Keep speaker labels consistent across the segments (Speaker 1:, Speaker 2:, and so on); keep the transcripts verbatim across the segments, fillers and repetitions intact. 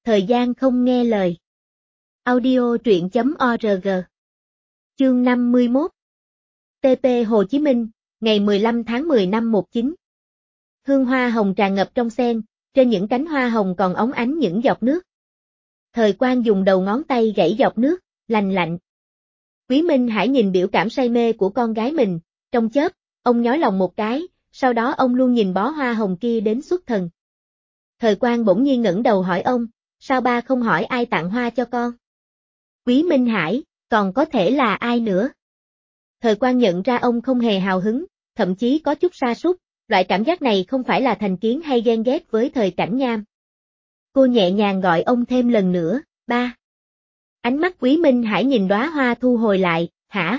Speaker 1: Thời gian không nghe lời. Audio truyện chấm org. Chương năm mươi mốt. tê pê Hồ Chí Minh, ngày mười lăm tháng mười năm một chín. Hương hoa hồng tràn ngập trong sen, trên những cánh hoa hồng còn óng ánh những giọt nước. Thời Quang dùng đầu ngón tay gảy giọt nước, lành lạnh. Quý Minh Hải nhìn biểu cảm say mê của con gái mình, trong chớp, ông nhói lòng một cái, sau đó ông luôn nhìn bó hoa hồng kia đến xuất thần. Thời Quang bỗng nhiên ngẩng đầu hỏi ông, sao ba không hỏi ai tặng hoa cho con? Quý Minh Hải, còn có thể là ai nữa? Thời Quang nhận ra ông không hề hào hứng, thậm chí có chút sa sút, loại cảm giác này không phải là thành kiến hay ghen ghét với Thời Cảnh Nham. Cô nhẹ nhàng gọi ông thêm lần nữa, ba. Ánh mắt Quý Minh Hải nhìn đóa hoa thu hồi lại, hả?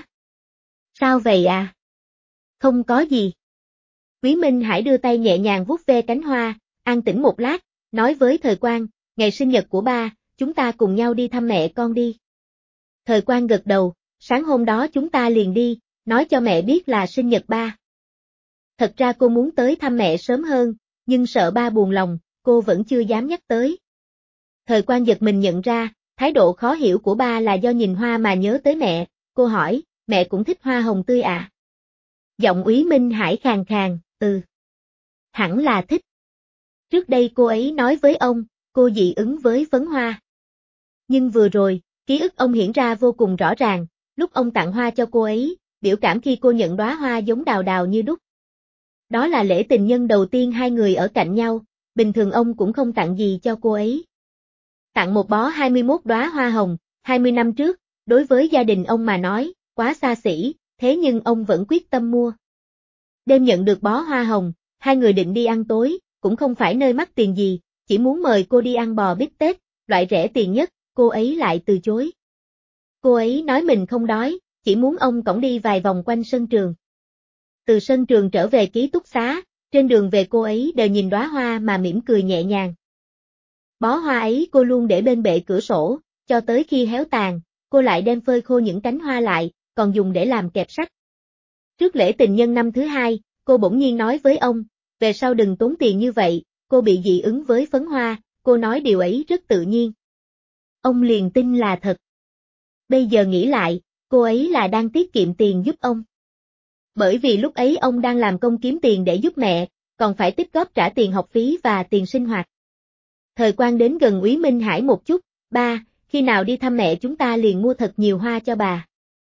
Speaker 1: Sao vậy à? Không có gì. Quý Minh Hải đưa tay nhẹ nhàng vuốt ve cánh hoa, an tĩnh một lát, nói với Thời Quang, ngày sinh nhật của ba, chúng ta cùng nhau đi thăm mẹ con đi. Thời Quang gật đầu, sáng hôm đó chúng ta liền đi, nói cho mẹ biết là sinh nhật ba. Thật ra cô muốn tới thăm mẹ sớm hơn, nhưng sợ ba buồn lòng, cô vẫn chưa dám nhắc tới. Thời Quang giật mình nhận ra, thái độ khó hiểu của ba là do nhìn hoa mà nhớ tới mẹ, cô hỏi, mẹ cũng thích hoa hồng tươi à? Giọng Quý Minh Hải khàn khàn, ừ. Hẳn là thích. Trước đây cô ấy nói với ông, cô dị ứng với phấn hoa. Nhưng vừa rồi, ký ức ông hiển ra vô cùng rõ ràng, lúc ông tặng hoa cho cô ấy, biểu cảm khi cô nhận đóa hoa giống đào đào như đúc. Đó là lễ tình nhân đầu tiên hai người ở cạnh nhau, bình thường ông cũng không tặng gì cho cô ấy. Tặng một bó hai mươi mốt đóa hoa hồng, hai mươi năm trước, đối với gia đình ông mà nói, quá xa xỉ, thế nhưng ông vẫn quyết tâm mua. Đêm nhận được bó hoa hồng, hai người định đi ăn tối, cũng không phải nơi mắc tiền gì, chỉ muốn mời cô đi ăn bò bít tết, loại rẻ tiền nhất, cô ấy lại từ chối. Cô ấy nói mình không đói, chỉ muốn ông cõng đi vài vòng quanh sân trường. Từ sân trường trở về ký túc xá, trên đường về cô ấy đều nhìn đóa hoa mà mỉm cười nhẹ nhàng. Bó hoa ấy cô luôn để bên bệ cửa sổ, cho tới khi héo tàn, cô lại đem phơi khô những cánh hoa lại, còn dùng để làm kẹp sách. Trước lễ tình nhân năm thứ hai, cô bỗng nhiên nói với ông, về sau đừng tốn tiền như vậy, cô bị dị ứng với phấn hoa, cô nói điều ấy rất tự nhiên. Ông liền tin là thật. Bây giờ nghĩ lại, cô ấy là đang tiết kiệm tiền giúp ông. Bởi vì lúc ấy ông đang làm công kiếm tiền để giúp mẹ, còn phải tích góp trả tiền học phí và tiền sinh hoạt. Thời Quang đến gần Quý Minh Hải một chút, ba, khi nào đi thăm mẹ chúng ta liền mua thật nhiều hoa cho bà.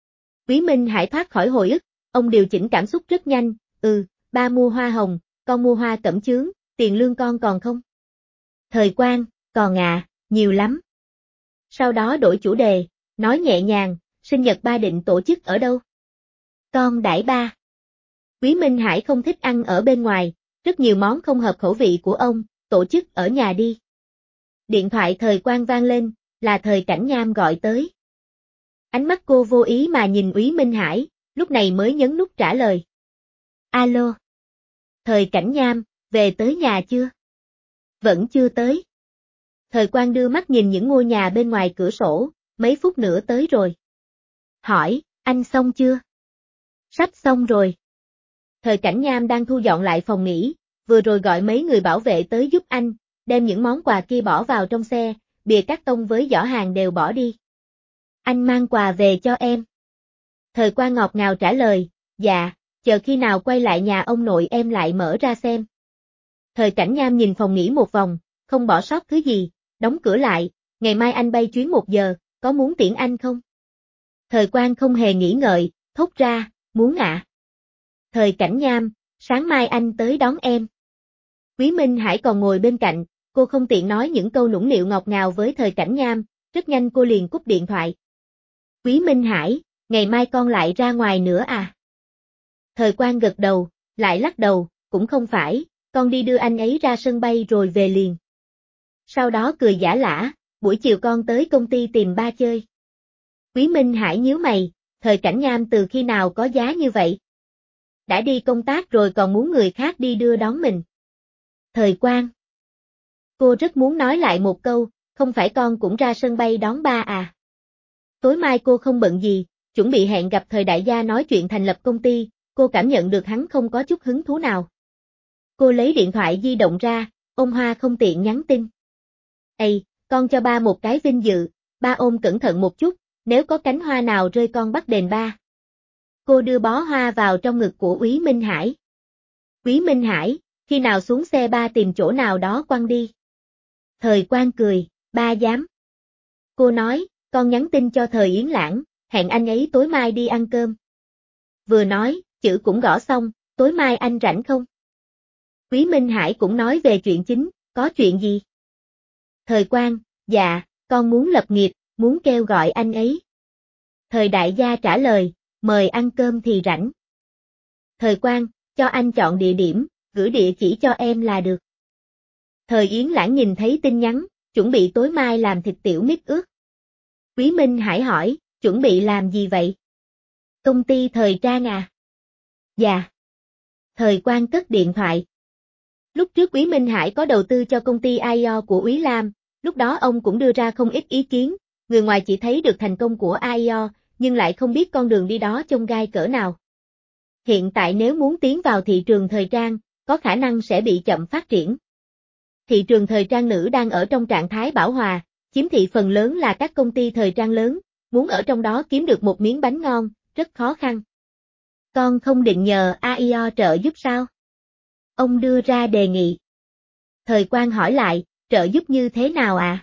Speaker 1: Quý Minh Hải thoát khỏi hồi ức, ông điều chỉnh cảm xúc rất nhanh, ừ, ba mua hoa hồng, con mua hoa cẩm chướng, tiền lương con còn không? Thời Quang, còn à, nhiều lắm. Sau đó đổi chủ đề, nói nhẹ nhàng, sinh nhật ba định tổ chức ở đâu? Con đãi ba. Quý Minh Hải không thích ăn ở bên ngoài, rất nhiều món không hợp khẩu vị của ông, tổ chức ở nhà đi. Điện thoại Thời Quang vang lên, là Thời Cảnh Nham gọi tới. Ánh mắt cô vô ý mà nhìn Quý Minh Hải, lúc này mới nhấn nút trả lời. Alo. Thời Cảnh Nham, về tới nhà chưa? Vẫn chưa tới. Thời Quang đưa mắt nhìn những ngôi nhà bên ngoài cửa sổ, mấy phút nữa tới rồi. Hỏi, anh xong chưa? Sắp xong rồi. Thời Cảnh Nham đang thu dọn lại phòng nghỉ, vừa rồi gọi mấy người bảo vệ tới giúp anh, đem những món quà kia bỏ vào trong xe, bìa cát tông với giỏ hàng đều bỏ đi. Anh mang quà về cho em. Thời Quang ngọt ngào trả lời, dạ, chờ khi nào quay lại nhà ông nội em lại mở ra xem. Thời Cảnh Nham nhìn phòng nghỉ một vòng, không bỏ sót thứ gì, đóng cửa lại, ngày mai anh bay chuyến một giờ, có muốn tiễn anh không? Thời Quang không hề nghĩ ngợi, thốt ra, muốn ạ. À. Thời Cảnh Nham, sáng mai anh tới đón em. Quý Minh Hải còn ngồi bên cạnh, cô không tiện nói những câu nũng nịu ngọt ngào với Thời Cảnh Nham, rất nhanh cô liền cúp điện thoại. Quý Minh Hải, ngày mai con lại ra ngoài nữa à? Thời Quang gật đầu, lại lắc đầu, cũng không phải, con đi đưa anh ấy ra sân bay rồi về liền. Sau đó cười giả lả, buổi chiều con tới công ty tìm ba chơi. Quý Minh Hải nhíu mày, Thời Cảnh Nham từ khi nào có giá như vậy? Đã đi công tác rồi còn muốn người khác đi đưa đón mình. Thời Quang. Cô rất muốn nói lại một câu, không phải con cũng ra sân bay đón ba à? Tối mai cô không bận gì, chuẩn bị hẹn gặp Thời đại gia nói chuyện thành lập công ty, cô cảm nhận được hắn không có chút hứng thú nào. Cô lấy điện thoại di động ra, ôm hoa không tiện nhắn tin. Ây, con cho ba một cái vinh dự, ba ôm cẩn thận một chút, nếu có cánh hoa nào rơi con bắt đền ba. Cô đưa bó hoa vào trong ngực của Úy Minh Hải. Úy Minh Hải, khi nào xuống xe ba tìm chỗ nào đó quăng đi. Thời Quang cười, ba dám. Cô nói, con nhắn tin cho Thời Yến Lãng, hẹn anh ấy tối mai đi ăn cơm. Vừa nói, chữ cũng gõ xong, tối mai anh rảnh không? Úy Minh Hải cũng nói về chuyện chính, có chuyện gì? Thời Quang, dạ, con muốn lập nghiệp, muốn kêu gọi anh ấy. Thời đại gia trả lời, mời ăn cơm thì rảnh. Thời Quang, cho anh chọn địa điểm, gửi địa chỉ cho em là được. Thời Yến Lãng nhìn thấy tin nhắn, chuẩn bị tối mai làm thịt tiểu mít ướt. Úy Minh Hải hỏi, chuẩn bị làm gì vậy? Công ty thời trang à? Dạ. Thời Quang cất điện thoại. Lúc trước Úy Minh Hải có đầu tư cho công ty i o của Úy Lam, lúc đó ông cũng đưa ra không ít ý kiến, người ngoài chỉ thấy được thành công của i o, nhưng lại không biết con đường đi đó chông gai cỡ nào. Hiện tại nếu muốn tiến vào thị trường thời trang, có khả năng sẽ bị chậm phát triển. Thị trường thời trang nữ đang ở trong trạng thái bão hòa, chiếm thị phần lớn là các công ty thời trang lớn, muốn ở trong đó kiếm được một miếng bánh ngon, rất khó khăn. Con không định nhờ a i o trợ giúp sao? Ông đưa ra đề nghị. Thời Quang hỏi lại, trợ giúp như thế nào à?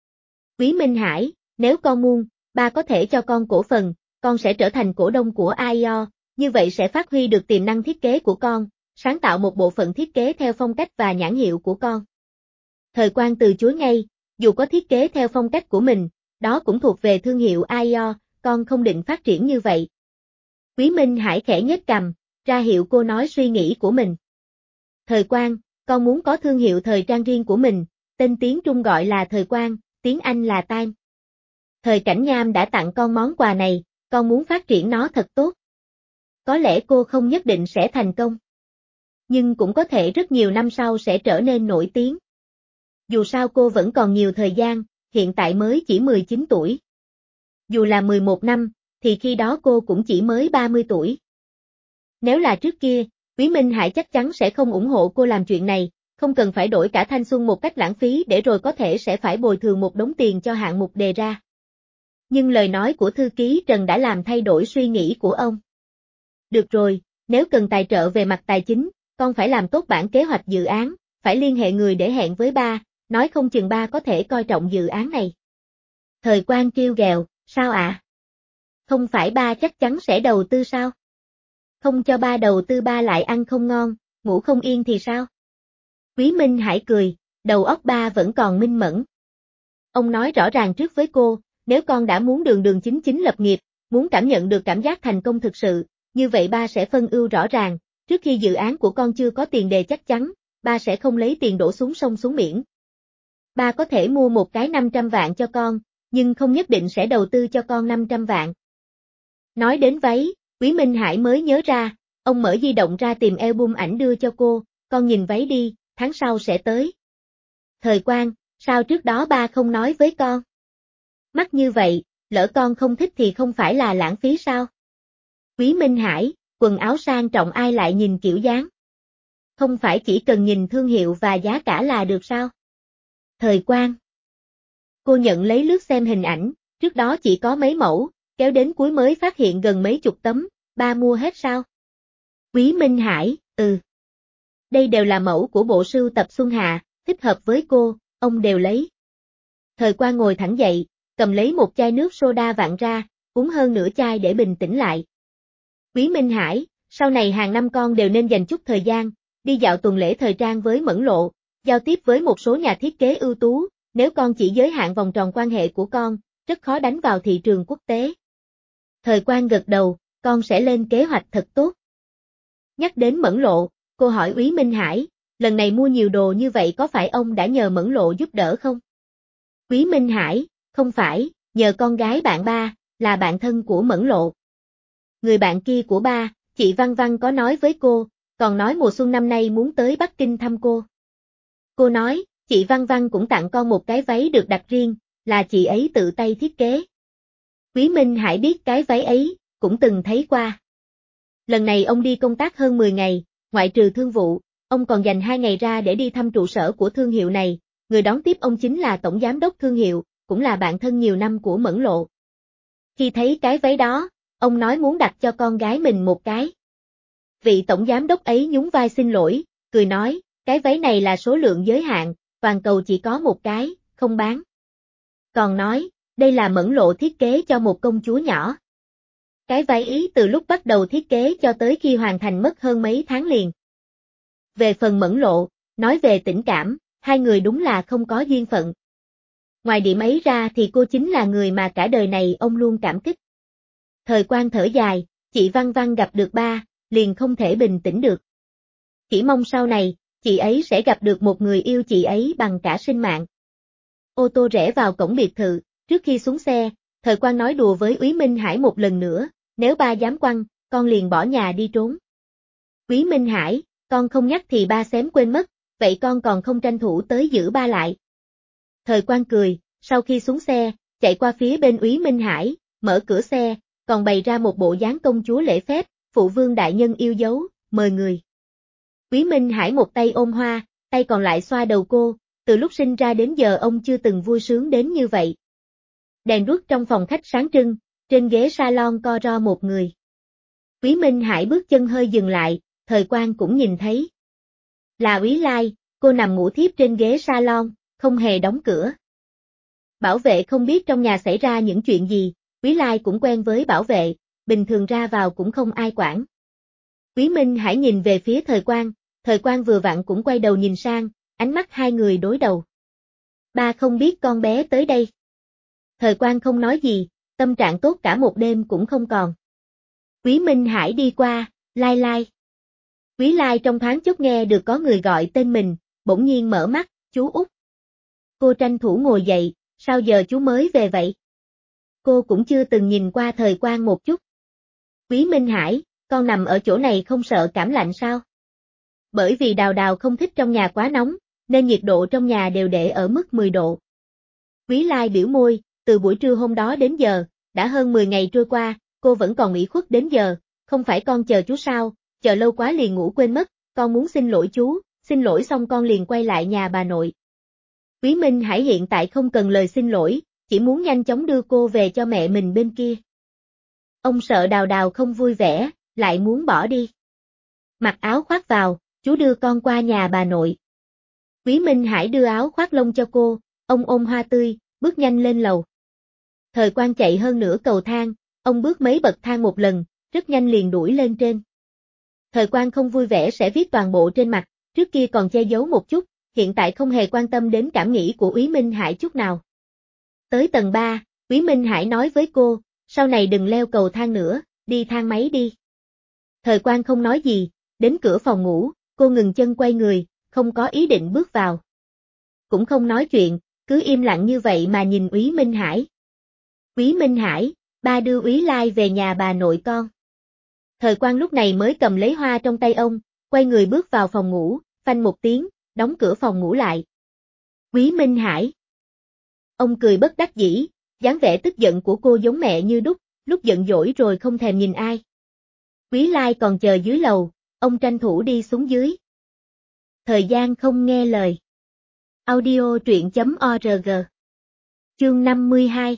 Speaker 1: Úy Minh Hải, nếu con muốn, ba có thể cho con cổ phần, con sẽ trở thành cổ đông của i o, như vậy sẽ phát huy được tiềm năng thiết kế của con, sáng tạo một bộ phận thiết kế theo phong cách và nhãn hiệu của con. Thời Quang từ chối ngay, dù có thiết kế theo phong cách của mình, đó cũng thuộc về thương hiệu i o, con không định phát triển như vậy. Úy Minh Hải khẽ nhếch cằm, ra hiệu cô nói suy nghĩ của mình. Thời Quang, con muốn có thương hiệu thời trang riêng của mình, tên tiếng Trung gọi là Thời Quang, tiếng Anh là Time. Thời Cảnh Nham đã tặng con món quà này, con muốn phát triển nó thật tốt. Có lẽ cô không nhất định sẽ thành công. Nhưng cũng có thể rất nhiều năm sau sẽ trở nên nổi tiếng. Dù sao cô vẫn còn nhiều thời gian, hiện tại mới chỉ mười chín tuổi. Dù là mười một năm, thì khi đó cô cũng chỉ mới ba mươi tuổi. Nếu là trước kia, Úy Minh Hải chắc chắn sẽ không ủng hộ cô làm chuyện này, không cần phải đổi cả thanh xuân một cách lãng phí để rồi có thể sẽ phải bồi thường một đống tiền cho hạng mục đề ra. Nhưng lời nói của thư ký Trần đã làm thay đổi suy nghĩ của ông. Được rồi, nếu cần tài trợ về mặt tài chính, con phải làm tốt bản kế hoạch dự án, phải liên hệ người để hẹn với ba, nói không chừng ba có thể coi trọng dự án này. Thời Quang trêu ghẹo, sao ạ? À? Không phải ba chắc chắn sẽ đầu tư sao? Không cho ba đầu tư ba lại ăn không ngon, ngủ không yên thì sao? Úy Minh Hải cười, đầu óc ba vẫn còn minh mẫn. Ông nói rõ ràng trước với cô, nếu con đã muốn đường đường chính chính lập nghiệp, muốn cảm nhận được cảm giác thành công thực sự, như vậy ba sẽ phân ưu rõ ràng, trước khi dự án của con chưa có tiền đề chắc chắn, ba sẽ không lấy tiền đổ xuống sông xuống biển. Ba có thể mua một cái năm trăm vạn cho con, nhưng không nhất định sẽ đầu tư cho con năm trăm vạn. Nói đến váy, Úy Minh Hải mới nhớ ra, ông mở di động ra tìm album ảnh đưa cho cô, con nhìn váy đi, tháng sau sẽ tới. Thời Quang, sao trước đó ba không nói với con? Mắc như vậy, lỡ con không thích thì không phải là lãng phí sao? Úy Minh Hải, quần áo sang trọng ai lại nhìn kiểu dáng? Không phải chỉ cần nhìn thương hiệu và giá cả là được sao? Thời Quang. Cô nhận lấy lướt xem hình ảnh, trước đó chỉ có mấy mẫu, kéo đến cuối mới phát hiện gần mấy chục tấm, ba mua hết sao? Úy Minh Hải, ừ. Đây đều là mẫu của bộ sưu tập Xuân Hạ, thích hợp với cô, ông đều lấy. Thời Quang ngồi thẳng dậy, cầm lấy một chai nước soda vặn ra, uống hơn nửa chai để bình tĩnh lại. Úy Minh Hải, sau này hàng năm con đều nên dành chút thời gian, đi dạo tuần lễ thời trang với Mẫn Lộ, giao tiếp với một số nhà thiết kế ưu tú, nếu con chỉ giới hạn vòng tròn quan hệ của con, rất khó đánh vào thị trường quốc tế. Thời Quang gật đầu, con sẽ lên kế hoạch thật tốt. Nhắc đến Mẫn Lộ, cô hỏi Úy Minh Hải, lần này mua nhiều đồ như vậy có phải ông đã nhờ Mẫn Lộ giúp đỡ không? Úy Minh Hải, không phải, nhờ con gái bạn ba, là bạn thân của Mẫn Lộ. Người bạn kia của ba, chị Văn Văn có nói với cô, còn nói mùa xuân năm nay muốn tới Bắc Kinh thăm cô. Cô nói, chị Văn Văn cũng tặng con một cái váy được đặt riêng, là chị ấy tự tay thiết kế. Úy Minh Hải biết cái váy ấy, cũng từng thấy qua. Lần này ông đi công tác hơn mười ngày, ngoại trừ thương vụ, ông còn dành hai ngày ra để đi thăm trụ sở của thương hiệu này, người đón tiếp ông chính là tổng giám đốc thương hiệu, cũng là bạn thân nhiều năm của Mẫn Lộ. Khi thấy cái váy đó, ông nói muốn đặt cho con gái mình một cái. Vị tổng giám đốc ấy nhún vai xin lỗi, cười nói, cái váy này là số lượng giới hạn, toàn cầu chỉ có một cái, không bán. Còn nói, đây là Mẫn Lộ thiết kế cho một công chúa nhỏ. Cái váy ý từ lúc bắt đầu thiết kế cho tới khi hoàn thành mất hơn mấy tháng liền. Về phần Mẫn Lộ, nói về tình cảm, hai người đúng là không có duyên phận. Ngoài điểm ấy ra thì cô chính là người mà cả đời này ông luôn cảm kích. Thời Quang thở dài, chị Văn Văn gặp được ba, liền không thể bình tĩnh được. Chỉ mong sau này, chị ấy sẽ gặp được một người yêu chị ấy bằng cả sinh mạng. Ô tô rẽ vào cổng biệt thự, trước khi xuống xe, Thời Quang nói đùa với Úy Minh Hải một lần nữa, nếu ba dám quăng, con liền bỏ nhà đi trốn. Úy Minh Hải, con không nhắc thì ba xém quên mất, vậy con còn không tranh thủ tới giữ ba lại. Thời Quang cười, sau khi xuống xe, chạy qua phía bên Úy Minh Hải, mở cửa xe, còn bày ra một bộ dáng công chúa lễ phép, phụ vương đại nhân yêu dấu, mời người. Úy Minh Hải một tay ôm hoa, tay còn lại xoa đầu cô, từ lúc sinh ra đến giờ ông chưa từng vui sướng đến như vậy. Đèn đuốc trong phòng khách sáng trưng, trên ghế salon co ro một người. Úy Minh Hải bước chân hơi dừng lại, Thời Quang cũng nhìn thấy. Là Úy Lai, cô nằm ngủ thiếp trên ghế salon, không hề đóng cửa. Bảo vệ không biết trong nhà xảy ra những chuyện gì, Úy Lai cũng quen với bảo vệ, bình thường ra vào cũng không ai quản. Úy Minh Hải nhìn về phía Thời Quang, Thời Quang vừa vặn cũng quay đầu nhìn sang, ánh mắt hai người đối đầu. Ba không biết con bé tới đây. Thời Quang không nói gì, tâm trạng tốt cả một đêm cũng không còn. Úy Minh Hải đi qua, Lai Lai. Úy Lai trong thoáng chốc nghe được có người gọi tên mình, bỗng nhiên mở mắt, chú Út. Cô tranh thủ ngồi dậy, sao giờ chú mới về vậy? Cô cũng chưa từng nhìn qua Thời Quang một chút. Úy Minh Hải, con nằm ở chỗ này không sợ cảm lạnh sao? Bởi vì Đào Đào không thích trong nhà quá nóng, nên nhiệt độ trong nhà đều để ở mức mười độ. Úy Lai biểu môi, từ buổi trưa hôm đó đến giờ, đã hơn mười ngày trôi qua, cô vẫn còn ủy khuất đến giờ, không phải con chờ chú sao, chờ lâu quá liền ngủ quên mất, con muốn xin lỗi chú, xin lỗi xong con liền quay lại nhà bà nội. Úy Minh Hải hiện tại không cần lời xin lỗi, chỉ muốn nhanh chóng đưa cô về cho mẹ mình bên kia. Ông sợ Đào Đào không vui vẻ, lại muốn bỏ đi. Mặc áo khoác vào, chú đưa con qua nhà bà nội. Úy Minh Hải đưa áo khoác lông cho cô, ông ôm hoa tươi, bước nhanh lên lầu. Thời Quang chạy hơn nửa cầu thang, ông bước mấy bậc thang một lần, rất nhanh liền đuổi lên trên. Thời Quang không vui vẻ sẽ viết toàn bộ trên mặt, trước kia còn che giấu một chút, hiện tại không hề quan tâm đến cảm nghĩ của Úy Minh Hải chút nào. Tới tầng ba, Úy Minh Hải nói với cô, sau này đừng leo cầu thang nữa, đi thang máy đi. Thời Quang không nói gì, đến cửa phòng ngủ, cô ngừng chân quay người, không có ý định bước vào. Cũng không nói chuyện, cứ im lặng như vậy mà nhìn Úy Minh Hải. Úy Minh Hải, ba đưa Úy Lai về nhà bà nội con. Thời Quang lúc này mới cầm lấy hoa trong tay ông, quay người bước vào phòng ngủ, phanh một tiếng, đóng cửa phòng ngủ lại. Úy Minh Hải. Ông cười bất đắc dĩ, dáng vẻ tức giận của cô giống mẹ như đúc, lúc giận dỗi rồi không thèm nhìn ai. Úy Lai còn chờ dưới lầu, ông tranh thủ đi xuống dưới. Thời gian không nghe lời. Audio truyện chấm org. Chương năm mươi hai.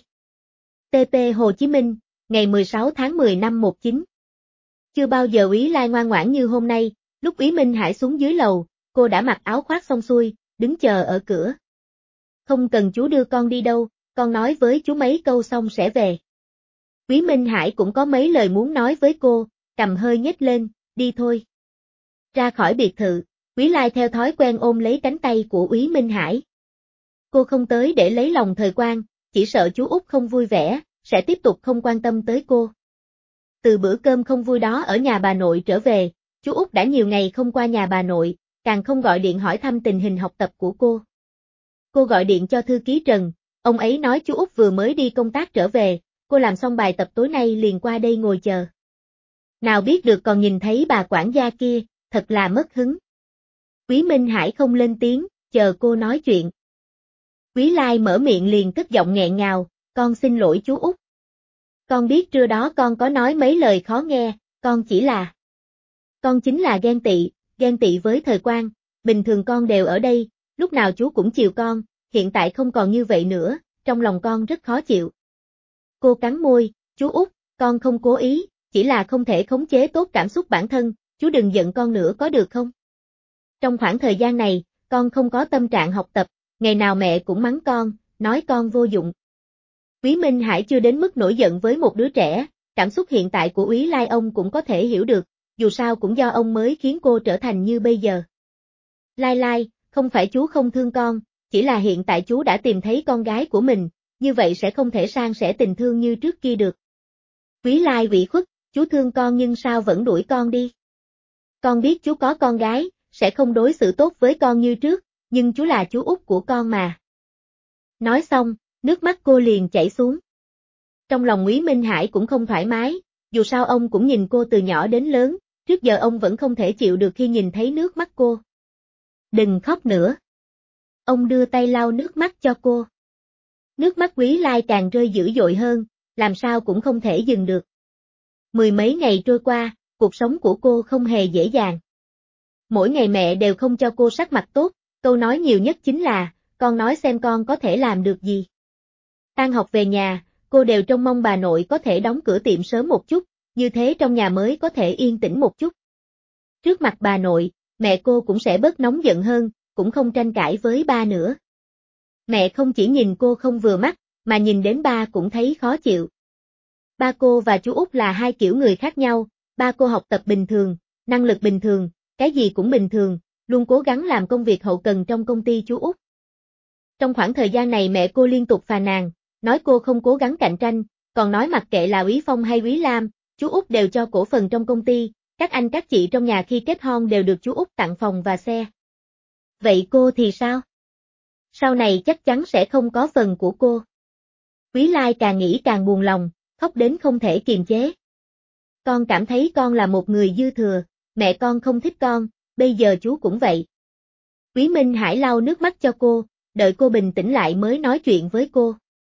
Speaker 1: tê pê Hồ Chí Minh, ngày mười sáu tháng mười năm một chín. Chưa bao giờ Úy Lai ngoan ngoãn như hôm nay, lúc Úy Minh Hải xuống dưới lầu, cô đã mặc áo khoác xong xuôi, đứng chờ ở cửa. Không cần chú đưa con đi đâu, con nói với chú mấy câu xong sẽ về. Úy Minh Hải cũng có mấy lời muốn nói với cô, cầm hơi nhếch lên, đi thôi. Ra khỏi biệt thự, Úy Lai theo thói quen ôm lấy cánh tay của Úy Minh Hải. Cô không tới để lấy lòng Thời Quang, chỉ sợ chú Út không vui vẻ, sẽ tiếp tục không quan tâm tới cô. Từ bữa cơm không vui đó ở nhà bà nội trở về, chú Út đã nhiều ngày không qua nhà bà nội, càng không gọi điện hỏi thăm tình hình học tập của cô. Cô gọi điện cho thư ký Trần, ông ấy nói chú Út vừa mới đi công tác trở về, cô làm xong bài tập tối nay liền qua đây ngồi chờ. Nào biết được còn nhìn thấy bà quản gia kia, thật là mất hứng. Úy Minh Hải không lên tiếng, chờ cô nói chuyện. Úy Lai mở miệng liền cất giọng nghẹn ngào, con xin lỗi chú Út. Con biết trưa đó con có nói mấy lời khó nghe, con chỉ là... Con chính là ghen tị, ghen tị với Thời Quang, bình thường con đều ở đây, lúc nào chú cũng chiều con, hiện tại không còn như vậy nữa, trong lòng con rất khó chịu. Cô cắn môi, chú út, con không cố ý, chỉ là không thể khống chế tốt cảm xúc bản thân, chú đừng giận con nữa có được không? Trong khoảng thời gian này, con không có tâm trạng học tập, ngày nào mẹ cũng mắng con, nói con vô dụng. Quý Minh Hải chưa đến mức nổi giận với một đứa trẻ, cảm xúc hiện tại của Úy Lai ông cũng có thể hiểu được, dù sao cũng do ông mới khiến cô trở thành như bây giờ. Lai Lai, không phải chú không thương con, chỉ là hiện tại chú đã tìm thấy con gái của mình, như vậy sẽ không thể san sẻ tình thương như trước kia được. Quý Lai ủy khuất, chú thương con nhưng sao vẫn đuổi con đi? Con biết chú có con gái, sẽ không đối xử tốt với con như trước, nhưng chú là chú út của con mà. Nói xong, nước mắt cô liền chảy xuống. Trong lòng Úy Minh Hải cũng không thoải mái, dù sao ông cũng nhìn cô từ nhỏ đến lớn, trước giờ ông vẫn không thể chịu được khi nhìn thấy nước mắt cô. Đừng khóc nữa. Ông đưa tay lau nước mắt cho cô. Nước mắt Quý Lai càng rơi dữ dội hơn, làm sao cũng không thể dừng được. Mười mấy ngày trôi qua, cuộc sống của cô không hề dễ dàng. Mỗi ngày mẹ đều không cho cô sắc mặt tốt, câu nói nhiều nhất chính là, con nói xem con có thể làm được gì. Tan học về nhà, cô đều trông mong bà nội có thể đóng cửa tiệm sớm một chút, như thế trong nhà mới có thể yên tĩnh một chút. Trước mặt bà nội, mẹ cô cũng sẽ bớt nóng giận hơn, cũng không tranh cãi với ba nữa. Mẹ không chỉ nhìn cô không vừa mắt, mà nhìn đến ba cũng thấy khó chịu. Ba cô và chú út là hai kiểu người khác nhau, ba cô học tập bình thường, năng lực bình thường, cái gì cũng bình thường, luôn cố gắng làm công việc hậu cần trong công ty chú út. Trong khoảng thời gian này mẹ cô liên tục phàn nàn, nói cô không cố gắng cạnh tranh, còn nói mặc kệ là Úy Phong hay Úy Lam, chú út đều cho cổ phần trong công ty, các anh các chị trong nhà khi kết hôn đều được chú út tặng phòng và xe. Vậy cô thì sao? Sau này chắc chắn sẽ không có phần của cô. Quý Lai càng nghĩ càng buồn lòng, khóc đến không thể kiềm chế. Con cảm thấy con là một người dư thừa, mẹ con không thích con, bây giờ chú cũng vậy. Quý Minh Hải lau nước mắt cho cô, đợi cô bình tĩnh lại mới nói chuyện với cô.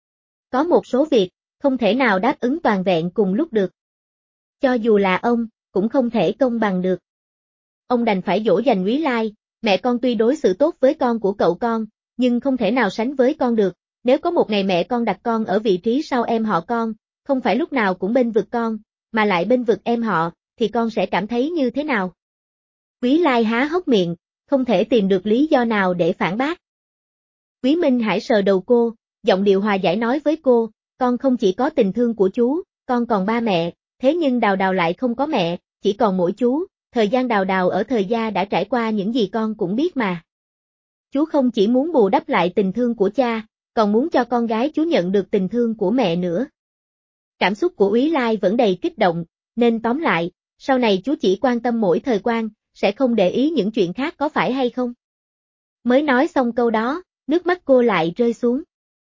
Speaker 1: Có một số việc, không thể nào đáp ứng toàn vẹn cùng lúc được. Cho dù là ông, cũng không thể công bằng được. Ông đành phải dỗ dành Quý Lai, mẹ con tuy đối xử tốt với con của cậu con, nhưng không thể nào sánh với con được, nếu có một ngày mẹ con đặt con ở vị trí sau em họ con, không phải lúc nào cũng bên vực con, mà lại bên vực em họ, thì con sẽ cảm thấy như thế nào? Quý Lai há hốc miệng, không thể tìm được lý do nào để phản bác. Quý Minh Hải sờ đầu cô, giọng điệu hòa giải nói với cô, con không chỉ có tình thương của chú, con còn ba mẹ, thế nhưng Đào Đào lại không có mẹ, chỉ còn mỗi chú, thời gian Đào Đào ở thời gia đã trải qua những gì con cũng biết mà. Chú không chỉ muốn bù đắp lại tình thương của cha, còn muốn cho con gái chú nhận được tình thương của mẹ nữa. Cảm xúc của Úy Lai vẫn đầy kích động, nên tóm lại, sau này chú chỉ quan tâm mỗi thời quan, sẽ không để ý những chuyện khác có phải hay không? Mới nói xong câu đó, nước mắt cô lại rơi xuống.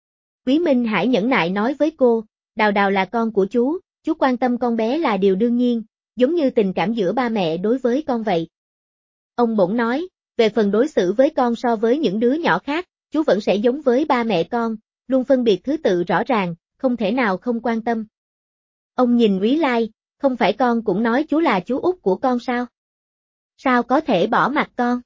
Speaker 1: Quý Minh Hải nhẫn nại nói với cô, Đào Đào là con của chú, chú quan tâm con bé là điều đương nhiên, giống như tình cảm giữa ba mẹ đối với con vậy. Ông bỗng nói, về phần đối xử với con so với những đứa nhỏ khác, chú vẫn sẽ giống với ba mẹ con, luôn phân biệt thứ tự rõ ràng, không thể nào không quan tâm. Ông nhìn Úy Lai, không phải con cũng nói chú là chú út của con sao? Sao có thể bỏ mặc con?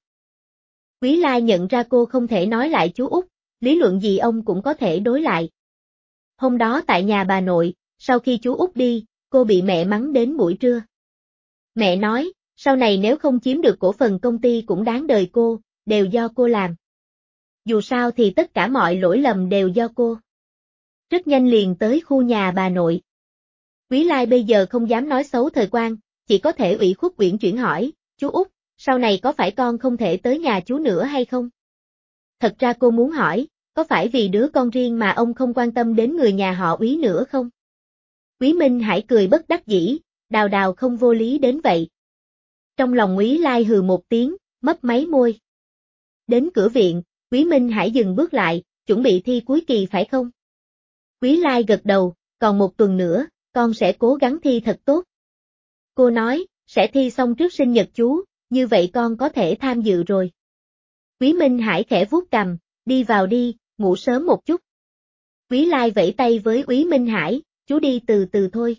Speaker 1: Úy Lai nhận ra cô không thể nói lại chú út, lý luận gì ông cũng có thể đối lại. Hôm đó tại nhà bà nội, sau khi chú út đi, cô bị mẹ mắng đến buổi trưa. Mẹ nói, sau này nếu không chiếm được cổ phần công ty cũng đáng đời cô, đều do cô làm. Dù sao thì tất cả mọi lỗi lầm đều do cô. Rất nhanh liền tới khu nhà bà nội. Quý Lai bây giờ không dám nói xấu thời quan, chỉ có thể ủy khuất uyển chuyển hỏi, chú út, sau này có phải con không thể tới nhà chú nữa hay không? Thật ra cô muốn hỏi, có phải vì đứa con riêng mà ông không quan tâm đến người nhà họ Úy nữa không? Quý Minh Hải cười bất đắc dĩ, Đào Đào không vô lý đến vậy. Trong lòng Úy Lai hừ một tiếng, mấp máy môi. Đến cửa viện, Quý Minh Hải dừng bước lại, chuẩn bị thi cuối kỳ phải không? Quý Lai gật đầu, còn một tuần nữa, con sẽ cố gắng thi thật tốt. Cô nói, sẽ thi xong trước sinh nhật chú, như vậy con có thể tham dự rồi. Quý Minh Hải khẽ vuốt cằm, đi vào đi, ngủ sớm một chút. Quý Lai vẫy tay với Quý Minh Hải, chú đi từ từ thôi.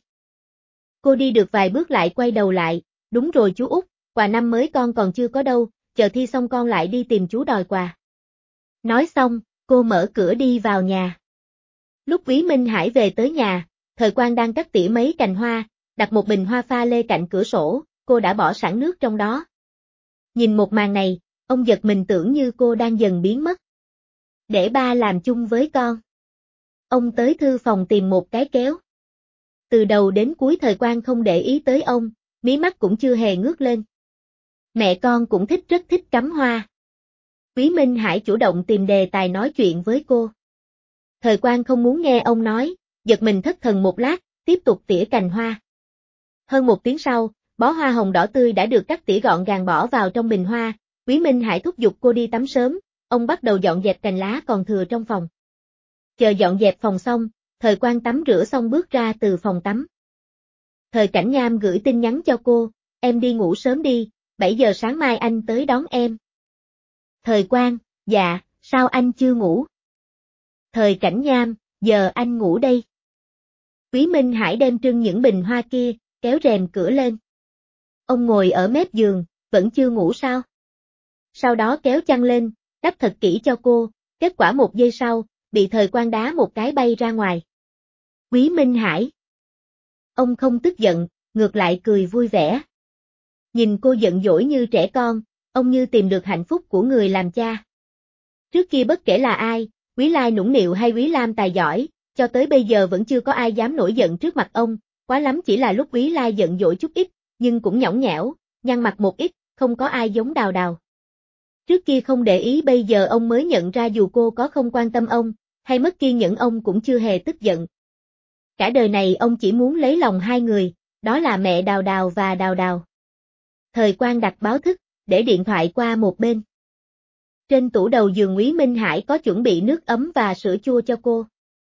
Speaker 1: Cô đi được vài bước lại quay đầu lại, đúng rồi chú út, quà năm mới con còn chưa có đâu, chờ thi xong con lại đi tìm chú đòi quà. Nói xong, cô mở cửa đi vào nhà. Lúc Quý Minh Hải về tới nhà, Thời Quang đang cắt tỉa mấy cành hoa, đặt một bình hoa pha lê cạnh cửa sổ, cô đã bỏ sẵn nước trong đó. Nhìn một màn này, ông giật mình tưởng như cô đang dần biến mất. Để ba làm chung với con. Ông tới thư phòng tìm một cái kéo. Từ đầu đến cuối Thời Quang không để ý tới ông, mí mắt cũng chưa hề ngước lên. Mẹ con cũng thích rất thích cắm hoa. Quý Minh Hải chủ động tìm đề tài nói chuyện với cô. Thời Quang không muốn nghe ông nói, giật mình thất thần một lát, tiếp tục tỉa cành hoa. Hơn một tiếng sau, bó hoa hồng đỏ tươi đã được cắt tỉa gọn gàng bỏ vào trong bình hoa. Quý Minh Hải thúc giục cô đi tắm sớm, ông bắt đầu dọn dẹp cành lá còn thừa trong phòng. Chờ dọn dẹp phòng xong, Thời Quang tắm rửa xong bước ra từ phòng tắm. Thời Cảnh Nham gửi tin nhắn cho cô, em đi ngủ sớm đi, bảy giờ sáng mai anh tới đón em. Thời Quang, dạ, sao anh chưa ngủ? Thời Cảnh Nham, giờ anh ngủ đây. Quý Minh Hải đem trưng những bình hoa kia, kéo rèm cửa lên. Ông ngồi ở mép giường, vẫn chưa ngủ sao? Sau đó kéo chăn lên, đắp thật kỹ cho cô, kết quả một giây sau, bị Thời Quang đá một cái bay ra ngoài. Quý Minh Hải. Ông không tức giận, ngược lại cười vui vẻ. Nhìn cô giận dỗi như trẻ con, ông như tìm được hạnh phúc của người làm cha. Trước kia bất kể là ai, Quý Lai nũng nịu hay Quý Lam tài giỏi, cho tới bây giờ vẫn chưa có ai dám nổi giận trước mặt ông, quá lắm chỉ là lúc Quý Lai giận dỗi chút ít, nhưng cũng nhõng nhẽo, nhăn mặt một ít, không có ai giống Đào Đào. Trước kia không để ý bây giờ ông mới nhận ra dù cô có không quan tâm ông, hay mất kiên nhẫn ông cũng chưa hề tức giận. Cả đời này ông chỉ muốn lấy lòng hai người, đó là mẹ Đào Đào và Đào Đào. Thời Quang đặt báo thức, để điện thoại qua một bên. Trên tủ đầu giường Quý Minh Hải có chuẩn bị nước ấm và sữa chua cho cô.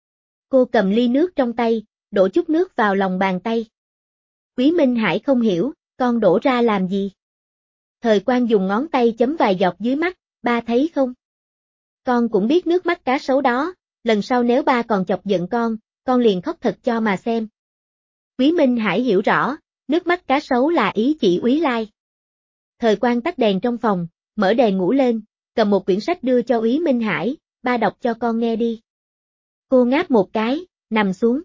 Speaker 1: Cô cầm ly nước trong tay, đổ chút nước vào lòng bàn tay. Quý Minh Hải không hiểu, con đổ ra làm gì? Thời Quang dùng ngón tay chấm vài giọt dưới mắt, ba thấy không? Con cũng biết nước mắt cá sấu đó, lần sau nếu ba còn chọc giận con, con liền khóc thật cho mà xem. Quý Minh Hải hiểu rõ, nước mắt cá sấu là ý chỉ Quý Lai. Thời Quang tắt đèn trong phòng, mở đèn ngủ lên, cầm một quyển sách đưa cho Quý Minh Hải, ba đọc cho con nghe đi. Cô ngáp một cái, nằm xuống.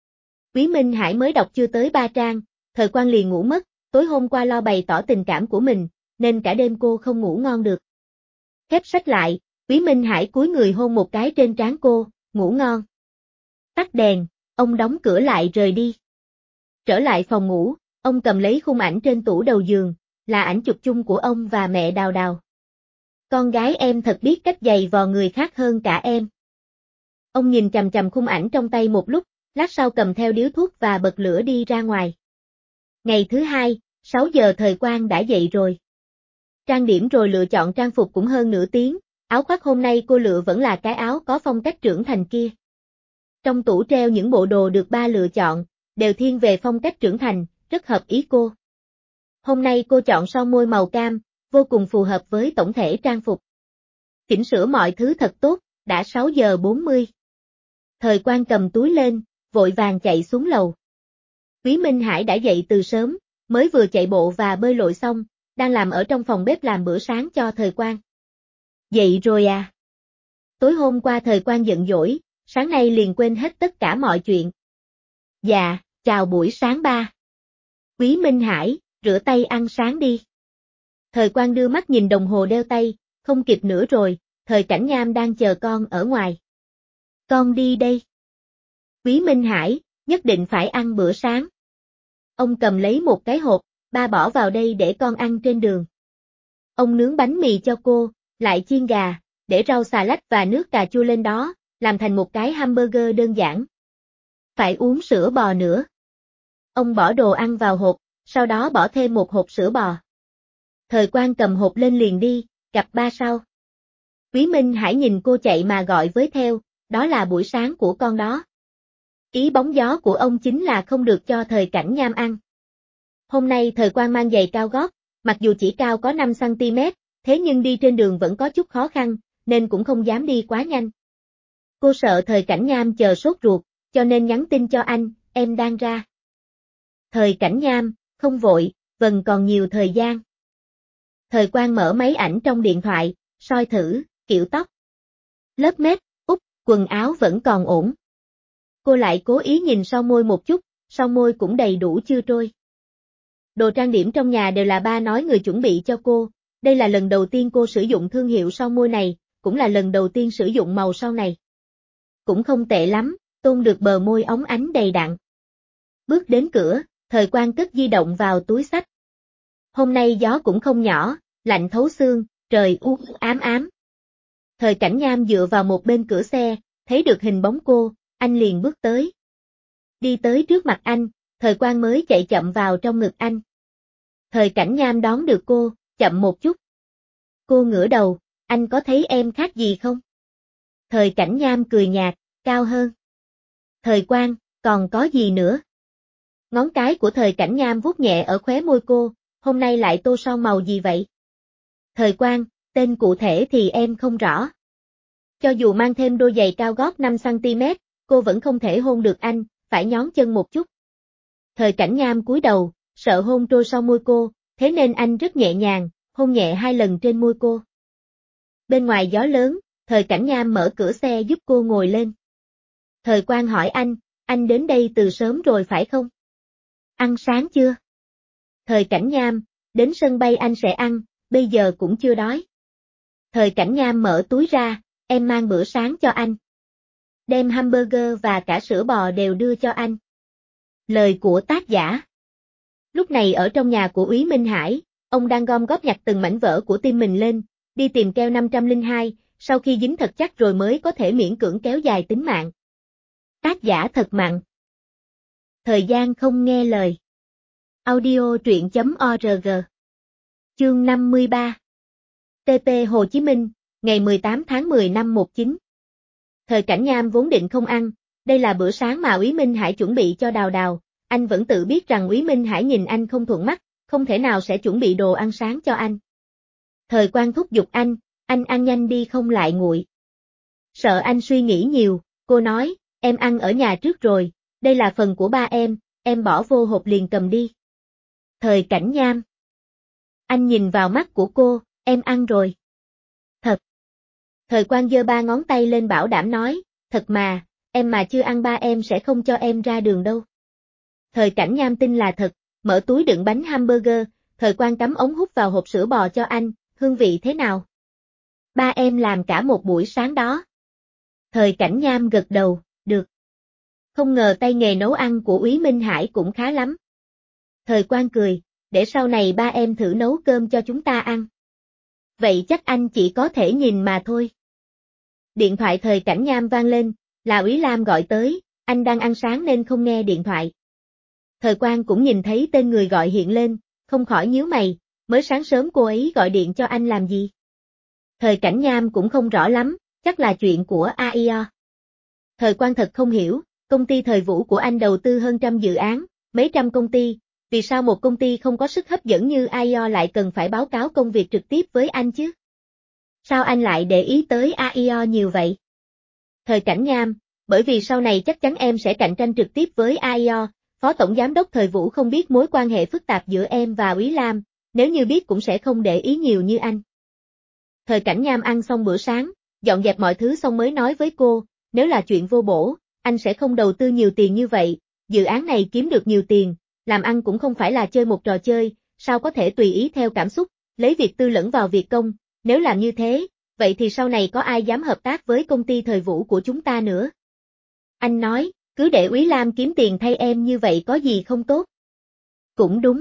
Speaker 1: Quý Minh Hải mới đọc chưa tới ba trang, Thời Quang liền ngủ mất, tối hôm qua lo bày tỏ tình cảm của mình, nên cả đêm cô không ngủ ngon được. Khép sách lại, Quý Minh Hải cúi người hôn một cái trên trán cô, ngủ ngon. Tắt đèn, ông đóng cửa lại rời đi. Trở lại phòng ngủ, ông cầm lấy khung ảnh trên tủ đầu giường, là ảnh chụp chung của ông và mẹ Đào Đào. Con gái em thật biết cách giày vò người khác hơn cả em. Ông nhìn chằm chằm khung ảnh trong tay một lúc, lát sau cầm theo điếu thuốc và bật lửa đi ra ngoài. Ngày thứ hai, sáu giờ Thời Quang đã dậy rồi. Trang điểm rồi lựa chọn trang phục cũng hơn nửa tiếng, áo khoác hôm nay cô lựa vẫn là cái áo có phong cách trưởng thành kia. Trong tủ treo những bộ đồ được ba lựa chọn, đều thiên về phong cách trưởng thành, rất hợp ý cô. Hôm nay cô chọn son môi màu cam, vô cùng phù hợp với tổng thể trang phục. Chỉnh sửa mọi thứ thật tốt, đã sáu giờ bốn mươi. Thời Quang cầm túi lên, vội vàng chạy xuống lầu. Quý Minh Hải đã dậy từ sớm, mới vừa chạy bộ và bơi lội xong, đang làm ở trong phòng bếp làm bữa sáng cho Thời Quang. Dậy rồi à? Tối hôm qua Thời Quang giận dỗi, sáng nay liền quên hết tất cả mọi chuyện. Dạ, chào buổi sáng ba. Quý Minh Hải, rửa tay ăn sáng đi. Thời Quang đưa mắt nhìn đồng hồ đeo tay, không kịp nữa rồi, Thời Cảnh Nham đang chờ con ở ngoài. Con đi đây. Quý Minh Hải, nhất định phải ăn bữa sáng. Ông cầm lấy một cái hộp, ba bỏ vào đây để con ăn trên đường. Ông nướng bánh mì cho cô, lại chiên gà, để rau xà lách và nước cà chua lên đó, làm thành một cái hamburger đơn giản. Phải uống sữa bò nữa. Ông bỏ đồ ăn vào hộp, sau đó bỏ thêm một hộp sữa bò. Thời Quang cầm hộp lên liền đi, gặp ba sau. Quý Minh Hải nhìn cô chạy mà gọi với theo, đó là buổi sáng của con đó. Ý bóng gió của ông chính là không được cho Thời Cảnh Nham ăn. Hôm nay Thời Quang mang giày cao gót, mặc dù chỉ cao có năm xăng ti mét, thế nhưng đi trên đường vẫn có chút khó khăn, nên cũng không dám đi quá nhanh. Cô sợ Thời Cảnh Nham chờ sốt ruột, cho nên nhắn tin cho anh, em đang ra. Thời Cảnh Nham, không vội, vẫn còn nhiều thời gian. Thời Quang mở máy ảnh trong điện thoại, soi thử, kiểu tóc. Lớp mết, úp, quần áo vẫn còn ổn. Cô lại cố ý nhìn son môi một chút, son môi cũng đầy đủ chưa trôi. Đồ trang điểm trong nhà đều là ba nói người chuẩn bị cho cô, đây là lần đầu tiên cô sử dụng thương hiệu son môi này, cũng là lần đầu tiên sử dụng màu son này. Cũng không tệ lắm, tôn được bờ môi óng ánh đầy đặn. Bước đến cửa, Thời Quang cất di động vào túi xách. Hôm nay gió cũng không nhỏ, lạnh thấu xương, trời u ám ám. Thời Cảnh Nham dựa vào một bên cửa xe, thấy được hình bóng cô, anh liền bước tới. Đi tới trước mặt anh, Thời Quang mới chạy chậm vào trong ngực anh. Thời Cảnh Nham đón được cô, chậm một chút. Cô ngửa đầu, anh có thấy em khác gì không? Thời Cảnh Nham cười nhạt, cao hơn. Thời Quang, còn có gì nữa? Ngón cái của Thời Cảnh Nham vuốt nhẹ ở khóe môi cô, hôm nay lại tô son màu gì vậy? Thời Quang, tên cụ thể thì em không rõ. Cho dù mang thêm đôi giày cao gót năm xăng ti mét, cô vẫn không thể hôn được anh, phải nhón chân một chút. Thời Cảnh Nham cúi đầu, sợ hôn trôi sau môi cô, thế nên anh rất nhẹ nhàng, hôn nhẹ hai lần trên môi cô. Bên ngoài gió lớn, Thời Cảnh Nham mở cửa xe giúp cô ngồi lên. Thời Quang hỏi anh, anh đến đây từ sớm rồi phải không? Ăn sáng chưa? Thời Cảnh Nham, đến sân bay anh sẽ ăn, bây giờ cũng chưa đói. Thời Cảnh Nham mở túi ra, em mang bữa sáng cho anh. Đem hamburger và cả sữa bò đều đưa cho anh. Lời của tác giả. Lúc này ở trong nhà của Úy Minh Hải, ông đang gom góp nhặt từng mảnh vỡ của tim mình lên, đi tìm keo năm không hai, sau khi dính thật chắc rồi mới có thể miễn cưỡng kéo dài tính mạng. Tác giả thật mặn. Thời gian không nghe lời. Audio truyện chấm org. Chương năm mươi ba. tê pê Hồ Chí Minh, ngày mười tám tháng mười năm một chín. Thời Cảnh Nham vốn định không ăn, đây là bữa sáng mà Úy Minh Hải chuẩn bị cho Đào Đào, anh vẫn tự biết rằng Úy Minh Hải nhìn anh không thuận mắt, không thể nào sẽ chuẩn bị đồ ăn sáng cho anh. Thời Quang thúc giục anh, anh ăn nhanh đi không lại nguội. Sợ anh suy nghĩ nhiều, cô nói, em ăn ở nhà trước rồi, đây là phần của ba em, em bỏ vô hộp liền cầm đi. Thời Cảnh Nham. Anh nhìn vào mắt của cô, em ăn rồi. Thật. Thời Quang giơ ba ngón tay lên bảo đảm nói, thật mà, em mà chưa ăn ba em sẽ không cho em ra đường đâu. Thời Cảnh Nham tin là thật, mở túi đựng bánh hamburger, Thời Quang cắm ống hút vào hộp sữa bò cho anh, hương vị thế nào? Ba em làm cả một buổi sáng đó. Thời Cảnh Nham gật đầu, được. Không ngờ tay nghề nấu ăn của Úy Minh Hải cũng khá lắm. Thời Quang cười, để sau này ba em thử nấu cơm cho chúng ta ăn. Vậy chắc anh chỉ có thể nhìn mà thôi. Điện thoại Thời Cảnh Nham vang lên, là Úy Lam gọi tới, anh đang ăn sáng nên không nghe điện thoại. Thời Quang cũng nhìn thấy tên người gọi hiện lên, không khỏi nhíu mày, mới sáng sớm cô ấy gọi điện cho anh làm gì? Thời Cảnh Nham cũng không rõ lắm, chắc là chuyện của a i o. Thời Quang thật không hiểu, công ty Thời Vũ của anh đầu tư hơn trăm dự án, mấy trăm công ty, vì sao một công ty không có sức hấp dẫn như a i o lại cần phải báo cáo công việc trực tiếp với anh chứ? Sao anh lại để ý tới a i o nhiều vậy? Thời Cảnh Nham, bởi vì sau này chắc chắn em sẽ cạnh tranh trực tiếp với a i o, Phó Tổng Giám đốc Thời Vũ không biết mối quan hệ phức tạp giữa em và Úy Lam, nếu như biết cũng sẽ không để ý nhiều như anh. Thời Cảnh Nham ăn xong bữa sáng, dọn dẹp mọi thứ xong mới nói với cô, nếu là chuyện vô bổ, anh sẽ không đầu tư nhiều tiền như vậy, dự án này kiếm được nhiều tiền, làm ăn cũng không phải là chơi một trò chơi, sao có thể tùy ý theo cảm xúc, lấy việc tư lẫn vào việc công, nếu làm như thế, vậy thì sau này có ai dám hợp tác với công ty Thời Vũ của chúng ta nữa? Anh nói, cứ để Úy Lam kiếm tiền thay em như vậy có gì không tốt? Cũng đúng.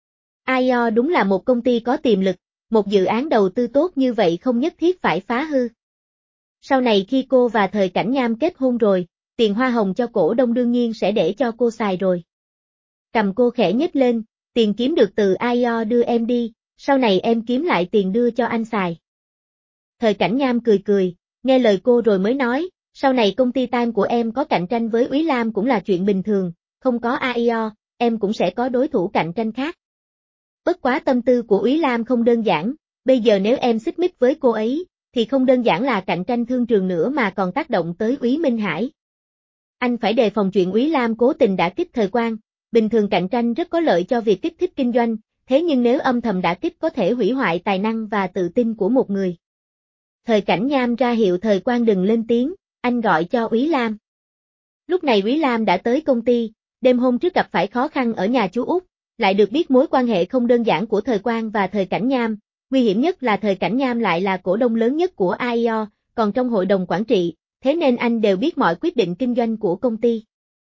Speaker 1: a i o đúng là một công ty có tiềm lực, một dự án đầu tư tốt như vậy không nhất thiết phải phá hư. Sau này khi cô và Thời Cảnh Nham kết hôn rồi, tiền hoa hồng cho cổ đông đương nhiên sẽ để cho cô xài rồi. Cầm cô khẽ nhếch lên, tiền kiếm được từ a i o đưa em đi, sau này em kiếm lại tiền đưa cho anh xài. Thời Cảnh Nham cười cười, nghe lời cô rồi mới nói, sau này công ty Time của em có cạnh tranh với Úy Lam cũng là chuyện bình thường, không có a i o, em cũng sẽ có đối thủ cạnh tranh khác. Bất quá tâm tư của Úy Lam không đơn giản, bây giờ nếu em xích mích với cô ấy, thì không đơn giản là cạnh tranh thương trường nữa mà còn tác động tới Úy Minh Hải. Anh phải đề phòng chuyện Úy Lam cố tình đả kích Thời Quang, bình thường cạnh tranh rất có lợi cho việc kích thích kinh doanh, thế nhưng nếu âm thầm đả kích có thể hủy hoại tài năng và tự tin của một người. Thời Cảnh Nham ra hiệu Thời Quang đừng lên tiếng, anh gọi cho Úy Lam. Lúc này Úy Lam đã tới công ty, đêm hôm trước gặp phải khó khăn ở nhà chú Út, lại được biết mối quan hệ không đơn giản của Thời Quang và Thời Cảnh Nham, nguy hiểm nhất là Thời Cảnh Nham lại là cổ đông lớn nhất của a i o, còn trong hội đồng quản trị, thế nên anh đều biết mọi quyết định kinh doanh của công ty.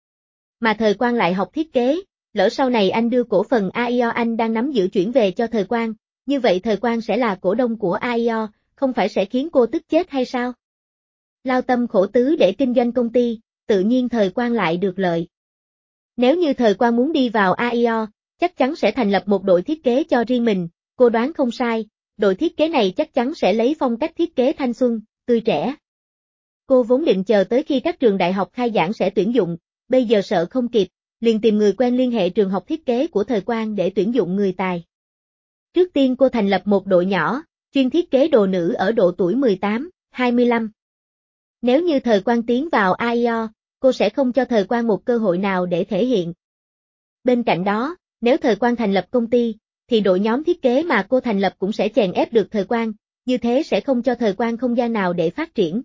Speaker 1: Mà Thời Quang lại học thiết kế, lỡ sau này anh đưa cổ phần a i o anh đang nắm giữ chuyển về cho Thời Quang, như vậy Thời Quang sẽ là cổ đông của a i o, không phải sẽ khiến cô tức chết hay sao? Lao tâm khổ tứ để kinh doanh công ty, tự nhiên Thời Quang lại được lợi. Nếu như Thời Quang muốn đi vào a i o, chắc chắn sẽ thành lập một đội thiết kế cho riêng mình, cô đoán không sai, đội thiết kế này chắc chắn sẽ lấy phong cách thiết kế thanh xuân, tươi trẻ. Cô vốn định chờ tới khi các trường đại học khai giảng sẽ tuyển dụng, bây giờ sợ không kịp, liền tìm người quen liên hệ trường học thiết kế của Thời Quang để tuyển dụng người tài. Trước tiên cô thành lập một đội nhỏ, chuyên thiết kế đồ nữ ở độ tuổi mười tám, hai mươi lăm. Nếu như Thời Quang tiến vào a i o, cô sẽ không cho Thời Quang một cơ hội nào để thể hiện. Bên cạnh đó, nếu Thời Quang thành lập công ty, thì đội nhóm thiết kế mà cô thành lập cũng sẽ chèn ép được Thời Quang, như thế sẽ không cho Thời Quang không gian nào để phát triển.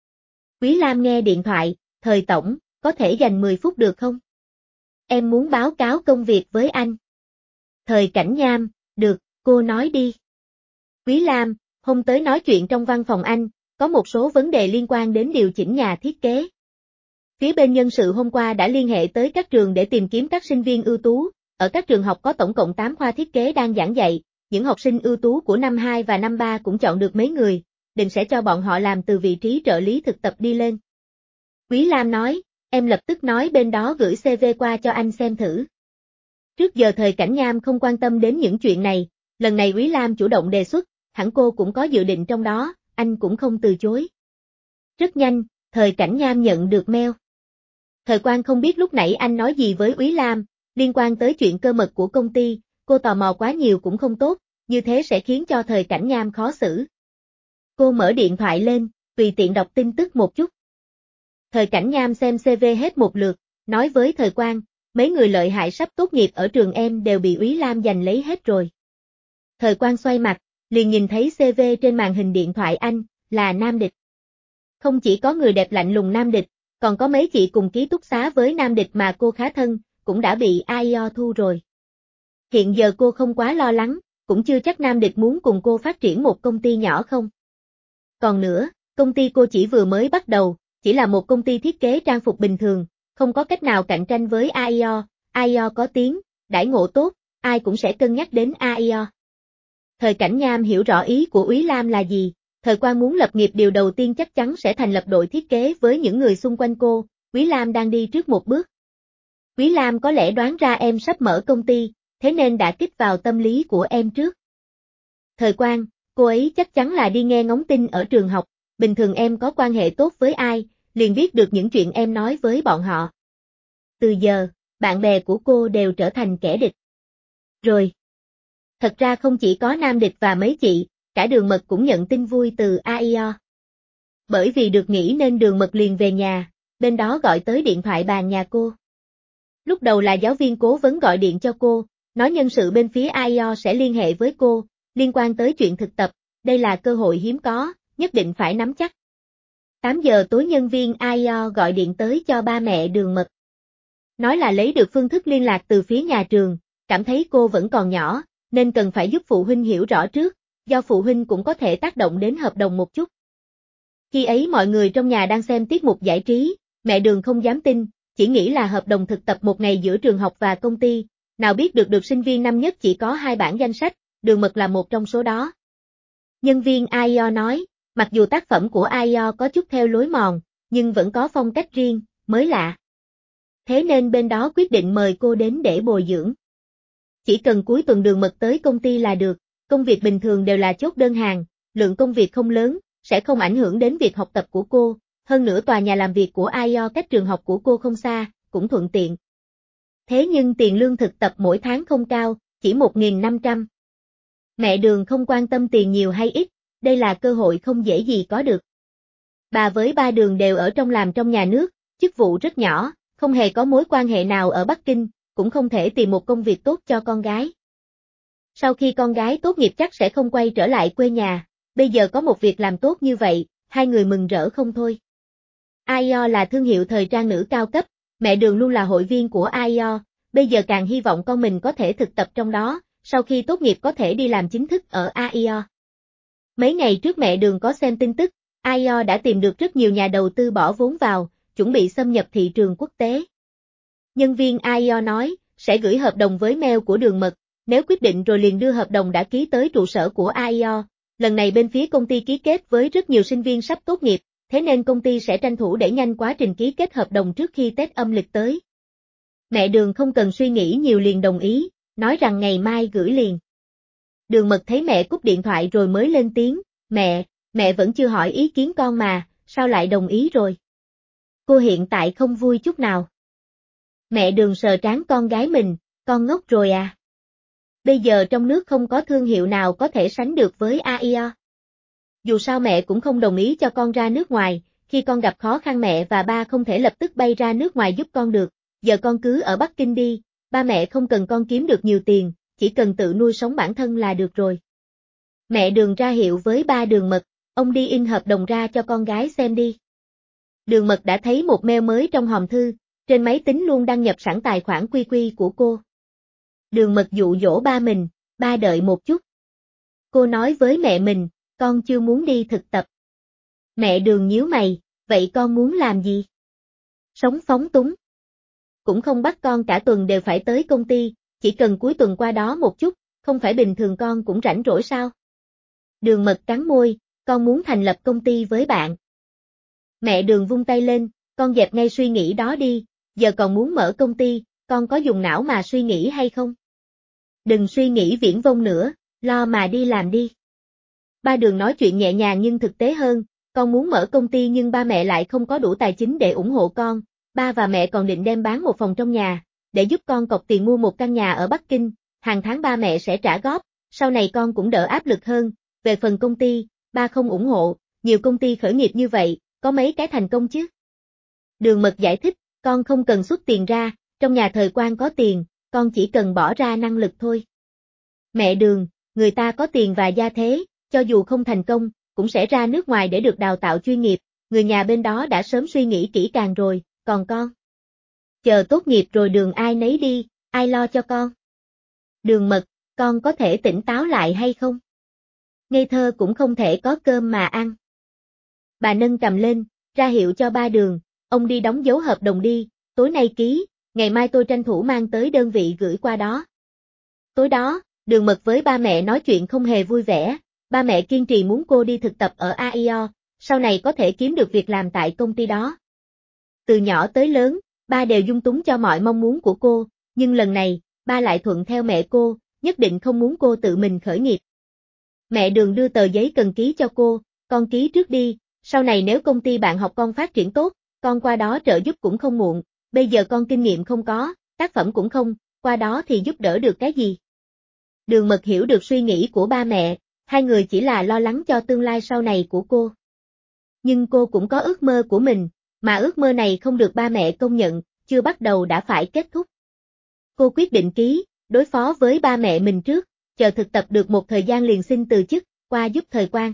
Speaker 1: Úy Lam nghe điện thoại, Thời tổng, có thể dành mười phút được không? Em muốn báo cáo công việc với anh. Thời Cảnh Nham, được, cô nói đi. Úy Lam, hôm tới nói chuyện trong văn phòng anh, có một số vấn đề liên quan đến điều chỉnh nhà thiết kế. Phía bên nhân sự hôm qua đã liên hệ tới các trường để tìm kiếm các sinh viên ưu tú, ở các trường học có tổng cộng tám khoa thiết kế đang giảng dạy, những học sinh ưu tú của năm hai và năm ba cũng chọn được mấy người, định sẽ cho bọn họ làm từ vị trí trợ lý thực tập đi lên. Úy Lam nói, em lập tức nói bên đó gửi xê vê qua cho anh xem thử. Trước giờ Thời Cảnh Nham không quan tâm đến những chuyện này, lần này Úy Lam chủ động đề xuất, hẳn cô cũng có dự định trong đó, anh cũng không từ chối. Rất nhanh, Thời Cảnh Nham nhận được mail. Thời Quang không biết lúc nãy anh nói gì với Úy Lam, liên quan tới chuyện cơ mật của công ty, cô tò mò quá nhiều cũng không tốt, như thế sẽ khiến cho Thời Cảnh Nham khó xử. Cô mở điện thoại lên, tùy tiện đọc tin tức một chút. Thời Cảnh Nham xem xê vê hết một lượt, nói với Thời Quang, mấy người lợi hại sắp tốt nghiệp ở trường em đều bị Úy Lam giành lấy hết rồi. Thời Quang xoay mặt, liền nhìn thấy xê vê trên màn hình điện thoại anh, là Nam Địch. Không chỉ có người đẹp lạnh lùng Nam Địch, còn có mấy chị cùng ký túc xá với Nam Địch mà cô khá thân, cũng đã bị a i o thu rồi. Hiện giờ cô không quá lo lắng, cũng chưa chắc Nam Địch muốn cùng cô phát triển một công ty nhỏ không. Còn nữa, công ty cô chỉ vừa mới bắt đầu, chỉ là một công ty thiết kế trang phục bình thường, không có cách nào cạnh tranh với a i o, a i o có tiếng, đãi ngộ tốt, ai cũng sẽ cân nhắc đến a i o. Thời Cảnh Nham hiểu rõ ý của Úy Lam là gì, Thời Quang muốn lập nghiệp điều đầu tiên chắc chắn sẽ thành lập đội thiết kế với những người xung quanh cô, Úy Lam đang đi trước một bước. Úy Lam có lẽ đoán ra em sắp mở công ty, thế nên đã kích vào tâm lý của em trước. Thời Quang, cô ấy chắc chắn là đi nghe ngóng tin ở trường học, bình thường em có quan hệ tốt với ai, liền biết được những chuyện em nói với bọn họ. Từ giờ, bạn bè của cô đều trở thành kẻ địch. Rồi. Thật ra không chỉ có Nam Địch và mấy chị, cả Đường Mật cũng nhận tin vui từ a i o. Bởi vì được nghỉ nên Đường Mật liền về nhà, bên đó gọi tới điện thoại bàn nhà cô. Lúc đầu là giáo viên cố vấn gọi điện cho cô, nói nhân sự bên phía a i o sẽ liên hệ với cô, liên quan tới chuyện thực tập, đây là cơ hội hiếm có, nhất định phải nắm chắc. tám giờ tối nhân viên a i o gọi điện tới cho ba mẹ Đường Mật. Nói là lấy được phương thức liên lạc từ phía nhà trường, cảm thấy cô vẫn còn nhỏ, nên cần phải giúp phụ huynh hiểu rõ trước, do phụ huynh cũng có thể tác động đến hợp đồng một chút. Khi ấy mọi người trong nhà đang xem tiết mục giải trí, mẹ Đường không dám tin, chỉ nghĩ là hợp đồng thực tập một ngày giữa trường học và công ty, nào biết được được sinh viên năm nhất chỉ có hai bản danh sách, Đường Mật là một trong số đó. Nhân viên a i o nói, mặc dù tác phẩm của a i o có chút theo lối mòn, nhưng vẫn có phong cách riêng, mới lạ. Thế nên bên đó quyết định mời cô đến để bồi dưỡng. Chỉ cần cuối tuần Đường Mật tới công ty là được, công việc bình thường đều là chốt đơn hàng, lượng công việc không lớn, sẽ không ảnh hưởng đến việc học tập của cô, hơn nữa tòa nhà làm việc của a i o cách trường học của cô không xa, cũng thuận tiện. Thế nhưng tiền lương thực tập mỗi tháng không cao, chỉ một nghìn năm trăm. Mẹ Đường không quan tâm tiền nhiều hay ít, đây là cơ hội không dễ gì có được. Bà với ba Đường đều ở trong làm trong nhà nước, chức vụ rất nhỏ, không hề có mối quan hệ nào ở Bắc Kinh, cũng không thể tìm một công việc tốt cho con gái. Sau khi con gái tốt nghiệp chắc sẽ không quay trở lại quê nhà, bây giờ có một việc làm tốt như vậy, hai người mừng rỡ không thôi. a i o là thương hiệu thời trang nữ cao cấp, mẹ Đường luôn là hội viên của a i o, bây giờ càng hy vọng con mình có thể thực tập trong đó, sau khi tốt nghiệp có thể đi làm chính thức ở a i o. Mấy ngày trước mẹ Đường có xem tin tức, a i o đã tìm được rất nhiều nhà đầu tư bỏ vốn vào, chuẩn bị xâm nhập thị trường quốc tế. Nhân viên a i o nói, sẽ gửi hợp đồng với mail của Đường Mật, nếu quyết định rồi liền đưa hợp đồng đã ký tới trụ sở của a i o. Lần này bên phía công ty ký kết với rất nhiều sinh viên sắp tốt nghiệp, thế nên công ty sẽ tranh thủ đẩy nhanh quá trình ký kết hợp đồng trước khi Tết âm lịch tới. Mẹ Đường không cần suy nghĩ nhiều liền đồng ý, nói rằng ngày mai gửi liền. Đường Mật thấy mẹ cúp điện thoại rồi mới lên tiếng, mẹ, mẹ vẫn chưa hỏi ý kiến con mà, sao lại đồng ý rồi? Cô hiện tại không vui chút nào. Mẹ Đường sờ trán con gái mình, con ngốc rồi à? Bây giờ trong nước không có thương hiệu nào có thể sánh được với a i o. Dù sao mẹ cũng không đồng ý cho con ra nước ngoài, khi con gặp khó khăn mẹ và ba không thể lập tức bay ra nước ngoài giúp con được, giờ con cứ ở Bắc Kinh đi, ba mẹ không cần con kiếm được nhiều tiền, chỉ cần tự nuôi sống bản thân là được rồi. Mẹ Đường ra hiệu với ba Đường Mật, ông đi in hợp đồng ra cho con gái xem đi. Đường Mật đã thấy một mail mới trong hòm thư, trên máy tính luôn đăng nhập sẵn tài khoản quy quy của cô. Đường Mật dụ dỗ ba mình, ba đợi một chút. Cô nói với mẹ mình, con chưa muốn đi thực tập. Mẹ Đường nhíu mày, vậy con muốn làm gì? Sống phóng túng. Cũng không bắt con cả tuần đều phải tới công ty, chỉ cần cuối tuần qua đó một chút, không phải bình thường con cũng rảnh rỗi sao? Đường Mật cắn môi, con muốn thành lập công ty với bạn. Mẹ Đường vung tay lên, con dẹp ngay suy nghĩ đó đi, giờ còn muốn mở công ty, con có dùng não mà suy nghĩ hay không? Đừng suy nghĩ viển vông nữa, lo mà đi làm đi. Ba Đường nói chuyện nhẹ nhàng nhưng thực tế hơn, con muốn mở công ty nhưng ba mẹ lại không có đủ tài chính để ủng hộ con, ba và mẹ còn định đem bán một phòng trong nhà, để giúp con cọc tiền mua một căn nhà ở Bắc Kinh, hàng tháng ba mẹ sẽ trả góp, sau này con cũng đỡ áp lực hơn, về phần công ty, ba không ủng hộ, nhiều công ty khởi nghiệp như vậy, có mấy cái thành công chứ. Đường Mật giải thích, con không cần xuất tiền ra, trong nhà Thời Quang có tiền, con chỉ cần bỏ ra năng lực thôi. Mẹ Đường, người ta có tiền và gia thế, cho dù không thành công, cũng sẽ ra nước ngoài để được đào tạo chuyên nghiệp, người nhà bên đó đã sớm suy nghĩ kỹ càng rồi, còn con? Chờ tốt nghiệp rồi đường ai nấy đi, ai lo cho con? Đường Mật, con có thể tỉnh táo lại hay không? Ngây thơ cũng không thể có cơm mà ăn. Bà nâng cầm lên, ra hiệu cho ba Đường, ông đi đóng dấu hợp đồng đi, tối nay ký, ngày mai tôi tranh thủ mang tới đơn vị gửi qua đó. Tối đó, Đường Mật với ba mẹ nói chuyện không hề vui vẻ, ba mẹ kiên trì muốn cô đi thực tập ở a i o, sau này có thể kiếm được việc làm tại công ty đó. Từ nhỏ tới lớn, ba đều dung túng cho mọi mong muốn của cô, nhưng lần này, ba lại thuận theo mẹ cô, nhất định không muốn cô tự mình khởi nghiệp. Mẹ Đường đưa tờ giấy cần ký cho cô, con ký trước đi, sau này nếu công ty bạn học con phát triển tốt, con qua đó trợ giúp cũng không muộn, bây giờ con kinh nghiệm không có, tác phẩm cũng không, qua đó thì giúp đỡ được cái gì. Đường Mật hiểu được suy nghĩ của ba mẹ, hai người chỉ là lo lắng cho tương lai sau này của cô. Nhưng cô cũng có ước mơ của mình, mà ước mơ này không được ba mẹ công nhận, chưa bắt đầu đã phải kết thúc. Cô quyết định ký, đối phó với ba mẹ mình trước, chờ thực tập được một thời gian liền xin từ chức, qua giúp Thời Quang.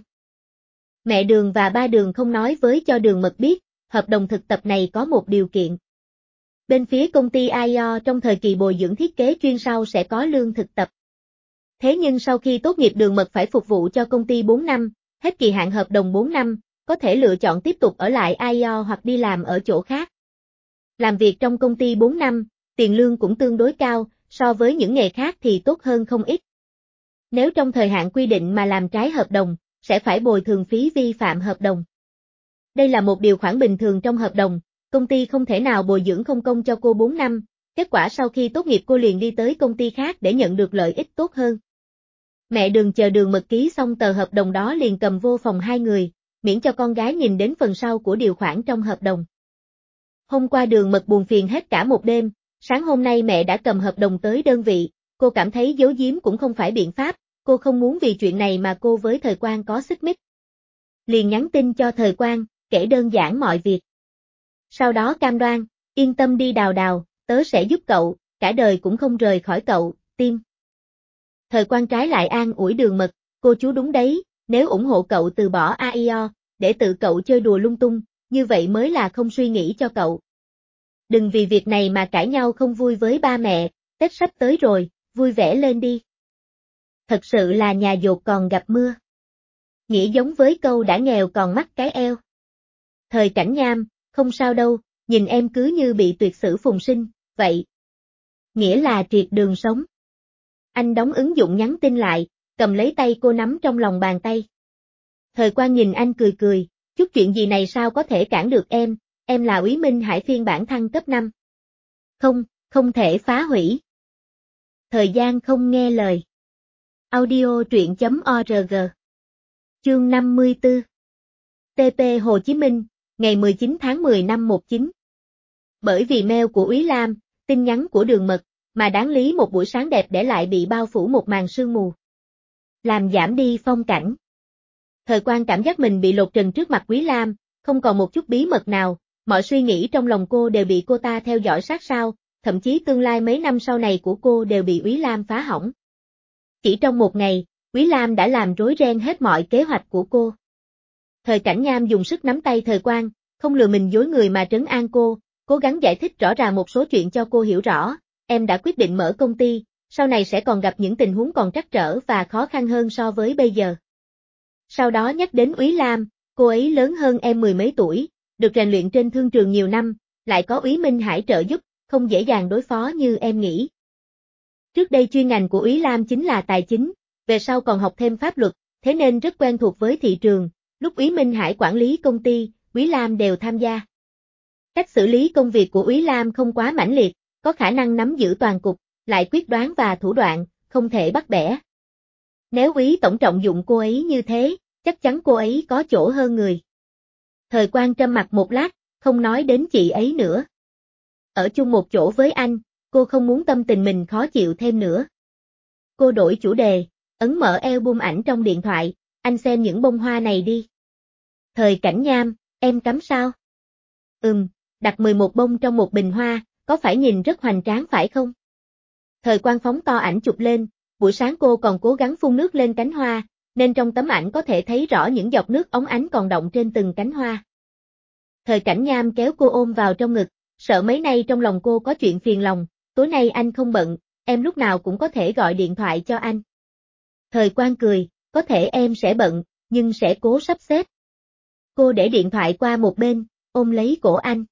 Speaker 1: Mẹ Đường và ba Đường không nói với cho Đường Mật biết, hợp đồng thực tập này có một điều kiện. Bên phía công ty a i o trong thời kỳ bồi dưỡng thiết kế chuyên sau sẽ có lương thực tập. Thế nhưng sau khi tốt nghiệp Đường Mật phải phục vụ cho công ty bốn năm, hết kỳ hạn hợp đồng bốn năm, có thể lựa chọn tiếp tục ở lại a i o hoặc đi làm ở chỗ khác. Làm việc trong công ty bốn năm, tiền lương cũng tương đối cao, so với những nghề khác thì tốt hơn không ít. Nếu trong thời hạn quy định mà làm trái hợp đồng, sẽ phải bồi thường phí vi phạm hợp đồng. Đây là một điều khoản bình thường trong hợp đồng, công ty không thể nào bồi dưỡng không công cho cô bốn năm, kết quả sau khi tốt nghiệp cô liền đi tới công ty khác để nhận được lợi ích tốt hơn. Mẹ Đường chờ Đường Mật ký xong tờ hợp đồng đó liền cầm vô phòng hai người, miễn cho con gái nhìn đến phần sau của điều khoản trong hợp đồng. Hôm qua Đường Mật buồn phiền hết cả một đêm, sáng hôm nay mẹ đã cầm hợp đồng tới đơn vị, cô cảm thấy giấu giếm cũng không phải biện pháp, cô không muốn vì chuyện này mà cô với Thời Quang có xích mích. Liền nhắn tin cho Thời Quang, kể đơn giản mọi việc. Sau đó cam đoan, yên tâm đi Đào Đào, tớ sẽ giúp cậu, cả đời cũng không rời khỏi cậu, tim. Thời Quang trái lại an ủi Đường Mật, cô chú đúng đấy, Nếu ủng hộ cậu từ bỏ a i o, để tự cậu chơi đùa lung tung, như vậy mới là không suy nghĩ cho cậu. Đừng vì việc này mà cãi nhau không vui với ba mẹ, Tết sắp tới rồi, vui vẻ lên đi. Thật sự là nhà dột còn gặp mưa. Nghĩa giống với câu đã nghèo còn mắc cái eo. Thời Cảnh Nham, không sao đâu, nhìn em cứ như bị tuyệt sử phùng sinh, vậy. Nghĩa là triệt đường sống. Anh đóng ứng dụng nhắn tin lại, cầm lấy tay cô nắm trong lòng bàn tay. Thời Quang nhìn anh cười cười, chút chuyện gì này sao có thể cản được em, em là Úy Minh Hải phiên bản thăng cấp năm. Không, không thể phá hủy. Thời gian không nghe lời. Audio truyện chấm org. Chương năm mươi tư. tê pê Hồ Chí Minh, ngày mười chín tháng mười năm một chín. Bởi vì mail của Úy Lam, tin nhắn của Đường Mật, mà đáng lý một buổi sáng đẹp để lại bị bao phủ một màn sương mù. Làm giảm đi phong cảnh. Thời Quang cảm giác mình bị lột trần trước mặt Úy Lam, không còn một chút bí mật nào, mọi suy nghĩ trong lòng cô đều bị cô ta theo dõi sát sao, thậm chí tương lai mấy năm sau này của cô đều bị Úy Lam phá hỏng. Chỉ trong một ngày, Úy Lam đã làm rối ren hết mọi kế hoạch của cô. Thời Cảnh Nham dùng sức nắm tay Thời Quang, không lừa mình dối người mà trấn an cô, cố gắng giải thích rõ ràng một số chuyện cho cô hiểu rõ, em đã quyết định mở công ty, sau này sẽ còn gặp những tình huống còn trắc trở và khó khăn hơn so với bây giờ. Sau đó nhắc đến Úy Lam, cô ấy lớn hơn em mười mấy tuổi, được rèn luyện trên thương trường nhiều năm, lại có Úy Minh Hải trợ giúp, không dễ dàng đối phó như em nghĩ. Trước đây chuyên ngành của Úy Lam chính là tài chính, về sau còn học thêm pháp luật, thế nên rất quen thuộc với thị trường, lúc Úy Minh Hải quản lý công ty, Úy Lam đều tham gia. Cách xử lý công việc của Úy Lam không quá mãnh liệt, có khả năng nắm giữ toàn cục, lại quyết đoán và thủ đoạn, không thể bắt bẻ. Nếu Úy tổng trọng dụng cô ấy như thế, chắc chắn cô ấy có chỗ hơn người. Thời Quang trầm mặc một lát, không nói đến chị ấy nữa. Ở chung một chỗ với anh, cô không muốn tâm tình mình khó chịu thêm nữa. Cô đổi chủ đề, ấn mở album ảnh trong điện thoại, anh xem những bông hoa này đi. Thời Cảnh Nham, em cắm sao? Ừm, đặt mười một bông trong một bình hoa, có phải nhìn rất hoành tráng phải không? Thời Quang phóng to ảnh chụp lên, buổi sáng cô còn cố gắng phun nước lên cánh hoa, nên trong tấm ảnh có thể thấy rõ những giọt nước óng ánh còn đọng trên từng cánh hoa. Thời Cảnh Nham kéo cô ôm vào trong ngực, sợ mấy nay trong lòng cô có chuyện phiền lòng, tối nay anh không bận, em lúc nào cũng có thể gọi điện thoại cho anh. Thời Quang cười, có thể em sẽ bận, nhưng sẽ cố sắp xếp. Cô để điện thoại qua một bên, ôm lấy cổ anh.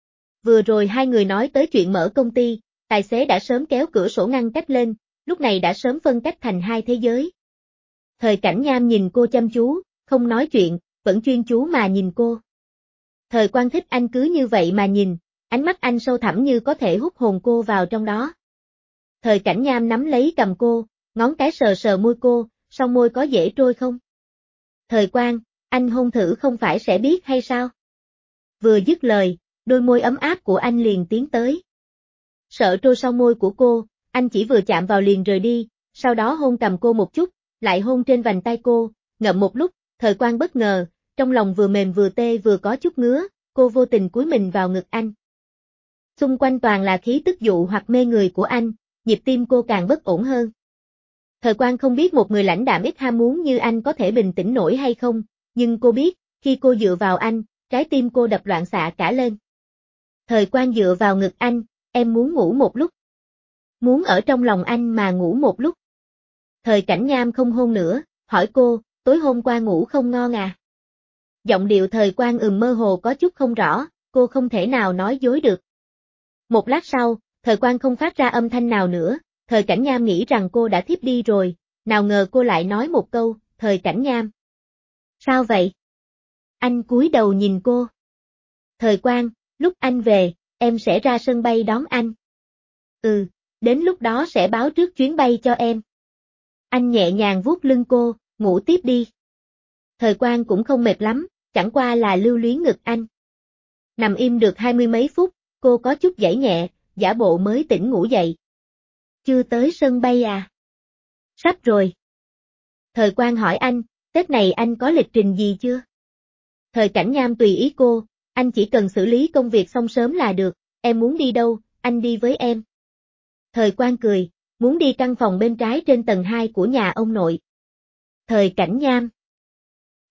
Speaker 1: Vừa rồi hai người nói tới chuyện mở công ty, tài xế đã sớm kéo cửa sổ ngăn cách lên, lúc này đã sớm phân cách thành hai thế giới. Thời Cảnh Nham nhìn cô chăm chú, không nói chuyện, vẫn chuyên chú mà nhìn cô. Thời Quang thích anh cứ như vậy mà nhìn, ánh mắt anh sâu thẳm như có thể hút hồn cô vào trong đó. Thời Cảnh Nham nắm lấy cầm cô, ngón cái sờ sờ môi cô, song môi có dễ trôi không? Thời Quang, anh hôn thử không phải sẽ biết hay sao? Vừa dứt lời, đôi môi ấm áp của anh liền tiến tới. Sợ trôi sau môi của cô, anh chỉ vừa chạm vào liền rời đi, sau đó hôn cầm cô một chút, lại hôn trên vành tay cô, ngậm một lúc, Thời Quang bất ngờ, trong lòng vừa mềm vừa tê vừa có chút ngứa, cô vô tình cúi mình vào ngực anh. Xung quanh toàn là khí tức dụ hoặc mê người của anh, nhịp tim cô càng bất ổn hơn. Thời Quang không biết một người lãnh đạm ít ham muốn như anh có thể bình tĩnh nổi hay không, nhưng cô biết, khi cô dựa vào anh, trái tim cô đập loạn xạ cả lên. Thời Quang dựa vào ngực anh, em muốn ngủ một lúc. Muốn ở trong lòng anh mà ngủ một lúc. Thời Cảnh Nham không hôn nữa, hỏi cô, tối hôm qua ngủ không ngon à? Giọng điệu Thời Quang ừm mơ hồ có chút không rõ, cô không thể nào nói dối được. Một lát sau, Thời Quang không phát ra âm thanh nào nữa, Thời Cảnh Nham nghĩ rằng cô đã thiếp đi rồi, nào ngờ cô lại nói một câu, Thời Cảnh Nham. Sao vậy? Anh cúi đầu nhìn cô. Thời Quang, lúc anh về, em sẽ ra sân bay đón anh. Ừ, đến lúc đó sẽ báo trước chuyến bay cho em. Anh nhẹ nhàng vuốt lưng cô, ngủ tiếp đi. Thời Quang cũng không mệt lắm, chẳng qua là lưu luyến ngực anh. Nằm im được hai mươi mấy phút, cô có chút giãy nhẹ, giả bộ mới tỉnh ngủ dậy. Chưa tới sân bay à? Sắp rồi. Thời Quang hỏi anh, Tết này anh có lịch trình gì chưa? Thời Cảnh Nham tùy ý cô, anh chỉ cần xử lý công việc xong sớm là được, em muốn đi đâu, anh đi với em. Thời Quang cười, muốn đi căn phòng bên trái trên tầng hai của nhà ông nội. Thời Cảnh Nham.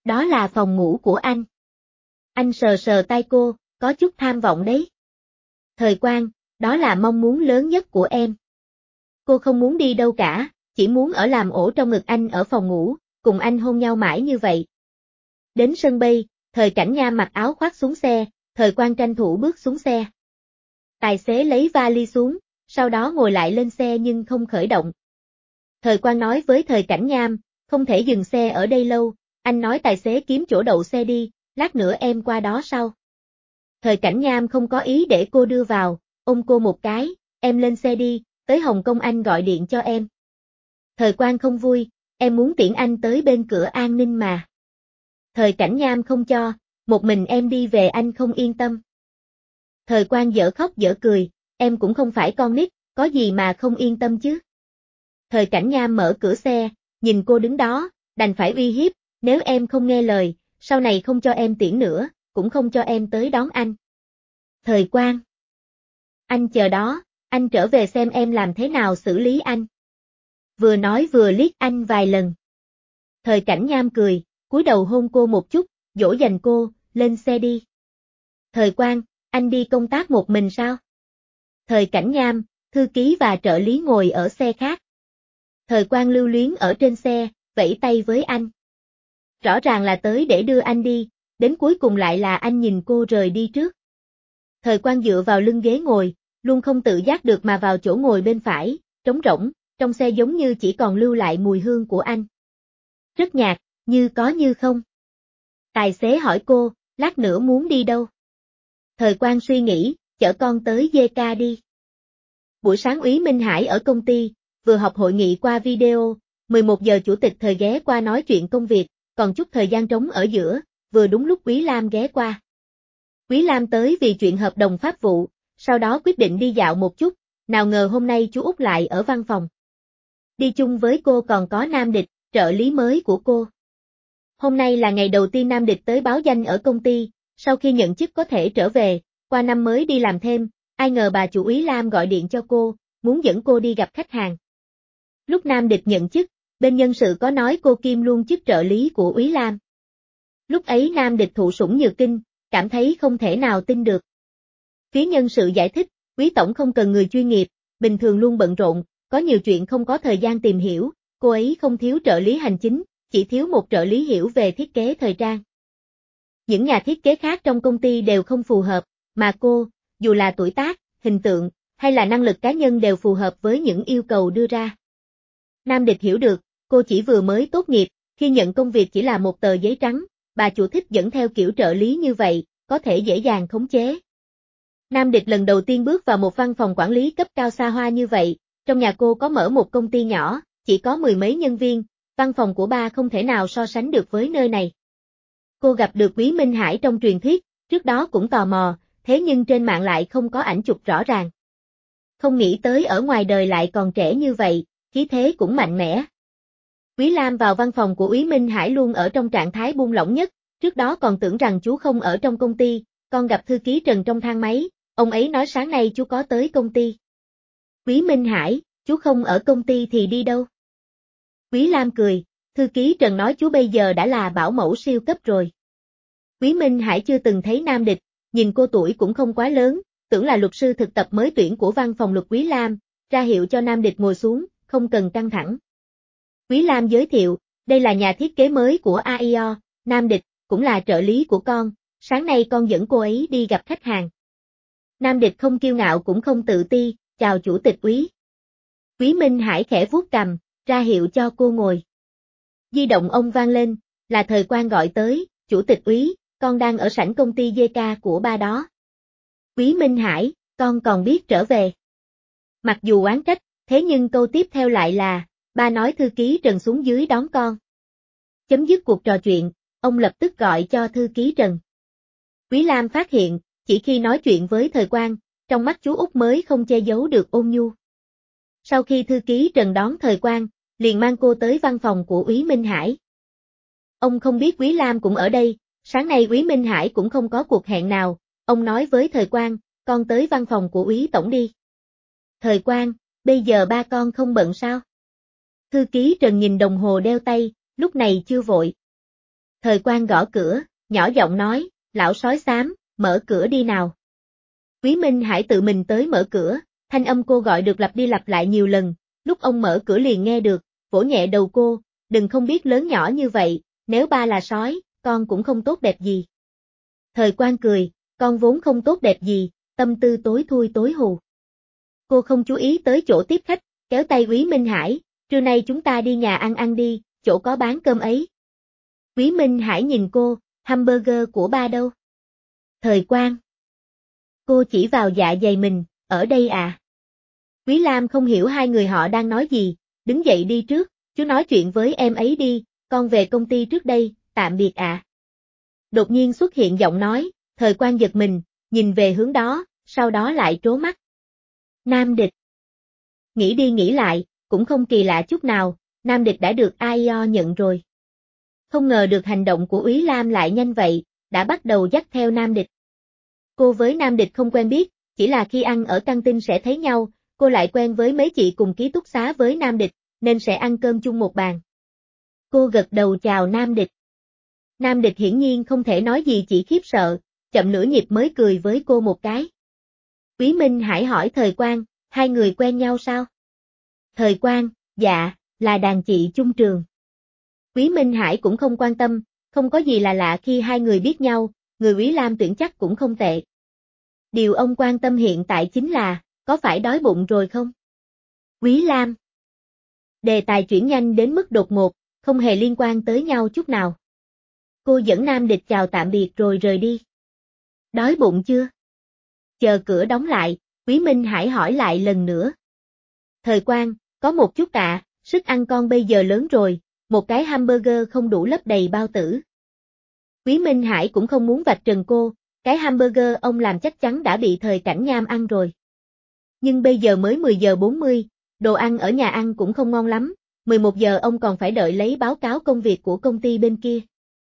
Speaker 1: Đó là phòng ngủ của anh. Anh sờ sờ tay cô, có chút tham vọng đấy. Thời Quang, đó là mong muốn lớn nhất của em. Cô không muốn đi đâu cả, chỉ muốn ở làm ổ trong ngực anh ở phòng ngủ, cùng anh hôn nhau mãi như vậy. Đến sân bay, Thời Cảnh Nham mặc áo khoác xuống xe, Thời Quang tranh thủ bước xuống xe. Tài xế lấy vali xuống, sau đó ngồi lại lên xe nhưng không khởi động. Thời Quang nói với Thời Cảnh Nham, không thể dừng xe ở đây lâu, anh nói tài xế kiếm chỗ đậu xe đi, lát nữa em qua đó sau. Thời Cảnh Nham không có ý để cô đưa vào, ôm cô một cái, em lên xe đi, tới Hồng Kông anh gọi điện cho em. Thời Quang không vui, em muốn tiễn anh tới bên cửa an ninh mà. Thời Cảnh Nham không cho, một mình em đi về anh không yên tâm. Thời Quang dở khóc dở cười, em cũng không phải con nít, có gì mà không yên tâm chứ. Thời Cảnh Nham mở cửa xe, nhìn cô đứng đó, đành phải uy hiếp, nếu em không nghe lời, sau này không cho em tiễn nữa, cũng không cho em tới đón anh. Thời Quang. Anh chờ đó, anh trở về xem em làm thế nào xử lý anh. Vừa nói vừa liếc anh vài lần. Thời Cảnh Nham cười, cúi đầu hôn cô một chút, dỗ dành cô, lên xe đi. Thời Quang, anh đi công tác một mình sao? Thời Cảnh Nham, thư ký và trợ lý ngồi ở xe khác. Thời Quang lưu luyến ở trên xe, vẫy tay với anh. Rõ ràng là tới để đưa anh đi, đến cuối cùng lại là anh nhìn cô rời đi trước. Thời Quang dựa vào lưng ghế ngồi, luôn không tự giác được mà vào chỗ ngồi bên phải, trống rỗng, trong xe giống như chỉ còn lưu lại mùi hương của anh. Rất nhạt, như có như không. Tài xế hỏi cô, lát nữa muốn đi đâu? Thời Quang suy nghĩ, chở con tới giê ca đi. Buổi sáng Úy Minh Hải ở công ty, vừa họp hội nghị qua video, mười một giờ chủ tịch Thời ghé qua nói chuyện công việc, còn chút thời gian trống ở giữa, vừa đúng lúc Quý Lam ghé qua. Quý Lam tới vì chuyện hợp đồng pháp vụ, sau đó quyết định đi dạo một chút, nào ngờ hôm nay chú Út lại ở văn phòng. Đi chung với cô còn có Nam Địch, trợ lý mới của cô. Hôm nay là ngày đầu tiên Nam Địch tới báo danh ở công ty, sau khi nhận chức có thể trở về, qua năm mới đi làm thêm, ai ngờ bà chủ Úy Lam gọi điện cho cô, muốn dẫn cô đi gặp khách hàng. Lúc Nam Địch nhận chức, bên nhân sự có nói cô Kim luôn chức trợ lý của Úy Lam. Lúc ấy Nam Địch thụ sủng nhược kinh, cảm thấy không thể nào tin được. Phía nhân sự giải thích, Quý tổng không cần người chuyên nghiệp, bình thường luôn bận rộn, có nhiều chuyện không có thời gian tìm hiểu, cô ấy không thiếu trợ lý hành chính, chỉ thiếu một trợ lý hiểu về thiết kế thời trang. Những nhà thiết kế khác trong công ty đều không phù hợp, mà cô, dù là tuổi tác, hình tượng, hay là năng lực cá nhân đều phù hợp với những yêu cầu đưa ra. Nam Địch hiểu được, cô chỉ vừa mới tốt nghiệp, khi nhận công việc chỉ là một tờ giấy trắng, bà chủ thích dẫn theo kiểu trợ lý như vậy, có thể dễ dàng khống chế. Nam Địch lần đầu tiên bước vào một văn phòng quản lý cấp cao xa hoa như vậy, trong nhà cô có mở một công ty nhỏ, chỉ có mười mấy nhân viên, văn phòng của ba không thể nào so sánh được với nơi này. Cô gặp được Quý Minh Hải trong truyền thuyết, trước đó cũng tò mò, thế nhưng trên mạng lại không có ảnh chụp rõ ràng. Không nghĩ tới ở ngoài đời lại còn trẻ như vậy, khí thế cũng mạnh mẽ. Quý Lam vào văn phòng của Úy Minh Hải luôn ở trong trạng thái buông lỏng nhất, trước đó còn tưởng rằng chú không ở trong công ty, con gặp thư ký Trần trong thang máy, ông ấy nói sáng nay chú có tới công ty. Quý Minh Hải, chú không ở công ty thì đi đâu? Quý Lam cười, thư ký Trần nói chú bây giờ đã là bảo mẫu siêu cấp rồi. Quý Minh Hải chưa từng thấy Nam Địch, nhìn cô tuổi cũng không quá lớn, tưởng là luật sư thực tập mới tuyển của văn phòng luật Quý Lam, ra hiệu cho Nam Địch ngồi xuống, không cần căng thẳng. Quý Lam giới thiệu, đây là nhà thiết kế mới của a i o, Nam Địch, cũng là trợ lý của con, sáng nay con dẫn cô ấy đi gặp khách hàng. Nam Địch không kiêu ngạo cũng không tự ti, chào chủ tịch Úy. Quý Minh Hải khẽ vuốt cằm, ra hiệu cho cô ngồi. Di động ông vang lên, là Thời Quang gọi tới, chủ tịch Úy, con đang ở sảnh công ty giê ca của ba đó. Quý Minh Hải, con còn biết trở về. Mặc dù oán trách, thế nhưng câu tiếp theo lại là, ba nói thư ký Trần xuống dưới đón con. Chấm dứt cuộc trò chuyện, ông lập tức gọi cho thư ký Trần. Quý Lam phát hiện, chỉ khi nói chuyện với Thời Quang, trong mắt chú Út mới không che giấu được ôn nhu. Sau khi thư ký Trần đón Thời Quang, liền mang cô tới văn phòng của Úy Minh Hải. Ông không biết Quý Lam cũng ở đây, sáng nay Úy Minh Hải cũng không có cuộc hẹn nào, ông nói với Thời Quang, con tới văn phòng của Úy tổng đi. Thời Quang, bây giờ ba con không bận sao? Thư ký Trần nhìn đồng hồ đeo tay, lúc này chưa vội. Thời Quang gõ cửa, nhỏ giọng nói, lão sói xám, mở cửa đi nào. Quý Minh Hải tự mình tới mở cửa, thanh âm cô gọi được lặp đi lặp lại nhiều lần, lúc ông mở cửa liền nghe được, vỗ nhẹ đầu cô, đừng không biết lớn nhỏ như vậy, nếu ba là sói, con cũng không tốt đẹp gì. Thời Quang cười, con vốn không tốt đẹp gì, tâm tư tối thui tối hù. Cô không chú ý tới chỗ tiếp khách, kéo tay Quý Minh Hải, trưa nay chúng ta đi nhà ăn ăn đi, chỗ có bán cơm ấy. Quý Minh Hải nhìn cô, hamburger của ba đâu? Thời Quang. Cô chỉ vào dạ dày mình, ở đây à? Quý Lam không hiểu hai người họ đang nói gì, đứng dậy đi trước, chú nói chuyện với em ấy đi, con về công ty trước đây, tạm biệt ạ. À. Đột nhiên xuất hiện giọng nói, Thời Quang giật mình, nhìn về hướng đó, sau đó lại trố mắt. Nam Địch. Nghĩ đi nghĩ lại, cũng không kỳ lạ chút nào, Nam Địch đã được a i o nhận rồi. Không ngờ được hành động của Úy Lam lại nhanh vậy, đã bắt đầu dắt theo Nam Địch. Cô với Nam Địch không quen biết, chỉ là khi ăn ở căng tin sẽ thấy nhau, cô lại quen với mấy chị cùng ký túc xá với Nam Địch, nên sẽ ăn cơm chung một bàn. Cô gật đầu chào Nam Địch. Nam Địch hiển nhiên không thể nói gì, chỉ khiếp sợ, chậm nửa nhịp mới cười với cô một cái. Quý Minh Hải hỏi Thời Quang, hai người quen nhau sao? Thời Quang, dạ, là đàn chị chung trường. Quý Minh Hải cũng không quan tâm, không có gì là lạ khi hai người biết nhau, người Quý Lam tuyển chắc cũng không tệ. Điều ông quan tâm hiện tại chính là, có phải đói bụng rồi không? Quý Lam. Đề tài chuyển nhanh đến mức đột ngột, không hề liên quan tới nhau chút nào. Cô dẫn Nam Địch chào tạm biệt rồi rời đi. Đói bụng chưa? Chờ cửa đóng lại, Quý Minh Hải hỏi lại lần nữa. Thời Quang, có một chút ạ, à, sức ăn con bây giờ lớn rồi, một cái hamburger không đủ lấp đầy bao tử. Quý Minh Hải cũng không muốn vạch trần cô, cái hamburger ông làm chắc chắn đã bị Thời Cảnh Nham ăn rồi. Nhưng bây giờ mới mười giờ bốn mươi, đồ ăn ở nhà ăn cũng không ngon lắm, mười một giờ ông còn phải đợi lấy báo cáo công việc của công ty bên kia.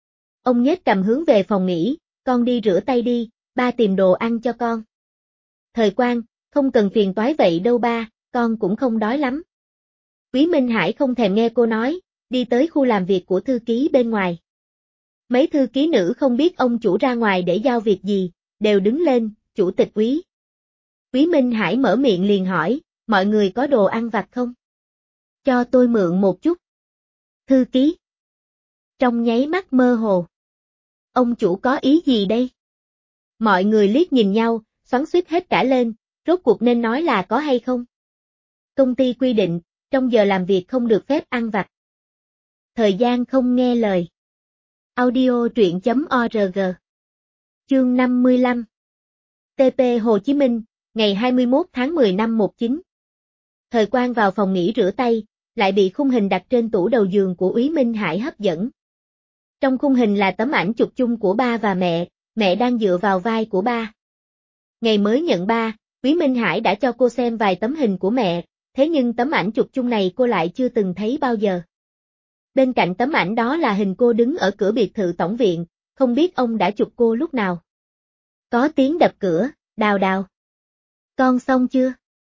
Speaker 1: Ông nhếch cầm hướng về phòng nghỉ, con đi rửa tay đi, ba tìm đồ ăn cho con. Thời Quang, không cần phiền toái vậy đâu ba, con cũng không đói lắm. Quý Minh Hải không thèm nghe cô nói, đi tới khu làm việc của thư ký bên ngoài. Mấy thư ký nữ không biết ông chủ ra ngoài để giao việc gì, đều đứng lên, chủ tịch Quý. Quý Minh Hải mở miệng liền hỏi, mọi người có đồ ăn vặt không? Cho tôi mượn một chút. Thư ký. Trong nháy mắt mơ hồ. Ông chủ có ý gì đây? Mọi người liếc nhìn nhau, xoắn xuýt hết cả lên, rốt cuộc nên nói là có hay không? Công ty quy định, trong giờ làm việc không được phép ăn vặt. Thời gian không nghe lời. Audio truyện chấm org. Chương năm mươi lăm. tê pê Hồ Chí Minh, ngày hai mươi mốt tháng mười năm một chín. Thời Quang vào phòng nghỉ rửa tay, lại bị khung hình đặt trên tủ đầu giường của Úy Minh Hải hấp dẫn. Trong khung hình là tấm ảnh chụp chung của ba và mẹ, mẹ đang dựa vào vai của ba. Ngày mới nhận ba, Úy Minh Hải đã cho cô xem vài tấm hình của mẹ, thế nhưng tấm ảnh chụp chung này cô lại chưa từng thấy bao giờ. Bên cạnh tấm ảnh đó là hình cô đứng ở cửa biệt thự tổng viện, không biết ông đã chụp cô lúc nào. Có tiếng đập cửa, Đào Đào. Con xong chưa?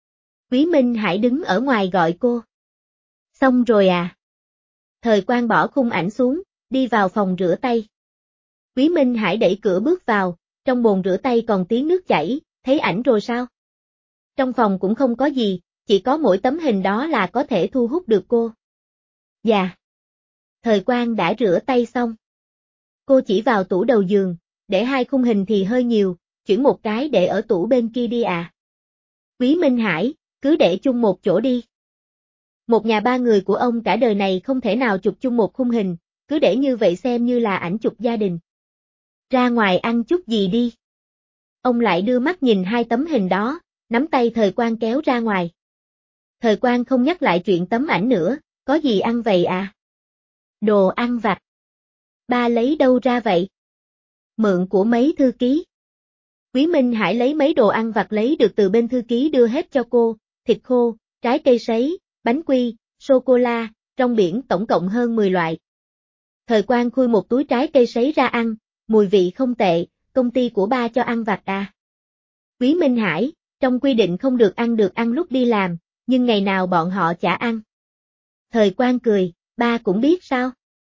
Speaker 1: Úy Minh Hải đứng ở ngoài gọi cô. Xong rồi à? Thời Quang bỏ khung ảnh xuống, đi vào phòng rửa tay. Úy Minh Hải đẩy cửa bước vào, trong bồn rửa tay còn tiếng nước chảy, thấy ảnh rồi sao? Trong phòng cũng không có gì, chỉ có mỗi tấm hình đó là có thể thu hút được cô. Dạ. Thời Quang đã rửa tay xong. Cô chỉ vào tủ đầu giường, để hai khung hình thì hơi nhiều, chuyển một cái để ở tủ bên kia đi à. Úy Minh Hải, cứ để chung một chỗ đi. Một nhà ba người của ông cả đời này không thể nào chụp chung một khung hình, cứ để như vậy xem như là ảnh chụp gia đình. Ra ngoài ăn chút gì đi. Ông lại đưa mắt nhìn hai tấm hình đó, nắm tay Thời Quang kéo ra ngoài. Thời Quang không nhắc lại chuyện tấm ảnh nữa, có gì ăn vậy à? Đồ ăn vặt. Ba lấy đâu ra vậy? Mượn của mấy thư ký. Quý Minh Hải lấy mấy đồ ăn vặt lấy được từ bên thư ký đưa hết cho cô, thịt khô, trái cây sấy, bánh quy, sô-cô-la, rong biển tổng cộng hơn mười loại. Thời Quang khui một túi trái cây sấy ra ăn, mùi vị không tệ, công ty của ba cho ăn vặt à. Quý Minh Hải, trong quy định không được ăn được ăn lúc đi làm, nhưng ngày nào bọn họ chả ăn. Thời Quang cười, ba cũng biết sao?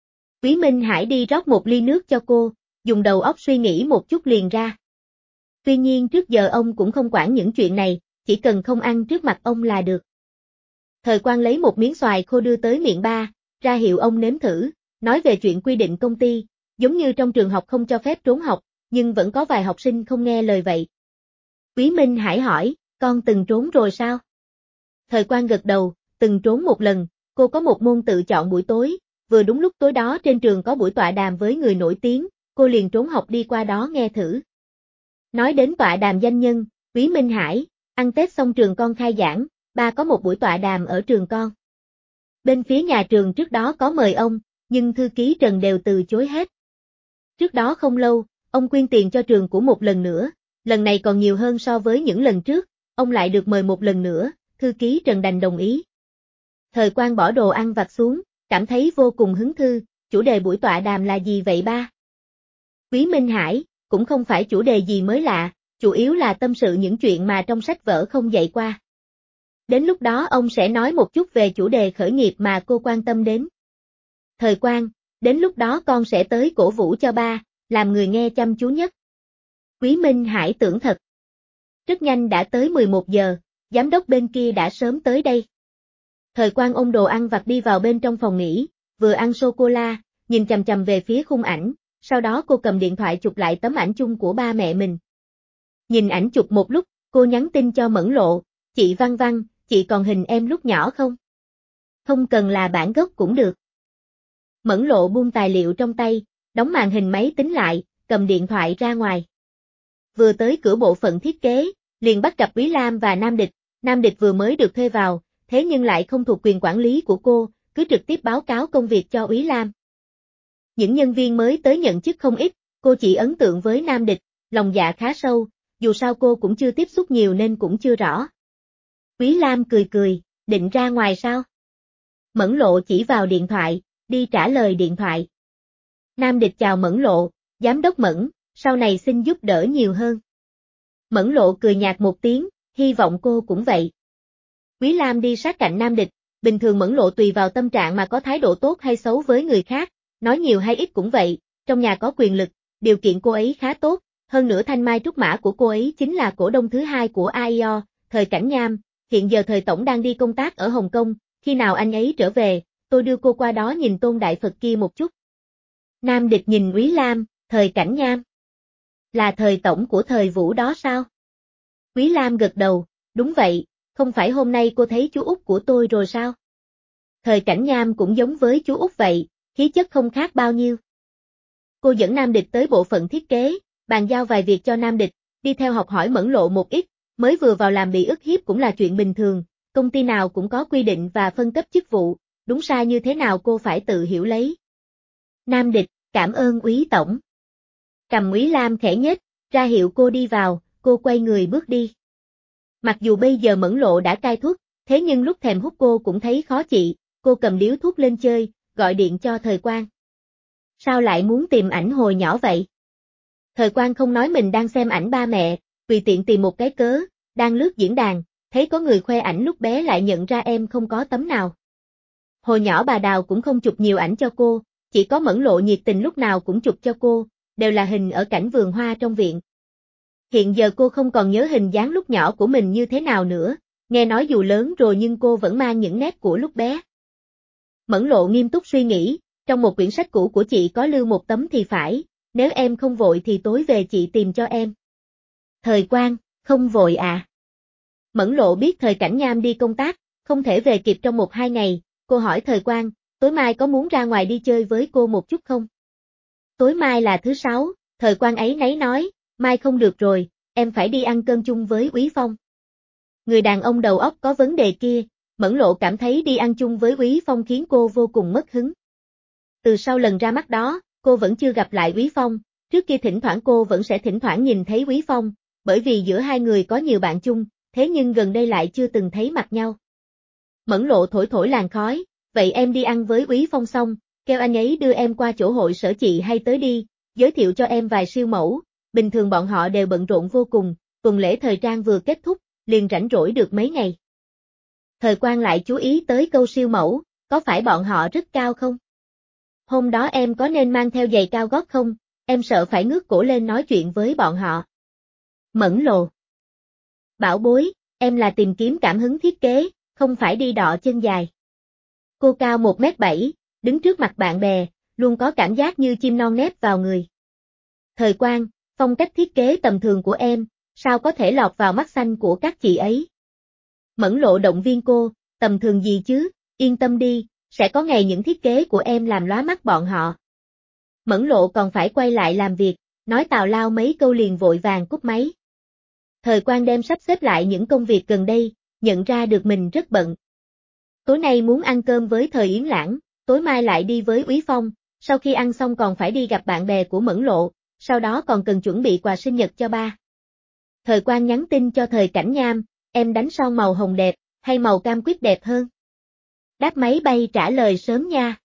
Speaker 1: Quý Minh Hải đi rót một ly nước cho cô, dùng đầu óc suy nghĩ một chút liền ra. Tuy nhiên trước giờ ông cũng không quản những chuyện này, chỉ cần không ăn trước mặt ông là được. Thời Quang lấy một miếng xoài khô đưa tới miệng ba, ra hiệu ông nếm thử, nói về chuyện quy định công ty, giống như trong trường học không cho phép trốn học, nhưng vẫn có vài học sinh không nghe lời vậy. Quý Minh Hải hỏi, con từng trốn rồi sao? Thời Quang gật đầu, từng trốn một lần, cô có một môn tự chọn buổi tối, vừa đúng lúc tối đó trên trường có buổi tọa đàm với người nổi tiếng, cô liền trốn học đi qua đó nghe thử. Nói đến tọa đàm danh nhân, Quý Minh Hải, ăn Tết xong trường con khai giảng, ba có một buổi tọa đàm ở trường con. Bên phía nhà trường trước đó có mời ông, nhưng thư ký Trần đều từ chối hết. Trước đó không lâu, ông quyên tiền cho trường của một lần nữa, lần này còn nhiều hơn so với những lần trước, ông lại được mời một lần nữa, thư ký Trần đành đồng ý. Thời Quang bỏ đồ ăn vặt xuống, cảm thấy vô cùng hứng thư, chủ đề buổi tọa đàm là gì vậy ba? Quý Minh Hải, cũng không phải chủ đề gì mới lạ, chủ yếu là tâm sự những chuyện mà trong sách vở không dạy qua. Đến lúc đó ông sẽ nói một chút về chủ đề khởi nghiệp mà cô quan tâm đến. Thời Quang, đến lúc đó con sẽ tới cổ vũ cho ba, làm người nghe chăm chú nhất. Quý Minh Hải tưởng thật. Rất nhanh đã tới mười một giờ, giám đốc bên kia đã sớm tới đây. Thời Quang ôm đồ ăn vặt đi vào bên trong phòng nghỉ, vừa ăn sô-cô-la, nhìn chằm chằm về phía khung ảnh, sau đó cô cầm điện thoại chụp lại tấm ảnh chung của ba mẹ mình. Nhìn ảnh chụp một lúc, cô nhắn tin cho Mẫn Lộ, chị Văn Văn, chị còn hình em lúc nhỏ không? Không cần là bản gốc cũng được. Mẫn Lộ buông tài liệu trong tay, đóng màn hình máy tính lại, cầm điện thoại ra ngoài. Vừa tới cửa bộ phận thiết kế, liền bắt gặp Quý Lam và Nam Địch, Nam Địch vừa mới được thuê vào, thế nhưng lại không thuộc quyền quản lý của cô, cứ trực tiếp báo cáo công việc cho Quý Lam. Những nhân viên mới tới nhận chức không ít, cô chỉ ấn tượng với Nam Địch, lòng dạ khá sâu, dù sao cô cũng chưa tiếp xúc nhiều nên cũng chưa rõ. Quý Lam cười cười, định ra ngoài sao? Mẫn Lộ chỉ vào điện thoại, đi trả lời điện thoại. Nam Địch chào Mẫn Lộ, giám đốc Mẫn, sau này xin giúp đỡ nhiều hơn. Mẫn Lộ cười nhạt một tiếng, hy vọng cô cũng vậy. Quý Lam đi sát cạnh Nam Địch, bình thường Mẫn Lộ tùy vào tâm trạng mà có thái độ tốt hay xấu với người khác, nói nhiều hay ít cũng vậy, trong nhà có quyền lực, điều kiện cô ấy khá tốt, hơn nữa thanh mai trúc mã của cô ấy chính là cổ đông thứ hai của a i o, Thời Cảnh Nham, hiện giờ Thời Tổng đang đi công tác ở Hồng Kông, khi nào anh ấy trở về, tôi đưa cô qua đó nhìn Tôn Đại Phật kia một chút. Nam Địch nhìn Quý Lam, Thời Cảnh Nham. Là Thời Tổng của Thời Vũ đó sao? Quý Lam gật đầu, đúng vậy, không phải hôm nay cô thấy chú út của tôi rồi sao? Thời Cảnh Nham cũng giống với chú út vậy, khí chất không khác bao nhiêu. Cô dẫn Nam Địch tới bộ phận thiết kế, bàn giao vài việc cho Nam Địch, đi theo học hỏi Mẫn Lộ một ít, mới vừa vào làm bị ức hiếp cũng là chuyện bình thường, công ty nào cũng có quy định và phân cấp chức vụ, đúng sai như thế nào cô phải tự hiểu lấy. Nam Địch, cảm ơn Úy Tổng. Cầm Úy Lam khẽ nhếch, ra hiệu cô đi vào, cô quay người bước đi. Mặc dù bây giờ Mẫn Lộ đã cai thuốc, thế nhưng lúc thèm hút cô cũng thấy khó chịu, cô cầm điếu thuốc lên chơi, gọi điện cho Thời Quang. Sao lại muốn tìm ảnh hồi nhỏ vậy? Thời Quang không nói mình đang xem ảnh ba mẹ, tùy tiện tìm một cái cớ, đang lướt diễn đàn, thấy có người khoe ảnh lúc bé lại nhận ra em không có tấm nào. Hồi nhỏ bà Đào cũng không chụp nhiều ảnh cho cô, chỉ có Mẫn Lộ nhiệt tình lúc nào cũng chụp cho cô, đều là hình ở cảnh vườn hoa trong viện. Hiện giờ cô không còn nhớ hình dáng lúc nhỏ của mình như thế nào nữa, nghe nói dù lớn rồi nhưng cô vẫn mang những nét của lúc bé. Mẫn Lộ nghiêm túc suy nghĩ, trong một quyển sách cũ của chị có lưu một tấm thì phải, nếu em không vội thì tối về chị tìm cho em. Thời Quang, không vội à? Mẫn Lộ biết Thời Cảnh Nham đi công tác, không thể về kịp trong một hai ngày, cô hỏi Thời Quang, tối mai có muốn ra ngoài đi chơi với cô một chút không? Tối mai là thứ sáu, Thời Quang ấy nấy nói, mai không được rồi, em phải đi ăn cơm chung với Úy Phong. Người đàn ông đầu óc có vấn đề kia, Mẫn Lộ cảm thấy đi ăn chung với Úy Phong khiến cô vô cùng mất hứng. Từ sau lần ra mắt đó, cô vẫn chưa gặp lại Úy Phong, trước kia thỉnh thoảng cô vẫn sẽ thỉnh thoảng nhìn thấy Úy Phong, bởi vì giữa hai người có nhiều bạn chung, thế nhưng gần đây lại chưa từng thấy mặt nhau. Mẫn Lộ thổi thổi làn khói, vậy em đi ăn với Úy Phong xong, kêu anh ấy đưa em qua chỗ hội sở chị hay tới đi, giới thiệu cho em vài siêu mẫu, bình thường bọn họ đều bận rộn vô cùng, tuần lễ thời trang vừa kết thúc, liền rảnh rỗi được mấy ngày. Thời Quang lại chú ý tới câu siêu mẫu, có phải bọn họ rất cao không? Hôm đó em có nên mang theo giày cao gót không, em sợ phải ngước cổ lên nói chuyện với bọn họ. Mẫn Lộ. Bảo bối, em là tìm kiếm cảm hứng thiết kế, không phải đi đọ chân dài. Cô cao một mét bảy, đứng trước mặt bạn bè, luôn có cảm giác như chim non nép vào người. Thời Quang, phong cách thiết kế tầm thường của em, sao có thể lọt vào mắt xanh của các chị ấy. Mẫn Lộ động viên cô, tầm thường gì chứ, yên tâm đi, sẽ có ngày những thiết kế của em làm lóa mắt bọn họ. Mẫn Lộ còn phải quay lại làm việc, nói tào lao mấy câu liền vội vàng cúp máy. Thời Quang đem sắp xếp lại những công việc gần đây, nhận ra được mình rất bận. Tối nay muốn ăn cơm với Thời Yến Lãng, tối mai lại đi với Úy Phong, sau khi ăn xong còn phải đi gặp bạn bè của Mẫn Lộ, sau đó còn cần chuẩn bị quà sinh nhật cho ba. Thời Quang nhắn tin cho Thời Cảnh Nham, em đánh son màu hồng đẹp, hay màu cam quýt đẹp hơn? Đáp máy bay trả lời sớm nha.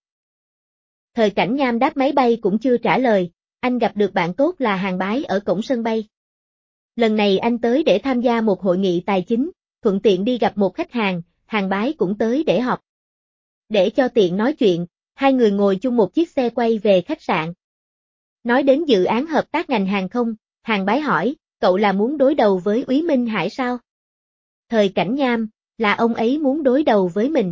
Speaker 1: Thời Cảnh Nham đáp máy bay cũng chưa trả lời, anh gặp được bạn tốt là Hàn Bái ở cổng sân bay. Lần này anh tới để tham gia một hội nghị tài chính, thuận tiện đi gặp một khách hàng, Hàn Bái cũng tới để họp. Để cho tiện nói chuyện, hai người ngồi chung một chiếc xe quay về khách sạn. Nói đến dự án hợp tác ngành hàng không, Hàn Bái hỏi, cậu là muốn đối đầu với Úy Minh Hải sao? Thời Cảnh Nham, là ông ấy muốn đối đầu với mình.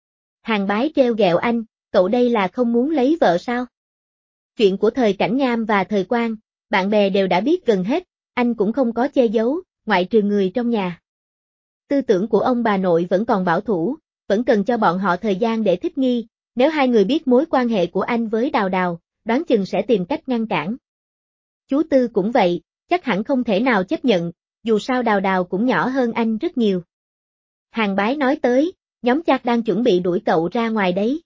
Speaker 1: Hàn Bái trêu ghẹo anh, cậu đây là không muốn lấy vợ sao? Chuyện của Thời Cảnh Nham và Thời Quang, bạn bè đều đã biết gần hết, anh cũng không có che giấu, ngoại trừ người trong nhà. Tư tưởng của ông bà nội vẫn còn bảo thủ, vẫn cần cho bọn họ thời gian để thích nghi, nếu hai người biết mối quan hệ của anh với Đào Đào, đoán chừng sẽ tìm cách ngăn cản. Chú Tư cũng vậy, chắc hẳn không thể nào chấp nhận, dù sao Đào Đào cũng nhỏ hơn anh rất nhiều. Hàn Bái nói tới, nhóm chat đang chuẩn bị đuổi cậu ra ngoài đấy.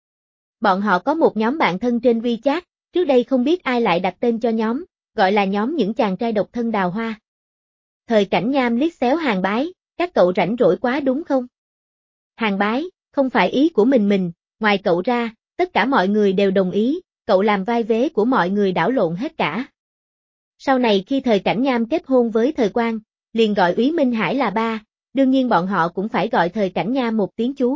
Speaker 1: Bọn họ có một nhóm bạn thân trên WeChat, trước đây không biết ai lại đặt tên cho nhóm, gọi là nhóm những chàng trai độc thân đào hoa. Thời Cảnh Nham liếc xéo Hàn Bái, các cậu rảnh rỗi quá đúng không? Hàn Bái, không phải ý của mình mình, ngoài cậu ra, tất cả mọi người đều đồng ý, cậu làm vai vế của mọi người đảo lộn hết cả. Sau này khi Thời Cảnh Nham kết hôn với Thời Quang, liền gọi Úy Minh Hải là ba, đương nhiên bọn họ cũng phải gọi Thời Cảnh Nham một tiếng chú.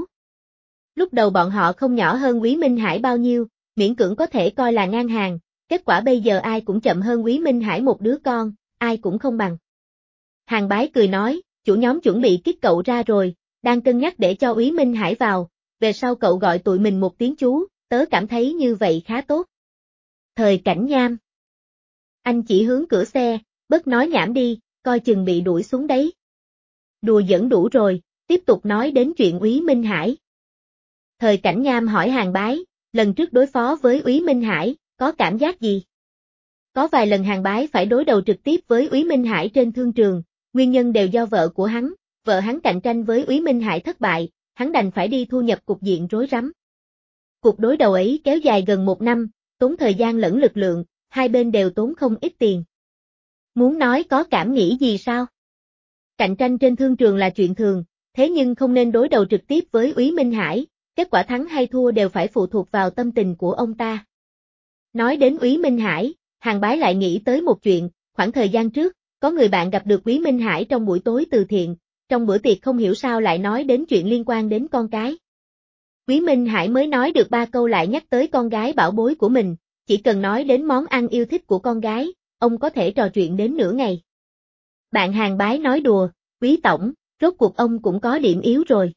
Speaker 1: Lúc đầu bọn họ không nhỏ hơn Úy Minh Hải bao nhiêu, miễn cưỡng có thể coi là ngang hàng, kết quả bây giờ ai cũng chậm hơn Úy Minh Hải một đứa con, ai cũng không bằng. Hàn Bái cười nói, chủ nhóm chuẩn bị kích cậu ra rồi, đang cân nhắc để cho Úy Minh Hải vào, về sau cậu gọi tụi mình một tiếng chú, tớ cảm thấy như vậy khá tốt. Thời Cảnh Nham. Anh chỉ hướng cửa xe, bớt nói nhảm đi, coi chừng bị đuổi xuống đấy. Đùa giỡn đủ rồi, tiếp tục nói đến chuyện Úy Minh Hải. Thời Cảnh Nham hỏi Hàn Bái, lần trước đối phó với Úy Minh Hải, có cảm giác gì? Có vài lần Hàn Bái phải đối đầu trực tiếp với Úy Minh Hải trên thương trường, nguyên nhân đều do vợ của hắn, vợ hắn cạnh tranh với Úy Minh Hải thất bại, hắn đành phải đi thu nhập cục diện rối rắm. Cuộc đối đầu ấy kéo dài gần một năm, tốn thời gian lẫn lực lượng, hai bên đều tốn không ít tiền. Muốn nói có cảm nghĩ gì sao? Cạnh tranh trên thương trường là chuyện thường, thế nhưng không nên đối đầu trực tiếp với Úy Minh Hải, kết quả thắng hay thua đều phải phụ thuộc vào tâm tình của ông ta. Nói đến Úy Minh Hải, Hàn Bái lại nghĩ tới một chuyện, khoảng thời gian trước, có người bạn gặp được Úy Minh Hải trong buổi tối từ thiện, trong bữa tiệc không hiểu sao lại nói đến chuyện liên quan đến con cái. Úy Minh Hải mới nói được ba câu lại nhắc tới con gái bảo bối của mình, chỉ cần nói đến món ăn yêu thích của con gái, ông có thể trò chuyện đến nửa ngày. Bạn Hàn Bái nói đùa, Úy tổng, rốt cuộc ông cũng có điểm yếu rồi.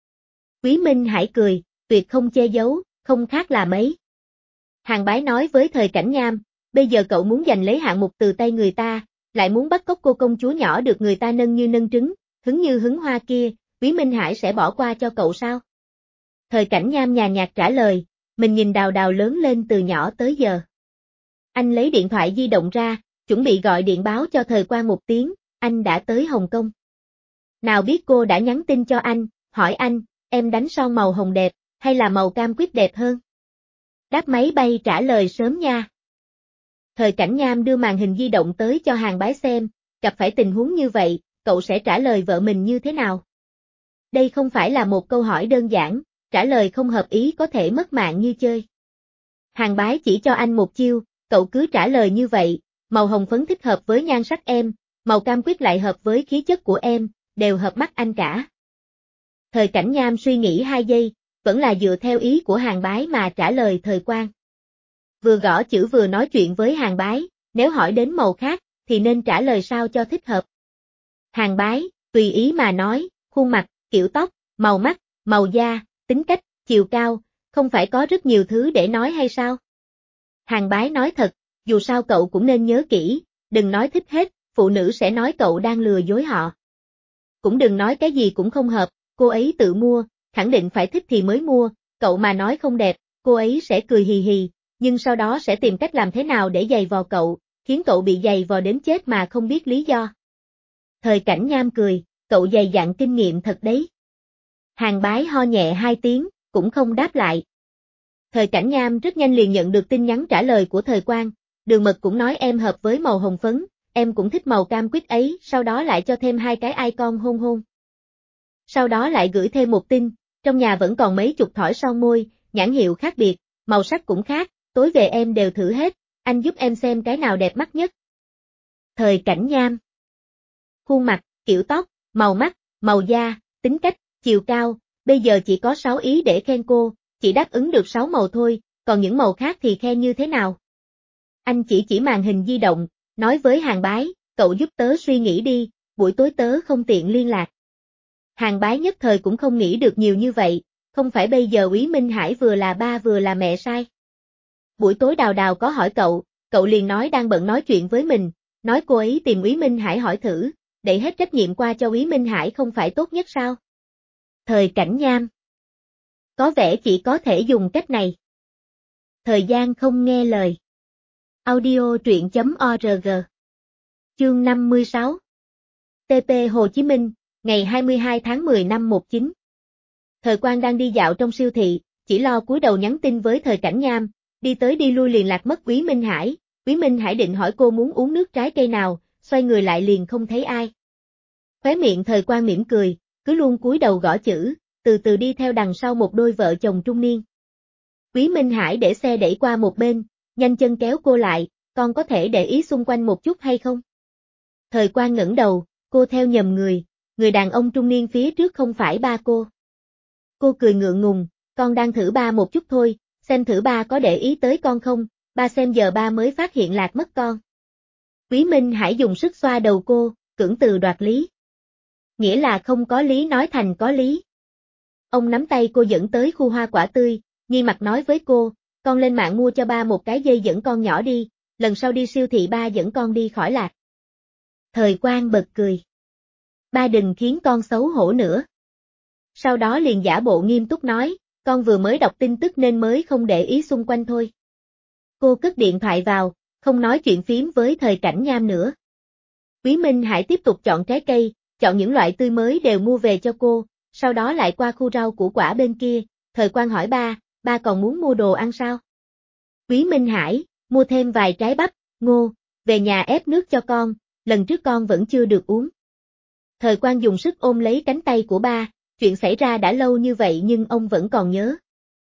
Speaker 1: Úy Minh Hải cười, tuyệt không che giấu, không khác là mấy. Hàn Bái nói với Thời Cảnh Nham, bây giờ cậu muốn giành lấy hạng mục từ tay người ta, lại muốn bắt cóc cô công chúa nhỏ được người ta nâng như nâng trứng, hứng như hứng hoa kia, Úy Minh Hải sẽ bỏ qua cho cậu sao? Thời Cảnh Nham nhàn nhạt trả lời, mình nhìn Đào Đào lớn lên từ nhỏ tới giờ. Anh lấy điện thoại di động ra, chuẩn bị gọi điện báo cho Thời Quang một tiếng, anh đã tới Hồng Kông. Nào biết cô đã nhắn tin cho anh, hỏi anh, em đánh son màu hồng đẹp, hay là màu cam quýt đẹp hơn? Đáp máy bay trả lời sớm nha. Thời Cảnh Nham đưa màn hình di động tới cho Hàn Bái xem, gặp phải tình huống như vậy, cậu sẽ trả lời vợ mình như thế nào? Đây không phải là một câu hỏi đơn giản, trả lời không hợp ý có thể mất mạng như chơi. Hàn Bái chỉ cho anh một chiêu, cậu cứ trả lời như vậy, màu hồng phấn thích hợp với nhan sắc em, màu cam quýt lại hợp với khí chất của em, đều hợp mắt anh cả. Thời Cảnh Nham suy nghĩ hai giây, vẫn là dựa theo ý của Hàn Bái mà trả lời Thời Quang. vừa gõ chữ vừa nói chuyện với Hàng Bái, nếu hỏi đến màu khác, thì nên trả lời sao cho thích hợp. Hàng Bái, tùy ý mà nói, khuôn mặt, kiểu tóc, màu mắt, màu da, tính cách, chiều cao, không phải có rất nhiều thứ để nói hay sao? Hàng Bái nói thật, dù sao cậu cũng nên nhớ kỹ, đừng nói thích hết, phụ nữ sẽ nói cậu đang lừa dối họ. Cũng đừng nói cái gì cũng không hợp, cô ấy tự mua, khẳng định phải thích thì mới mua, cậu mà nói không đẹp, cô ấy sẽ cười hì hì, nhưng sau đó sẽ tìm cách làm thế nào để giày vò cậu, khiến cậu bị giày vò đến chết mà không biết lý do. Thời Cảnh Nham cười, cậu dày dặn kinh nghiệm thật đấy. Hàng Bái ho nhẹ hai tiếng, cũng không đáp lại. Thời Cảnh Nham rất nhanh liền nhận được tin nhắn trả lời của Thời Quang, Đường Mật cũng nói em hợp với màu hồng phấn, em cũng thích màu cam quýt ấy, sau đó lại cho thêm hai cái icon hôn hôn. Sau đó lại gửi thêm một tin, trong nhà vẫn còn mấy chục thỏi son môi, nhãn hiệu khác biệt, màu sắc cũng khác, tối về em đều thử hết, anh giúp em xem cái nào đẹp mắt nhất. Thời Cảnh Nham. Khuôn mặt, kiểu tóc, màu mắt, màu da, tính cách, chiều cao, bây giờ chỉ có sáu ý để khen cô, chỉ đáp ứng được sáu màu thôi, còn những màu khác thì khen như thế nào? Anh chỉ chỉ màn hình di động, nói với Hàng Bái, cậu giúp tớ suy nghĩ đi, buổi tối tớ không tiện liên lạc. Hàng Bái nhất thời cũng không nghĩ được nhiều như vậy, không phải bây giờ Úy Minh Hải vừa là ba vừa là mẹ sai. Buổi tối Đào Đào có hỏi cậu, cậu liền nói đang bận nói chuyện với mình, nói cô ấy tìm Úy Minh Hải hỏi thử, đẩy hết trách nhiệm qua cho Úy Minh Hải không phải tốt nhất sao? Thời Cảnh Nham. Có vẻ chỉ có thể dùng cách này. Thời gian không nghe lời. Audio truyện chấm org. Chương năm mươi sáu. tê pê Hồ Chí Minh, ngày hai mươi hai tháng mười năm một chín. Thời Quang đang đi dạo trong siêu thị, chỉ lo cúi đầu nhắn tin với Thời Cảnh Nham, đi tới đi lui liền lạc mất Úy Minh Hải. Úy Minh Hải định hỏi cô muốn uống nước trái cây nào, xoay người lại liền không thấy ai. Khóe miệng Thời Quang mỉm cười, cứ luôn cúi đầu gõ chữ, từ từ đi theo đằng sau một đôi vợ chồng trung niên. Úy Minh Hải để xe đẩy qua một bên, nhanh chân kéo cô lại, con có thể để ý xung quanh một chút hay không? Thời Quang ngẩng đầu, cô theo nhầm người, người đàn ông trung niên phía trước không phải ba cô. Cô cười ngượng ngùng, con đang thử ba một chút thôi, xem thử ba có để ý tới con không, ba xem giờ ba mới phát hiện lạc mất con. Úy Minh Hải dùng sức xoa đầu cô, cưỡng từ đoạt lý. Nghĩa là không có lý nói thành có lý. Ông nắm tay cô dẫn tới khu hoa quả tươi, nghi mặt nói với cô, con lên mạng mua cho ba một cái dây dẫn con nhỏ đi, lần sau đi siêu thị ba dẫn con đi khỏi lạc. Thời Quang bật cười. Ba đừng khiến con xấu hổ nữa. Sau đó liền giả bộ nghiêm túc nói, con vừa mới đọc tin tức nên mới không để ý xung quanh thôi. Cô cất điện thoại vào, không nói chuyện phím với Thời Cảnh Nham nữa. Úy Minh Hải tiếp tục chọn trái cây, chọn những loại tươi mới đều mua về cho cô, sau đó lại qua khu rau củ quả bên kia, Thời Quang hỏi ba, ba còn muốn mua đồ ăn sao? Úy Minh Hải, mua thêm vài trái bắp, ngô, về nhà ép nước cho con, lần trước con vẫn chưa được uống. Thời Quang dùng sức ôm lấy cánh tay của ba, chuyện xảy ra đã lâu như vậy nhưng ông vẫn còn nhớ.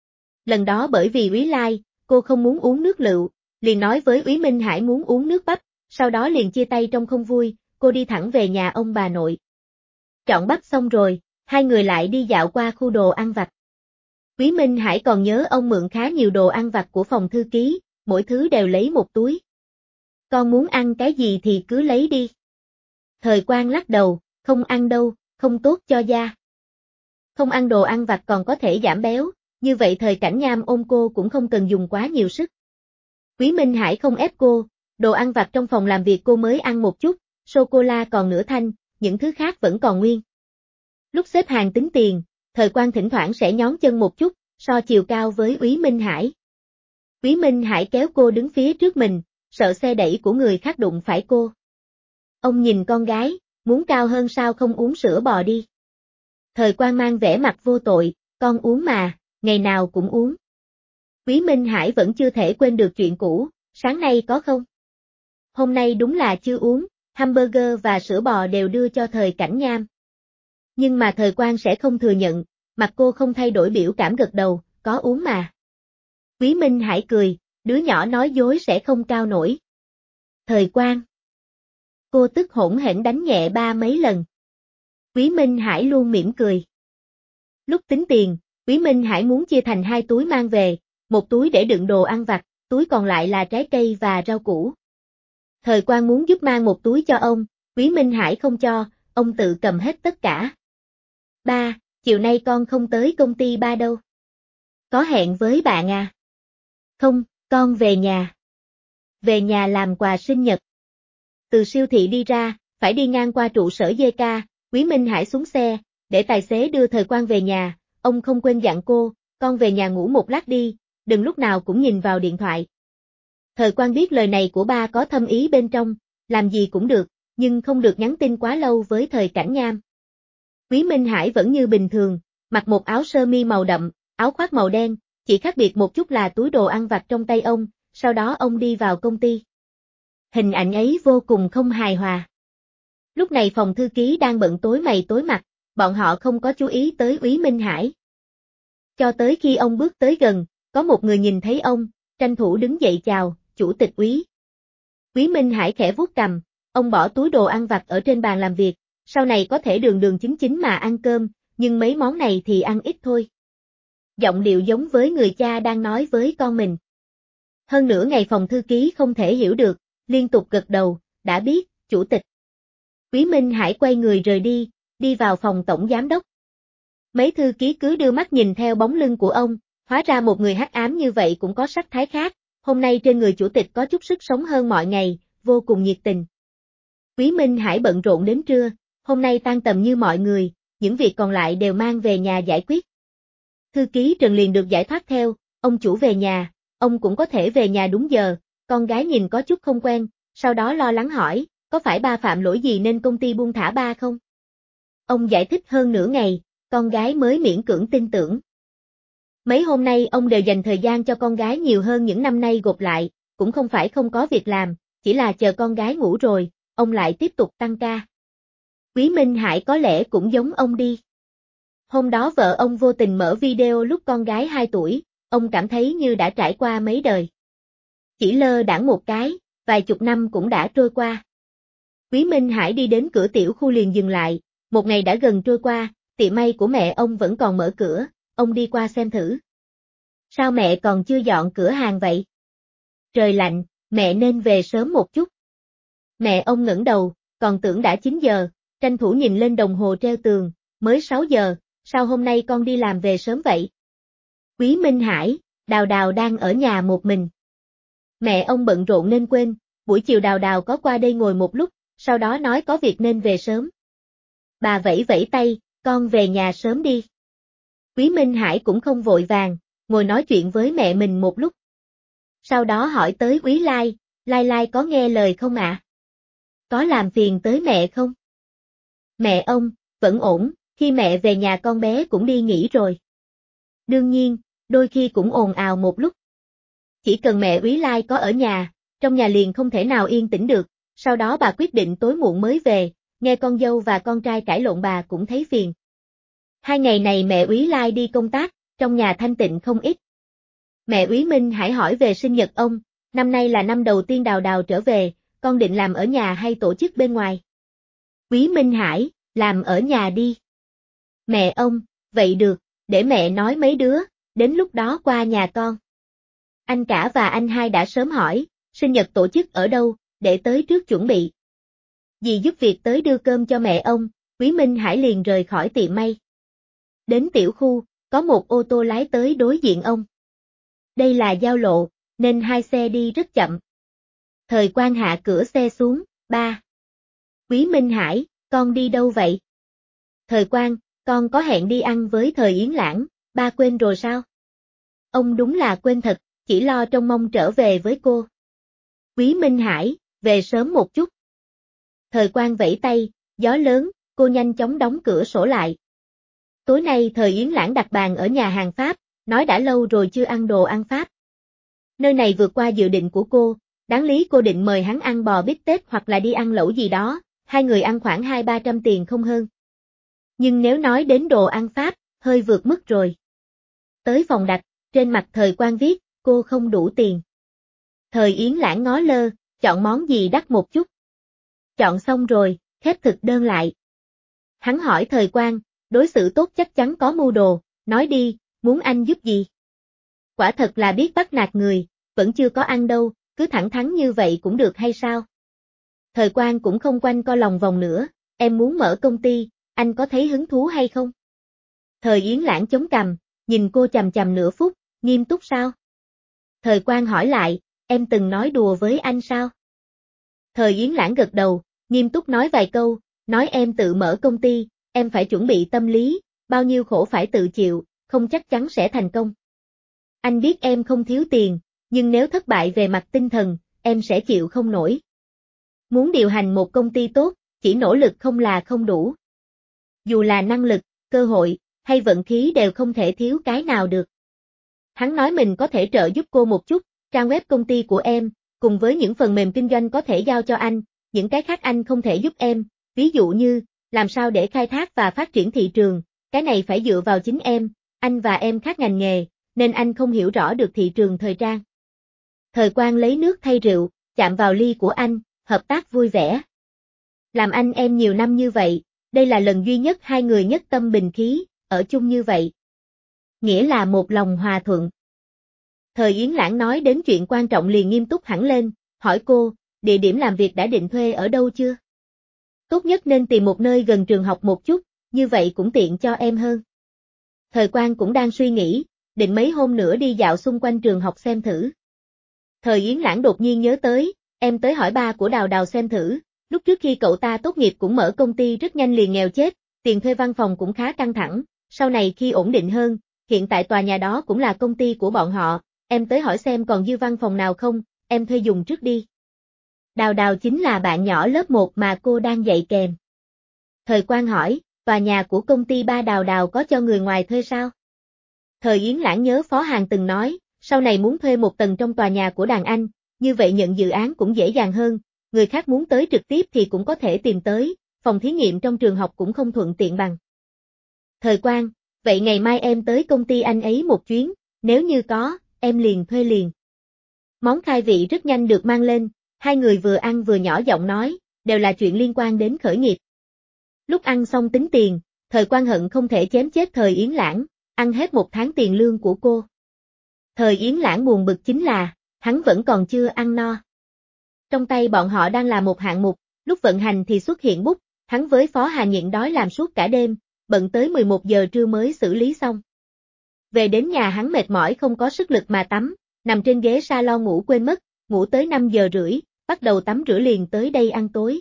Speaker 1: Lần đó bởi vì Úy Lai, cô không muốn uống nước lựu, liền nói với Úy Minh Hải muốn uống nước bắp, sau đó liền chia tay trong không vui, cô đi thẳng về nhà ông bà nội. Chọn bắp xong rồi, hai người lại đi dạo qua khu đồ ăn vặt. Úy Minh Hải còn nhớ ông mượn khá nhiều đồ ăn vặt của phòng thư ký, mỗi thứ đều lấy một túi. Con muốn ăn cái gì thì cứ lấy đi. Thời Quang lắc đầu, không ăn đâu, không tốt cho da. Không ăn đồ ăn vặt còn có thể giảm béo, như vậy Thời Cảnh Nham ôm cô cũng không cần dùng quá nhiều sức. Úy Minh Hải không ép cô, đồ ăn vặt trong phòng làm việc cô mới ăn một chút, sô-cô-la còn nửa thanh, những thứ khác vẫn còn nguyên. Lúc xếp hàng tính tiền, Thời Quang thỉnh thoảng sẽ nhón chân một chút, so chiều cao với Úy Minh Hải. Úy Minh Hải kéo cô đứng phía trước mình, sợ xe đẩy của người khác đụng phải cô. Ông nhìn con gái, muốn cao hơn sao không uống sữa bò đi. Thời Quang mang vẻ mặt vô tội, con uống mà, ngày nào cũng uống. Úy Minh Hải vẫn chưa thể quên được chuyện cũ, sáng nay có không? Hôm nay đúng là chưa uống, hamburger và sữa bò đều đưa cho Thời Cảnh Nham. Nhưng mà Thời Quang sẽ không thừa nhận, mặt cô không thay đổi biểu cảm gật đầu, có uống mà. Úy Minh Hải cười, đứa nhỏ nói dối sẽ không cao nổi. Thời Quang. Cô tức hỗn hển đánh nhẹ ba mấy lần. Úy Minh Hải luôn mỉm cười. Lúc tính tiền, Úy Minh Hải muốn chia thành hai túi mang về, một túi để đựng đồ ăn vặt, túi còn lại là trái cây và rau củ. Thời Quang muốn giúp mang một túi cho ông, Quý Minh Hải không cho, ông tự cầm hết tất cả. Ba, chiều nay con không tới công ty ba đâu. Có hẹn với bạn à? Không, con về nhà. Về nhà làm quà sinh nhật. Từ siêu thị đi ra, phải đi ngang qua trụ sở giê ca, Quý Minh Hải xuống xe, để tài xế đưa Thời Quang về nhà, ông không quên dặn cô, con về nhà ngủ một lát đi, đừng lúc nào cũng nhìn vào điện thoại. Thời Quang biết lời này của ba có thâm ý bên trong, làm gì cũng được, nhưng không được nhắn tin quá lâu với Thời Cảnh Nham. Quý Minh Hải vẫn như bình thường, mặc một áo sơ mi màu đậm, áo khoác màu đen, chỉ khác biệt một chút là túi đồ ăn vặt trong tay ông, sau đó ông đi vào công ty. Hình ảnh ấy vô cùng không hài hòa. Lúc này phòng thư ký đang bận tối mày tối mặt, bọn họ không có chú ý tới Quý Minh Hải. Cho tới khi ông bước tới gần, có một người nhìn thấy ông, tranh thủ đứng dậy chào, chủ tịch Quý. Quý Minh Hải khẽ vuốt cằm, ông bỏ túi đồ ăn vặt ở trên bàn làm việc, sau này có thể đường đường chính chính mà ăn cơm, nhưng mấy món này thì ăn ít thôi. Giọng điệu giống với người cha đang nói với con mình. Hơn nửa ngày phòng thư ký không thể hiểu được, liên tục gật đầu, đã biết, chủ tịch. Quý Minh Hải quay người rời đi, đi vào phòng tổng giám đốc. Mấy thư ký cứ đưa mắt nhìn theo bóng lưng của ông, hóa ra một người hắc ám như vậy cũng có sắc thái khác, hôm nay trên người chủ tịch có chút sức sống hơn mọi ngày, vô cùng nhiệt tình. Quý Minh Hải bận rộn đến trưa, hôm nay tan tầm như mọi người, những việc còn lại đều mang về nhà giải quyết. Thư ký Trần liền được giải thoát theo, ông chủ về nhà, ông cũng có thể về nhà đúng giờ, con gái nhìn có chút không quen, sau đó lo lắng hỏi, có phải ba phạm lỗi gì nên công ty buông thả ba không? Ông giải thích hơn nửa ngày, con gái mới miễn cưỡng tin tưởng. Mấy hôm nay ông đều dành thời gian cho con gái nhiều hơn những năm nay gộp lại, cũng không phải không có việc làm, chỉ là chờ con gái ngủ rồi, ông lại tiếp tục tăng ca. Quý Minh Hải có lẽ cũng giống ông đi. Hôm đó vợ ông vô tình mở video lúc con gái hai tuổi, ông cảm thấy như đã trải qua mấy đời. Chỉ lơ đãng một cái, vài chục năm cũng đã trôi qua. Quý Minh Hải đi đến cửa tiểu khu liền dừng lại, một ngày đã gần trôi qua, tiệm may của mẹ ông vẫn còn mở cửa, ông đi qua xem thử. Sao mẹ còn chưa dọn cửa hàng vậy? Trời lạnh, mẹ nên về sớm một chút. Mẹ ông ngẩng đầu, còn tưởng đã chín giờ, tranh thủ nhìn lên đồng hồ treo tường, mới sáu giờ, sao hôm nay con đi làm về sớm vậy? Quý Minh Hải, Đào Đào đang ở nhà một mình. Mẹ ông bận rộn nên quên, buổi chiều Đào Đào có qua đây ngồi một lúc, sau đó nói có việc nên về sớm. Bà vẫy vẫy tay, con về nhà sớm đi. Quý Minh Hải cũng không vội vàng, ngồi nói chuyện với mẹ mình một lúc. Sau đó hỏi tới Quý Lai, Lai Lai có nghe lời không ạ? Có làm phiền tới mẹ không? Mẹ ông, vẫn ổn, khi mẹ về nhà con bé cũng đi nghỉ rồi. Đương nhiên, đôi khi cũng ồn ào một lúc. Chỉ cần mẹ Quý Lai có ở nhà, trong nhà liền không thể nào yên tĩnh được, sau đó bà quyết định tối muộn mới về, nghe con dâu và con trai cãi lộn bà cũng thấy phiền. Hai ngày này mẹ Quý Lai đi công tác, trong nhà thanh tịnh không ít. Mẹ Quý Minh Hải hỏi về sinh nhật ông, năm nay là năm đầu tiên Đào Đào trở về, con định làm ở nhà hay tổ chức bên ngoài? Quý Minh Hải, làm ở nhà đi. Mẹ ông, vậy được, để mẹ nói mấy đứa, đến lúc đó qua nhà con. Anh cả và anh hai đã sớm hỏi, sinh nhật tổ chức ở đâu, để tới trước chuẩn bị. Dì giúp việc tới đưa cơm cho mẹ ông, Quý Minh Hải liền rời khỏi tiệm may. Đến tiểu khu, có một ô tô lái tới đối diện ông. Đây là giao lộ, nên hai xe đi rất chậm. Thời Quang hạ cửa xe xuống, ba. Quý Minh Hải, con đi đâu vậy? Thời Quang, con có hẹn đi ăn với Thời Yến Lãng, ba quên rồi sao? Ông đúng là quên thật, chỉ lo trông mong trở về với cô. Quý Minh Hải, về sớm một chút. Thời Quang vẫy tay, gió lớn, cô nhanh chóng đóng cửa sổ lại. Tối nay Thời Yến Lãng đặt bàn ở nhà hàng Pháp, nói đã lâu rồi chưa ăn đồ ăn Pháp. Nơi này vượt qua dự định của cô, đáng lý cô định mời hắn ăn bò bít tết hoặc là đi ăn lẩu gì đó, hai người ăn khoảng hai ba trăm tiền không hơn. Nhưng nếu nói đến đồ ăn Pháp, hơi vượt mức rồi. Tới phòng đặt, trên mặt Thời Quang viết, cô không đủ tiền. Thời Yến Lãng ngó lơ, chọn món gì đắt một chút. Chọn xong rồi, khép thực đơn lại. Hắn hỏi Thời Quang, đối xử tốt chắc chắn có mưu đồ, nói đi, muốn anh giúp gì? Quả thật là biết bắt nạt người, vẫn chưa có ăn đâu, cứ thẳng thắn như vậy cũng được hay sao? Thời Quang cũng không quanh co lòng vòng nữa, em muốn mở công ty, anh có thấy hứng thú hay không? Thời Yến Lãng chống cằm, nhìn cô chằm chằm nửa phút, nghiêm túc sao? Thời Quang hỏi lại, em từng nói đùa với anh sao? Thời Yến Lãng gật đầu, nghiêm túc nói vài câu, nói em tự mở công ty, em phải chuẩn bị tâm lý, bao nhiêu khổ phải tự chịu, không chắc chắn sẽ thành công. Anh biết em không thiếu tiền, nhưng nếu thất bại về mặt tinh thần, em sẽ chịu không nổi. Muốn điều hành một công ty tốt, chỉ nỗ lực không là không đủ. Dù là năng lực, cơ hội, hay vận khí đều không thể thiếu cái nào được. Hắn nói mình có thể trợ giúp cô một chút, trang web công ty của em, cùng với những phần mềm kinh doanh có thể giao cho anh, những cái khác anh không thể giúp em, ví dụ như, làm sao để khai thác và phát triển thị trường, cái này phải dựa vào chính em, anh và em khác ngành nghề, nên anh không hiểu rõ được thị trường thời trang. Thời Quang lấy nước thay rượu, chạm vào ly của anh, hợp tác vui vẻ. Làm anh em nhiều năm như vậy, đây là lần duy nhất hai người nhất tâm bình khí, ở chung như vậy. Nghĩa là một lòng hòa thuận. Thời Yến Lãng nói đến chuyện quan trọng liền nghiêm túc hẳn lên, hỏi cô, địa điểm làm việc đã định thuê ở đâu chưa? Tốt nhất nên tìm một nơi gần trường học một chút, như vậy cũng tiện cho em hơn. Thời Quang cũng đang suy nghĩ, định mấy hôm nữa đi dạo xung quanh trường học xem thử. Thời Yến Lãng đột nhiên nhớ tới, em tới hỏi ba của Đào Đào xem thử, lúc trước khi cậu ta tốt nghiệp cũng mở công ty rất nhanh liền nghèo chết, tiền thuê văn phòng cũng khá căng thẳng, sau này khi ổn định hơn, hiện tại tòa nhà đó cũng là công ty của bọn họ, em tới hỏi xem còn dư văn phòng nào không, em thuê dùng trước đi. Đào Đào chính là bạn nhỏ lớp một mà cô đang dạy kèm. Thời Quang hỏi, tòa nhà của công ty ba Đào Đào có cho người ngoài thuê sao? Thời Yến Lãng nhớ Phó Hàn từng nói, sau này muốn thuê một tầng trong tòa nhà của đàn anh, như vậy nhận dự án cũng dễ dàng hơn, người khác muốn tới trực tiếp thì cũng có thể tìm tới, phòng thí nghiệm trong trường học cũng không thuận tiện bằng. Thời Quang, vậy ngày mai em tới công ty anh ấy một chuyến, nếu như có, em liền thuê liền. Món khai vị rất nhanh được mang lên, hai người vừa ăn vừa nhỏ giọng nói, đều là chuyện liên quan đến khởi nghiệp. Lúc ăn xong tính tiền, Thời Quang hận không thể chém chết Thời Yến Lãng, ăn hết một tháng tiền lương của cô. Thời Yến Lãng buồn bực chính là, hắn vẫn còn chưa ăn no. Trong tay bọn họ đang là một hạng mục, lúc vận hành thì xuất hiện bút, hắn với Phó Hà nhịn đói làm suốt cả đêm, bận tới mười một giờ trưa mới xử lý xong. Về đến nhà hắn mệt mỏi không có sức lực mà tắm, nằm trên ghế salon ngủ quên mất, ngủ tới năm giờ rưỡi, bắt đầu tắm rửa liền tới đây ăn tối.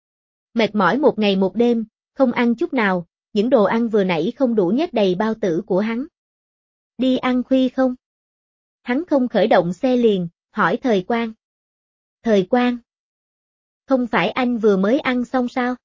Speaker 1: Mệt mỏi một ngày một đêm, không ăn chút nào, những đồ ăn vừa nãy không đủ nhét đầy bao tử của hắn. Đi ăn khuya không? Hắn không khởi động xe liền, hỏi Thời Quang. Thời Quang. Không phải anh vừa mới ăn xong sao?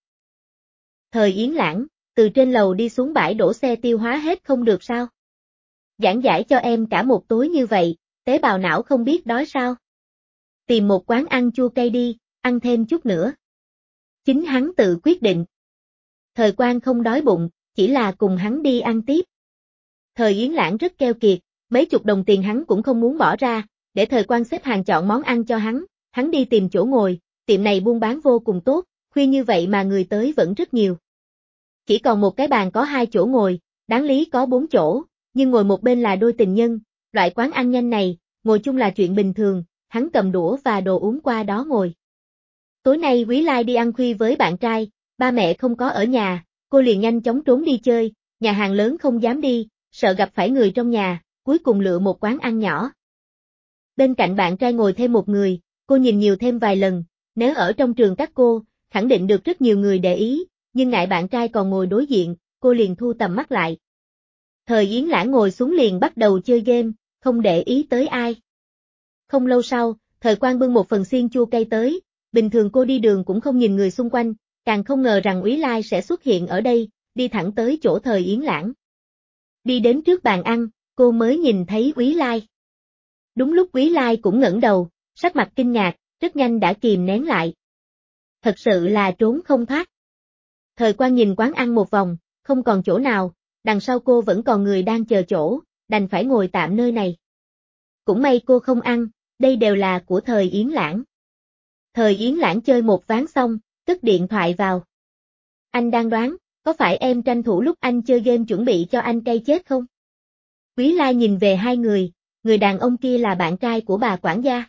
Speaker 1: Thời Yến Lãng, từ trên lầu đi xuống bãi đổ xe tiêu hóa hết không được sao? Giảng giải cho em cả một tối như vậy, tế bào não không biết đói sao? Tìm một quán ăn chua cay đi, ăn thêm chút nữa. Chính hắn tự quyết định. Thời Quang không đói bụng, chỉ là cùng hắn đi ăn tiếp. Thời Yến Lãng rất keo kiệt, mấy chục đồng tiền hắn cũng không muốn bỏ ra, để Thời Quang xếp hàng chọn món ăn cho hắn, hắn đi tìm chỗ ngồi, tiệm này buôn bán vô cùng tốt, khuya như vậy mà người tới vẫn rất nhiều. Chỉ còn một cái bàn có hai chỗ ngồi, đáng lý có bốn chỗ, nhưng ngồi một bên là đôi tình nhân, loại quán ăn nhanh này, ngồi chung là chuyện bình thường, hắn cầm đũa và đồ uống qua đó ngồi. Tối nay Quý Lai đi ăn khuya với bạn trai, ba mẹ không có ở nhà, cô liền nhanh chóng trốn đi chơi, nhà hàng lớn không dám đi, sợ gặp phải người trong nhà, cuối cùng lựa một quán ăn nhỏ. Bên cạnh bạn trai ngồi thêm một người, cô nhìn nhiều thêm vài lần, nếu ở trong trường các cô, khẳng định được rất nhiều người để ý, nhưng ngại bạn trai còn ngồi đối diện, cô liền thu tầm mắt lại. Thời Yến Lãng ngồi xuống liền bắt đầu chơi game, không để ý tới ai. Không lâu sau, Thời Quang bưng một phần xiên chua cay tới, bình thường cô đi đường cũng không nhìn người xung quanh, càng không ngờ rằng Úy Lai sẽ xuất hiện ở đây, đi thẳng tới chỗ Thời Yến Lãng. Đi đến trước bàn ăn, cô mới nhìn thấy Úy Lai. Đúng lúc Úy Lai cũng ngẩng đầu, sắc mặt kinh ngạc, rất nhanh đã kìm nén lại. Thật sự là trốn không thoát. Thời Quang nhìn quán ăn một vòng, không còn chỗ nào, đằng sau cô vẫn còn người đang chờ chỗ, đành phải ngồi tạm nơi này. Cũng may cô không ăn, đây đều là của Thời Yến Lãng. Thời Yến Lãng chơi một ván xong, cất điện thoại vào. Anh đang đoán, có phải em tranh thủ lúc anh chơi game chuẩn bị cho anh cay chết không? Quý Lai nhìn về hai người, người đàn ông kia là bạn trai của bà quản gia.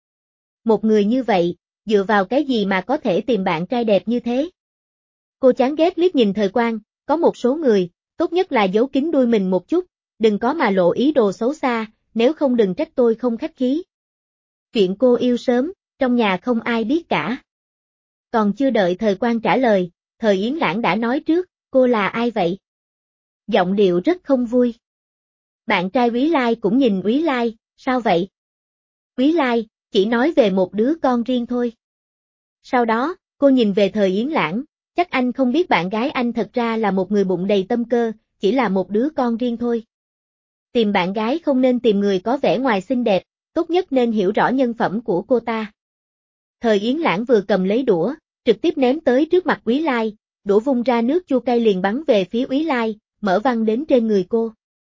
Speaker 1: Một người như vậy, dựa vào cái gì mà có thể tìm bạn trai đẹp như thế? Cô chán ghét liếc nhìn Thời Quang, có một số người, tốt nhất là giấu kín đuôi mình một chút, đừng có mà lộ ý đồ xấu xa, nếu không đừng trách tôi không khách khí. Chuyện cô yêu sớm, trong nhà không ai biết cả. Còn chưa đợi Thời Quang trả lời, Thời Yến Lãng đã nói trước, cô là ai vậy? Giọng điệu rất không vui. Bạn trai Úy Lai cũng nhìn Úy Lai, sao vậy? Úy Lai, chỉ nói về một đứa con riêng thôi. Sau đó, cô nhìn về Thời Yến Lãng, chắc anh không biết bạn gái anh thật ra là một người bụng đầy tâm cơ, chỉ là một đứa con riêng thôi. Tìm bạn gái không nên tìm người có vẻ ngoài xinh đẹp, tốt nhất nên hiểu rõ nhân phẩm của cô ta. Thời Yến Lãng vừa cầm lấy đũa, trực tiếp ném tới trước mặt Úy Lai, đũa vung ra nước chua cay liền bắn về phía Úy Lai, mở văng đến trên người cô.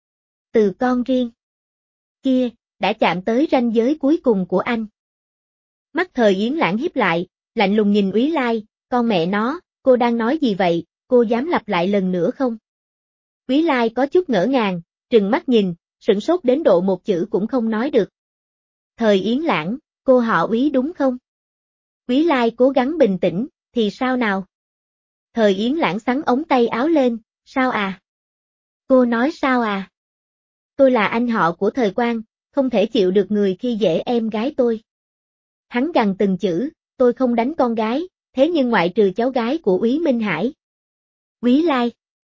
Speaker 1: Từ con riêng kia, đã chạm tới ranh giới cuối cùng của anh. Mắt Thời Yến Lãng híp lại, lạnh lùng nhìn Úy Lai, con mẹ nó, cô đang nói gì vậy, cô dám lặp lại lần nữa không? Úy Lai có chút ngỡ ngàng, trừng mắt nhìn, sửng sốt đến độ một chữ cũng không nói được. Thời Yến Lãng, cô họ Úy đúng không? Úy Lai cố gắng bình tĩnh, thì sao nào? Thời Yến Lãng xắn ống tay áo lên, sao à? Cô nói sao à? Tôi là anh họ của Thời Quang, không thể chịu được người khi dễ em gái tôi. Hắn gằn từng chữ, tôi không đánh con gái, thế nhưng ngoại trừ cháu gái của Úy Minh Hải. Úy Lai.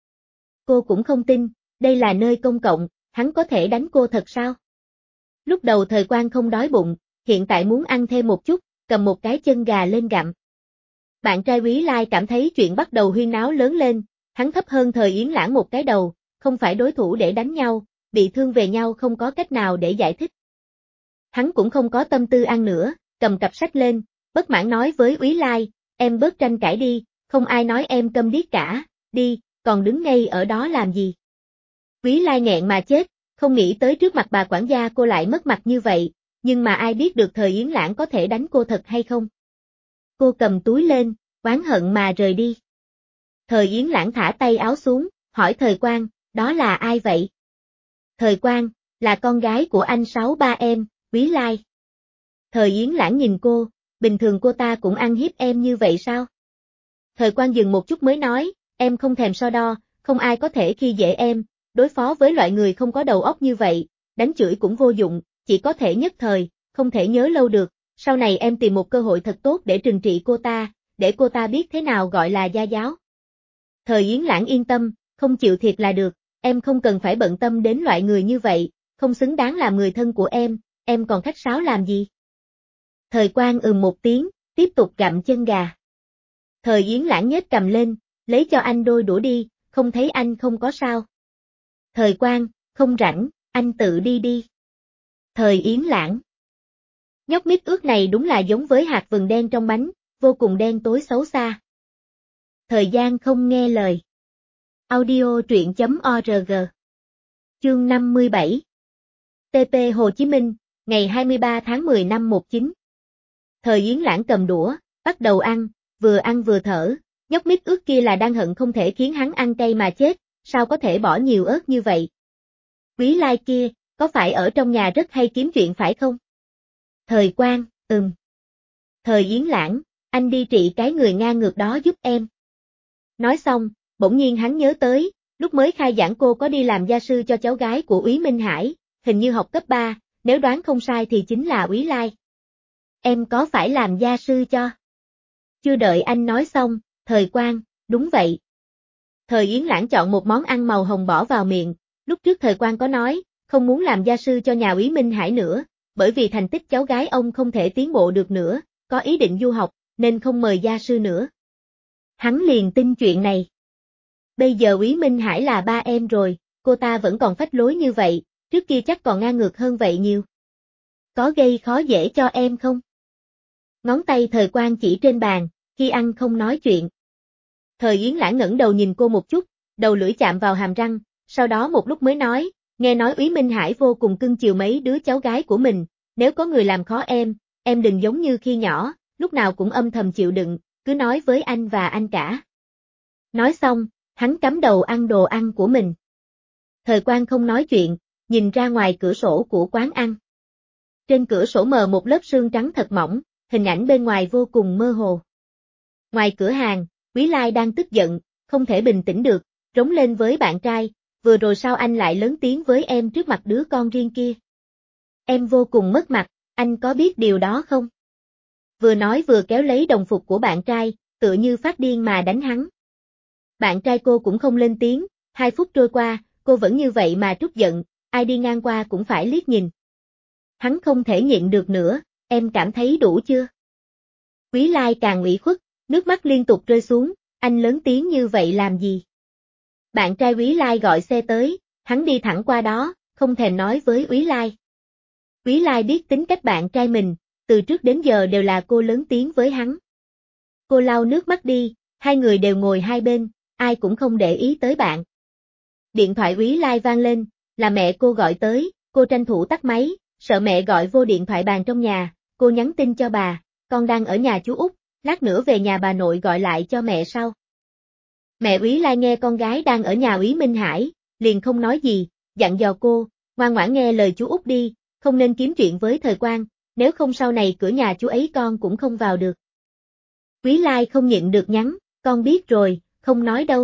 Speaker 1: Cô cũng không tin, đây là nơi công cộng, hắn có thể đánh cô thật sao? Lúc đầu Thời Quang không đói bụng, hiện tại muốn ăn thêm một chút, cầm một cái chân gà lên gặm. Bạn trai Úy Lai cảm thấy chuyện bắt đầu huyên náo lớn lên, hắn thấp hơn Thời Yến Lãng một cái đầu, không phải đối thủ để đánh nhau, bị thương về nhau không có cách nào để giải thích. Hắn cũng không có tâm tư ăn nữa, cầm cặp sách lên, bất mãn nói với Úy Lai, em bớt tranh cãi đi, không ai nói em câm điếc cả, đi, còn đứng ngay ở đó làm gì? Úy Lai nghẹn mà chết, không nghĩ tới trước mặt bà quản gia cô lại mất mặt như vậy, nhưng mà ai biết được Thời Yến Lãng có thể đánh cô thật hay không? Cô cầm túi lên, oán hận mà rời đi. Thời Yến Lãng thả tay áo xuống, hỏi Thời Quang, đó là ai vậy? Thời Quang, là con gái của anh sáu ba em, Úy Lai. Thời Yến Lãng nhìn cô, bình thường cô ta cũng ăn hiếp em như vậy sao? Thời Quang dừng một chút mới nói, em không thèm so đo, không ai có thể khi dễ em, đối phó với loại người không có đầu óc như vậy, đánh chửi cũng vô dụng, chỉ có thể nhất thời, không thể nhớ lâu được, sau này em tìm một cơ hội thật tốt để trừng trị cô ta, để cô ta biết thế nào gọi là gia giáo. Thời Yến Lãng yên tâm, không chịu thiệt là được, em không cần phải bận tâm đến loại người như vậy, không xứng đáng làm người thân của em, em còn khách sáo làm gì? Thời Quang ừm một tiếng, tiếp tục gặm chân gà. Thời Yến Lãng nhếch cầm lên, lấy cho anh đôi đũa đi, không thấy anh không có sao. Thời Quang, không rảnh, anh tự đi đi. Thời Yến Lãng. Nhóc mít ướt này đúng là giống với hạt vừng đen trong bánh, vô cùng đen tối xấu xa. Thời gian không nghe lời. Audio truyện chấm org. Chương năm mươi bảy. tê pê Hồ Chí Minh, ngày hai mươi ba tháng mười năm một chín. Thời Yến Lãng cầm đũa, bắt đầu ăn, vừa ăn vừa thở, nhóc mít ướt kia là đang hận không thể khiến hắn ăn cay mà chết, sao có thể bỏ nhiều ớt như vậy? Úy Lai kia, có phải ở trong nhà rất hay kiếm chuyện phải không? Thời Quang, ừm. Thời Yến Lãng, anh đi trị cái người ngang ngược đó giúp em. Nói xong, bỗng nhiên hắn nhớ tới, lúc mới khai giảng cô có đi làm gia sư cho cháu gái của Úy Minh Hải, hình như học cấp ba, nếu đoán không sai thì chính là Úy Lai. Em có phải làm gia sư cho? Chưa đợi anh nói xong, Thời Quang, đúng vậy. Thời Yến Lãng chọn một món ăn màu hồng bỏ vào miệng, lúc trước Thời Quang có nói, không muốn làm gia sư cho nhà Úy Minh Hải nữa, bởi vì thành tích cháu gái ông không thể tiến bộ được nữa, có ý định du học, nên không mời gia sư nữa. Hắn liền tin chuyện này. Bây giờ Úy Minh Hải là ba em rồi, cô ta vẫn còn phách lối như vậy, trước kia chắc còn ngang ngược hơn vậy nhiều. Có gây khó dễ cho em không? Ngón tay Thời Quang chỉ trên bàn, khi ăn không nói chuyện. Thời Yến Lãng ngẩng đầu nhìn cô một chút, đầu lưỡi chạm vào hàm răng, sau đó một lúc mới nói, nghe nói Úy Minh Hải vô cùng cưng chiều mấy đứa cháu gái của mình, nếu có người làm khó em, em đừng giống như khi nhỏ, lúc nào cũng âm thầm chịu đựng, cứ nói với anh và anh cả. Nói xong, hắn cắm đầu ăn đồ ăn của mình. Thời Quang không nói chuyện, nhìn ra ngoài cửa sổ của quán ăn. Trên cửa sổ mờ một lớp sương trắng thật mỏng, hình ảnh bên ngoài vô cùng mơ hồ. Ngoài cửa hàng, Quý Lai đang tức giận, không thể bình tĩnh được, rống lên với bạn trai, vừa rồi sao anh lại lớn tiếng với em trước mặt đứa con riêng kia? Em vô cùng mất mặt, anh có biết điều đó không? Vừa nói vừa kéo lấy đồng phục của bạn trai, tựa như phát điên mà đánh hắn. Bạn trai cô cũng không lên tiếng, hai phút trôi qua, cô vẫn như vậy mà trút giận, ai đi ngang qua cũng phải liếc nhìn. Hắn không thể nhịn được nữa, em cảm thấy đủ chưa? Quý Lai càng ủy khuất, nước mắt liên tục rơi xuống, anh lớn tiếng như vậy làm gì? Bạn trai Quý Lai gọi xe tới, hắn đi thẳng qua đó, không thèm nói với Quý Lai. Quý Lai biết tính cách bạn trai mình, từ trước đến giờ đều là cô lớn tiếng với hắn. Cô lau nước mắt đi, hai người đều ngồi hai bên, ai cũng không để ý tới bạn. Điện thoại Quý Lai vang lên, là mẹ cô gọi tới, cô tranh thủ tắt máy, sợ mẹ gọi vô điện thoại bàn trong nhà, cô nhắn tin cho bà, con đang ở nhà chú Út, lát nữa về nhà bà nội gọi lại cho mẹ sau. Mẹ Quý Lai nghe con gái đang ở nhà Quý Minh Hải, liền không nói gì, dặn dò cô, ngoan ngoãn nghe lời chú Út đi, không nên kiếm chuyện với Thời Quang, nếu không sau này cửa nhà chú ấy con cũng không vào được. Quý Lai không nhịn được nhắn, con biết rồi, không nói đâu.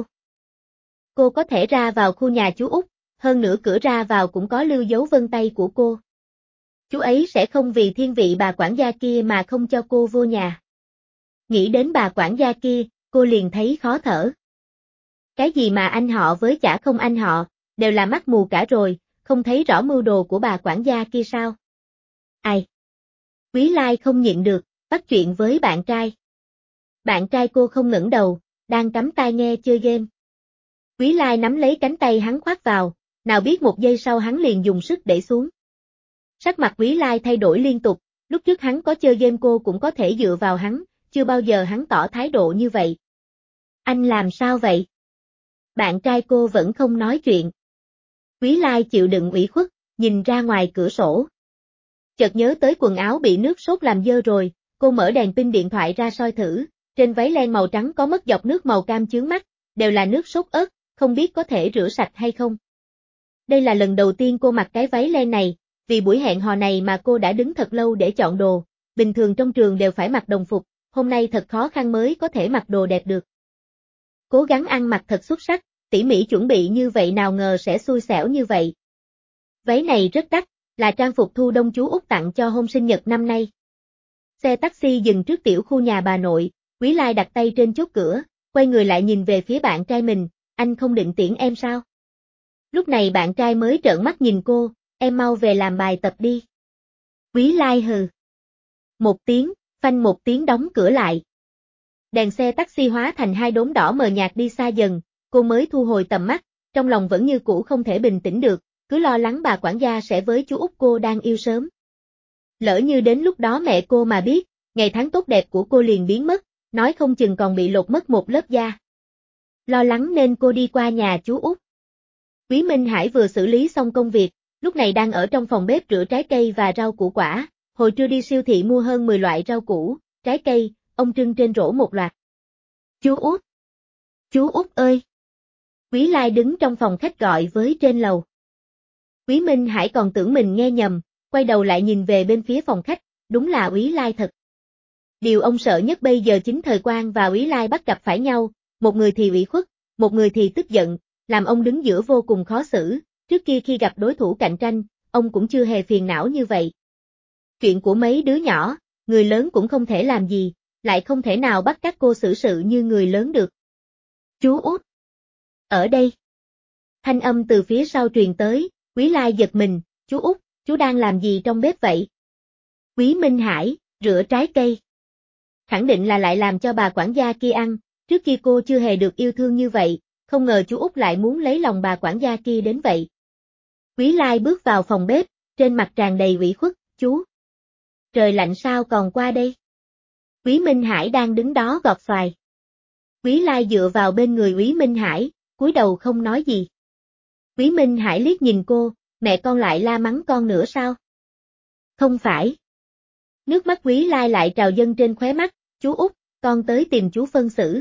Speaker 1: Cô có thể ra vào khu nhà chú Út, hơn nữa cửa ra vào cũng có lưu dấu vân tay của cô. Chú ấy sẽ không vì thiên vị bà quản gia kia mà không cho cô vô nhà. Nghĩ đến bà quản gia kia, cô liền thấy khó thở. Cái gì mà anh họ với chả không anh họ, đều là mắt mù cả rồi, không thấy rõ mưu đồ của bà quản gia kia sao? Ai? Quý Lai không nhịn được, bắt chuyện với bạn trai. Bạn trai cô không ngẩng đầu, đang cắm tai nghe chơi game. Quý Lai nắm lấy cánh tay hắn khoác vào, nào biết một giây sau hắn liền dùng sức đẩy xuống. Sắc mặt Quý Lai thay đổi liên tục, lúc trước hắn có chơi game cô cũng có thể dựa vào hắn, chưa bao giờ hắn tỏ thái độ như vậy. Anh làm sao vậy? Bạn trai cô vẫn không nói chuyện. Quý Lai chịu đựng ủy khuất, nhìn ra ngoài cửa sổ. Chợt nhớ tới quần áo bị nước sốt làm dơ rồi, cô mở đèn pin điện thoại ra soi thử, trên váy len màu trắng có mất dọc nước màu cam chướng mắt, đều là nước sốt ớt, không biết có thể rửa sạch hay không. Đây là lần đầu tiên cô mặc cái váy len này, vì buổi hẹn hò này mà cô đã đứng thật lâu để chọn đồ, bình thường trong trường đều phải mặc đồng phục, hôm nay thật khó khăn mới có thể mặc đồ đẹp được. Cố gắng ăn mặc thật xuất sắc, tỉ mỉ chuẩn bị như vậy nào ngờ sẽ xui xẻo như vậy. Váy này rất đắt, là trang phục thu đông chú Út tặng cho hôm sinh nhật năm nay. Xe taxi dừng trước tiểu khu nhà bà nội, Quý Lai đặt tay trên chốt cửa, quay người lại nhìn về phía bạn trai mình, anh không định tiễn em sao? Lúc này bạn trai mới trợn mắt nhìn cô, em mau về làm bài tập đi. Quý Lai hừ. Một tiếng, phanh một tiếng đóng cửa lại. Đèn xe taxi hóa thành hai đốm đỏ mờ nhạt đi xa dần, cô mới thu hồi tầm mắt, trong lòng vẫn như cũ không thể bình tĩnh được, cứ lo lắng bà quản gia sẽ với chú Út cô đang yêu sớm. Lỡ như đến lúc đó mẹ cô mà biết, ngày tháng tốt đẹp của cô liền biến mất, nói không chừng còn bị lột mất một lớp da. Lo lắng nên cô đi qua nhà chú Út. Quý Minh Hải vừa xử lý xong công việc, lúc này đang ở trong phòng bếp rửa trái cây và rau củ quả, hồi trưa đi siêu thị mua hơn mười loại rau củ, trái cây, ông trưng trên rổ một loạt. Chú Út! Chú Út ơi! Quý Lai đứng trong phòng khách gọi với trên lầu. Quý Minh Hải còn tưởng mình nghe nhầm, quay đầu lại nhìn về bên phía phòng khách, đúng là Quý Lai thật. Điều ông sợ nhất bây giờ chính Thời Quang và Quý Lai bắt gặp phải nhau, một người thì ủy khuất, một người thì tức giận, làm ông đứng giữa vô cùng khó xử, trước kia khi gặp đối thủ cạnh tranh, ông cũng chưa hề phiền não như vậy. Chuyện của mấy đứa nhỏ, người lớn cũng không thể làm gì, lại không thể nào bắt các cô xử sự như người lớn được. Chú Út! Ở đây! Thanh âm từ phía sau truyền tới, Quý Lai giật mình, chú Út, chú đang làm gì trong bếp vậy? Quý Minh Hải, rửa trái cây. Khẳng định là lại làm cho bà quản gia kia ăn, trước kia cô chưa hề được yêu thương như vậy, không ngờ chú Út lại muốn lấy lòng bà quản gia kia đến vậy. Quý Lai bước vào phòng bếp, trên mặt tràn đầy ủy khuất, chú. Trời lạnh sao còn qua đây? Quý Minh Hải đang đứng đó gọt xoài. Quý Lai dựa vào bên người Quý Minh Hải, cúi đầu không nói gì. Quý Minh Hải liếc nhìn cô, mẹ con lại la mắng con nữa sao? Không phải. Nước mắt Quý Lai lại trào dâng trên khóe mắt, chú Út, con tới tìm chú phân xử.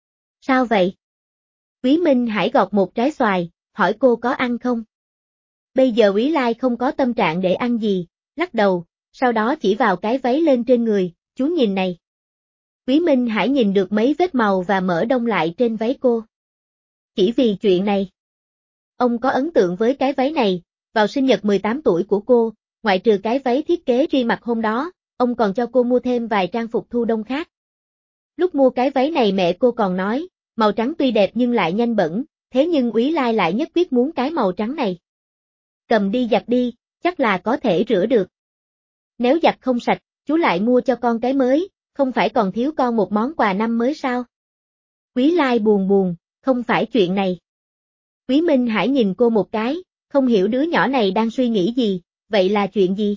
Speaker 1: Sao vậy? Quý Minh Hải gọt một trái xoài, hỏi cô có ăn không? Bây giờ Quý Lai không có tâm trạng để ăn gì, lắc đầu, sau đó chỉ vào cái váy lên trên người, chú nhìn này. Quý Minh Hải nhìn được mấy vết màu và mỡ đông lại trên váy cô. Chỉ vì chuyện này. Ông có ấn tượng với cái váy này, vào sinh nhật mười tám tuổi của cô, ngoại trừ cái váy thiết kế riêng mặc hôm đó, ông còn cho cô mua thêm vài trang phục thu đông khác. Lúc mua cái váy này mẹ cô còn nói, màu trắng tuy đẹp nhưng lại nhanh bẩn, thế nhưng Úy Lai lại nhất quyết muốn cái màu trắng này. Cầm đi giặt đi, chắc là có thể rửa được. Nếu giặt không sạch, chú lại mua cho con cái mới, không phải còn thiếu con một món quà năm mới sao? Úy Lai buồn buồn, không phải chuyện này. Quý Minh Hải nhìn cô một cái, không hiểu đứa nhỏ này đang suy nghĩ gì, vậy là chuyện gì?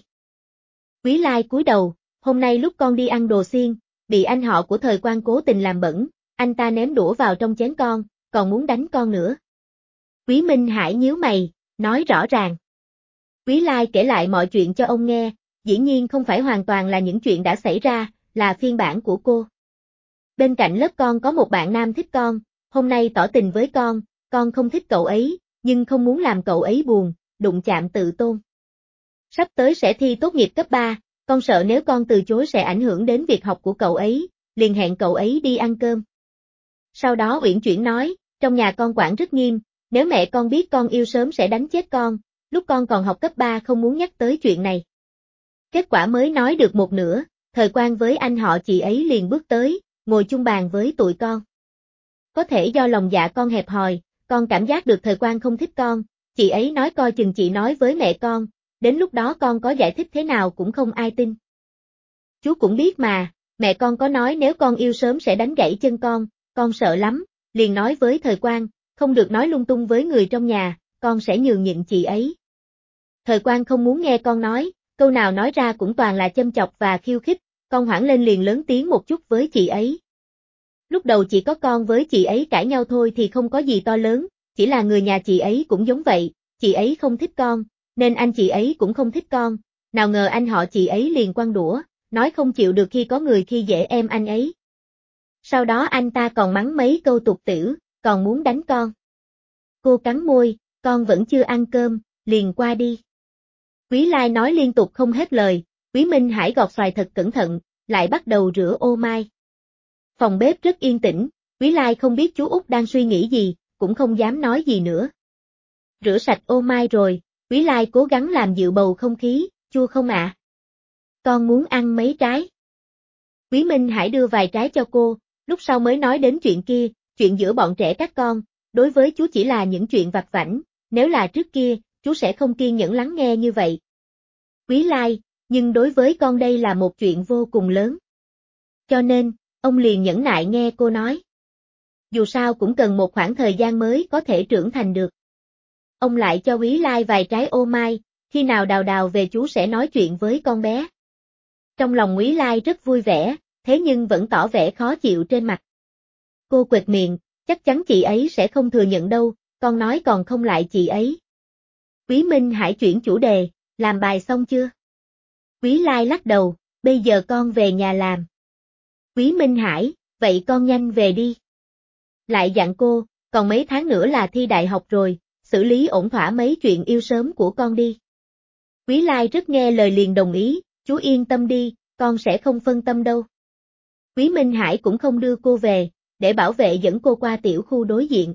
Speaker 1: Úy Lai cúi đầu, hôm nay lúc con đi ăn đồ xiên, bị anh họ của Thời Quan cố tình làm bẩn, anh ta ném đũa vào trong chén con, còn muốn đánh con nữa. Quý Minh Hải nhíu mày, nói rõ ràng. Úy Lai kể lại mọi chuyện cho ông nghe, dĩ nhiên không phải hoàn toàn là những chuyện đã xảy ra, là phiên bản của cô. Bên cạnh lớp con có một bạn nam thích con, hôm nay tỏ tình với con, con không thích cậu ấy, nhưng không muốn làm cậu ấy buồn, đụng chạm tự tôn. Sắp tới sẽ thi tốt nghiệp cấp ba, con sợ nếu con từ chối sẽ ảnh hưởng đến việc học của cậu ấy, liền hẹn cậu ấy đi ăn cơm. Sau đó uyển chuyển nói, trong nhà con quản rất nghiêm, nếu mẹ con biết con yêu sớm sẽ đánh chết con, lúc con còn học cấp ba không muốn nhắc tới chuyện này. Kết quả mới nói được một nửa, Thời Quan với anh họ chị ấy liền bước tới, ngồi chung bàn với tụi con. Có thể do lòng dạ con hẹp hòi, con cảm giác được Thời Quan không thích con, chị ấy nói coi chừng chị nói với mẹ con, đến lúc đó con có giải thích thế nào cũng không ai tin. Chú cũng biết mà, mẹ con có nói nếu con yêu sớm sẽ đánh gãy chân con, con sợ lắm, liền nói với Thời Quan, không được nói lung tung với người trong nhà, con sẽ nhường nhịn chị ấy. Thời Quan không muốn nghe con nói, câu nào nói ra cũng toàn là châm chọc và khiêu khích, con hoảng lên liền lớn tiếng một chút với chị ấy. Lúc đầu chỉ có con với chị ấy cãi nhau thôi thì không có gì to lớn, chỉ là người nhà chị ấy cũng giống vậy, chị ấy không thích con, nên anh chị ấy cũng không thích con, nào ngờ anh họ chị ấy liền quăng đũa, nói không chịu được khi có người khi dễ em anh ấy. Sau đó anh ta còn mắng mấy câu tục tĩu, còn muốn đánh con. Cô cắn môi, con vẫn chưa ăn cơm, liền qua đi. Quý Lai nói liên tục không hết lời, Quý Minh Hải gọt xoài thật cẩn thận, lại bắt đầu rửa ô mai. Phòng bếp rất yên tĩnh, Quý Lai không biết chú Út đang suy nghĩ gì, cũng không dám nói gì nữa. Rửa sạch ô mai rồi, Quý Lai cố gắng làm dịu bầu không khí, chua không ạ? À? Con muốn ăn mấy trái? Quý Minh Hải đưa vài trái cho cô, lúc sau mới nói đến chuyện kia, chuyện giữa bọn trẻ các con, đối với chú chỉ là những chuyện vặt vãnh, nếu là trước kia, chú sẽ không kiên nhẫn lắng nghe như vậy. Quý Lai, nhưng đối với con đây là một chuyện vô cùng lớn. Cho nên, ông liền nhẫn nại nghe cô nói. Dù sao cũng cần một khoảng thời gian mới có thể trưởng thành được. Ông lại cho Quý Lai vài trái ô mai, khi nào Đào Đào về chú sẽ nói chuyện với con bé. Trong lòng Quý Lai rất vui vẻ, thế nhưng vẫn tỏ vẻ khó chịu trên mặt. Cô quệt miệng, chắc chắn chị ấy sẽ không thừa nhận đâu, con nói còn không lại chị ấy. Quý Minh Hải chuyển chủ đề, làm bài xong chưa? Quý Lai lắc đầu, bây giờ con về nhà làm. Quý Minh Hải, vậy con nhanh về đi. Lại dặn cô, còn mấy tháng nữa là thi đại học rồi, xử lý ổn thỏa mấy chuyện yêu sớm của con đi. Quý Lai rất nghe lời liền đồng ý, chú yên tâm đi, con sẽ không phân tâm đâu. Quý Minh Hải cũng không đưa cô về, để bảo vệ dẫn cô qua tiểu khu đối diện.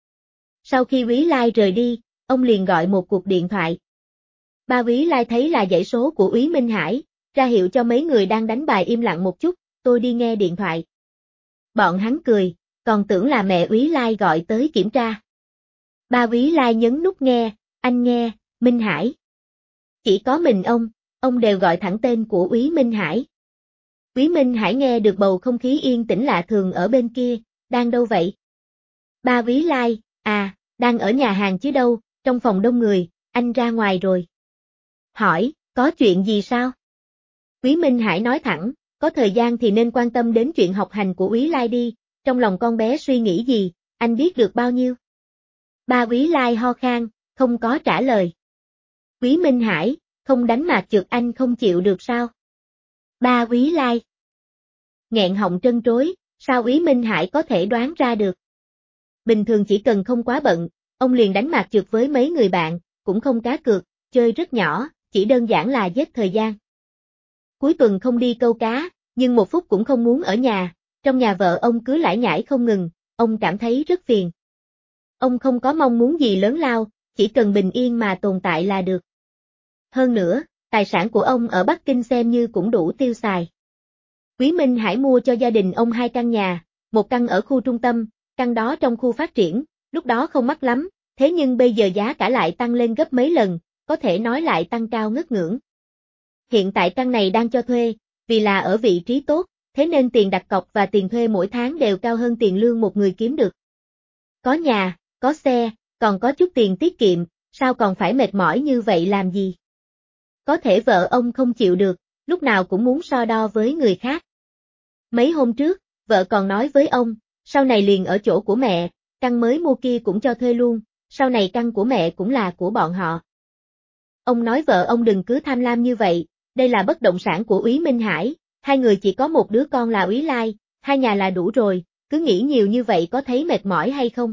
Speaker 1: Sau khi Quý Lai rời đi, ông liền gọi một cuộc điện thoại. Ba Quý Lai thấy là dãy số của Quý Minh Hải, ra hiệu cho mấy người đang đánh bài im lặng một chút, tôi đi nghe điện thoại. Bọn hắn cười, còn tưởng là mẹ Quý Lai gọi tới kiểm tra. Ba Quý Lai nhấn nút nghe, anh nghe, Minh Hải. Chỉ có mình ông, ông đều gọi thẳng tên của Quý Minh Hải. Quý Minh Hải nghe được bầu không khí yên tĩnh lạ thường ở bên kia, đang đâu vậy? Ba Quý Lai, à, đang ở nhà hàng chứ đâu, trong phòng đông người, anh ra ngoài rồi. Hỏi, có chuyện gì sao? Quý Minh Hải nói thẳng, có thời gian thì nên quan tâm đến chuyện học hành của Quý Lai đi, trong lòng con bé suy nghĩ gì, anh biết được bao nhiêu? Ba Quý Lai ho khan, không có trả lời. Quý Minh Hải, không đánh mạc trượt anh không chịu được sao? Ba Quý Lai. Nghẹn họng trân trối, sao Quý Minh Hải có thể đoán ra được? Bình thường chỉ cần không quá bận, ông liền đánh mạc trượt với mấy người bạn, cũng không cá cược, chơi rất nhỏ, chỉ đơn giản là giết thời gian. Cuối tuần không đi câu cá, nhưng một phút cũng không muốn ở nhà, trong nhà vợ ông cứ lải nhải không ngừng, ông cảm thấy rất phiền. Ông không có mong muốn gì lớn lao, chỉ cần bình yên mà tồn tại là được. Hơn nữa, tài sản của ông ở Bắc Kinh xem như cũng đủ tiêu xài. Quý Minh Hải mua cho gia đình ông hai căn nhà, một căn ở khu trung tâm, căn đó trong khu phát triển, lúc đó không mắc lắm, thế nhưng bây giờ giá cả lại tăng lên gấp mấy lần, có thể nói lại tăng cao ngất ngưỡng. Hiện tại căn này đang cho thuê, vì là ở vị trí tốt, thế nên tiền đặt cọc và tiền thuê mỗi tháng đều cao hơn tiền lương một người kiếm được. Có nhà, có xe, còn có chút tiền tiết kiệm, sao còn phải mệt mỏi như vậy làm gì? Có thể vợ ông không chịu được, lúc nào cũng muốn so đo với người khác. Mấy hôm trước, vợ còn nói với ông, sau này liền ở chỗ của mẹ, căn mới mua kia cũng cho thuê luôn, sau này căn của mẹ cũng là của bọn họ. Ông nói vợ ông đừng cứ tham lam như vậy, đây là bất động sản của Úy Minh Hải, hai người chỉ có một đứa con là Úy Lai, hai nhà là đủ rồi, cứ nghĩ nhiều như vậy có thấy mệt mỏi hay không?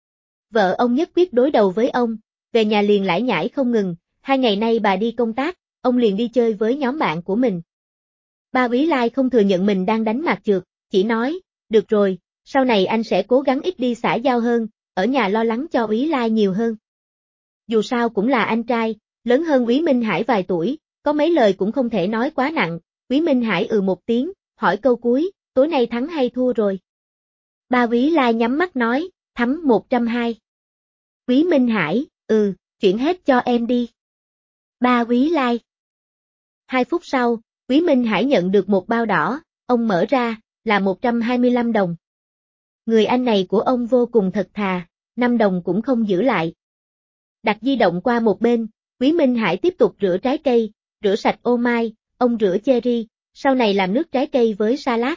Speaker 1: Vợ ông nhất quyết đối đầu với ông, về nhà liền lải nhải không ngừng, hai ngày nay bà đi công tác, ông liền đi chơi với nhóm bạn của mình. Ba Úy Lai không thừa nhận mình đang đánh mạc trượt, chỉ nói, được rồi, sau này anh sẽ cố gắng ít đi xã giao hơn, ở nhà lo lắng cho Úy Lai nhiều hơn. Dù sao cũng là anh trai, lớn hơn Úy Minh Hải vài tuổi, có mấy lời cũng không thể nói quá nặng, Úy Minh Hải ừ một tiếng, hỏi câu cuối, tối nay thắng hay thua rồi? Ba Úy Lai nhắm mắt nói, thắng một trăm hai. Úy Minh Hải, ừ, chuyển hết cho em đi. Ba Úy Lai. Hai phút sau, Úy Minh Hải nhận được một bao đỏ, ông mở ra, là một trăm hai mươi lăm đồng. Người anh này của ông vô cùng thật thà, năm đồng cũng không giữ lại. Đặt di động qua một bên, Úy Minh Hải tiếp tục rửa trái cây, rửa sạch ô mai, ông rửa cherry, sau này làm nước trái cây với salad.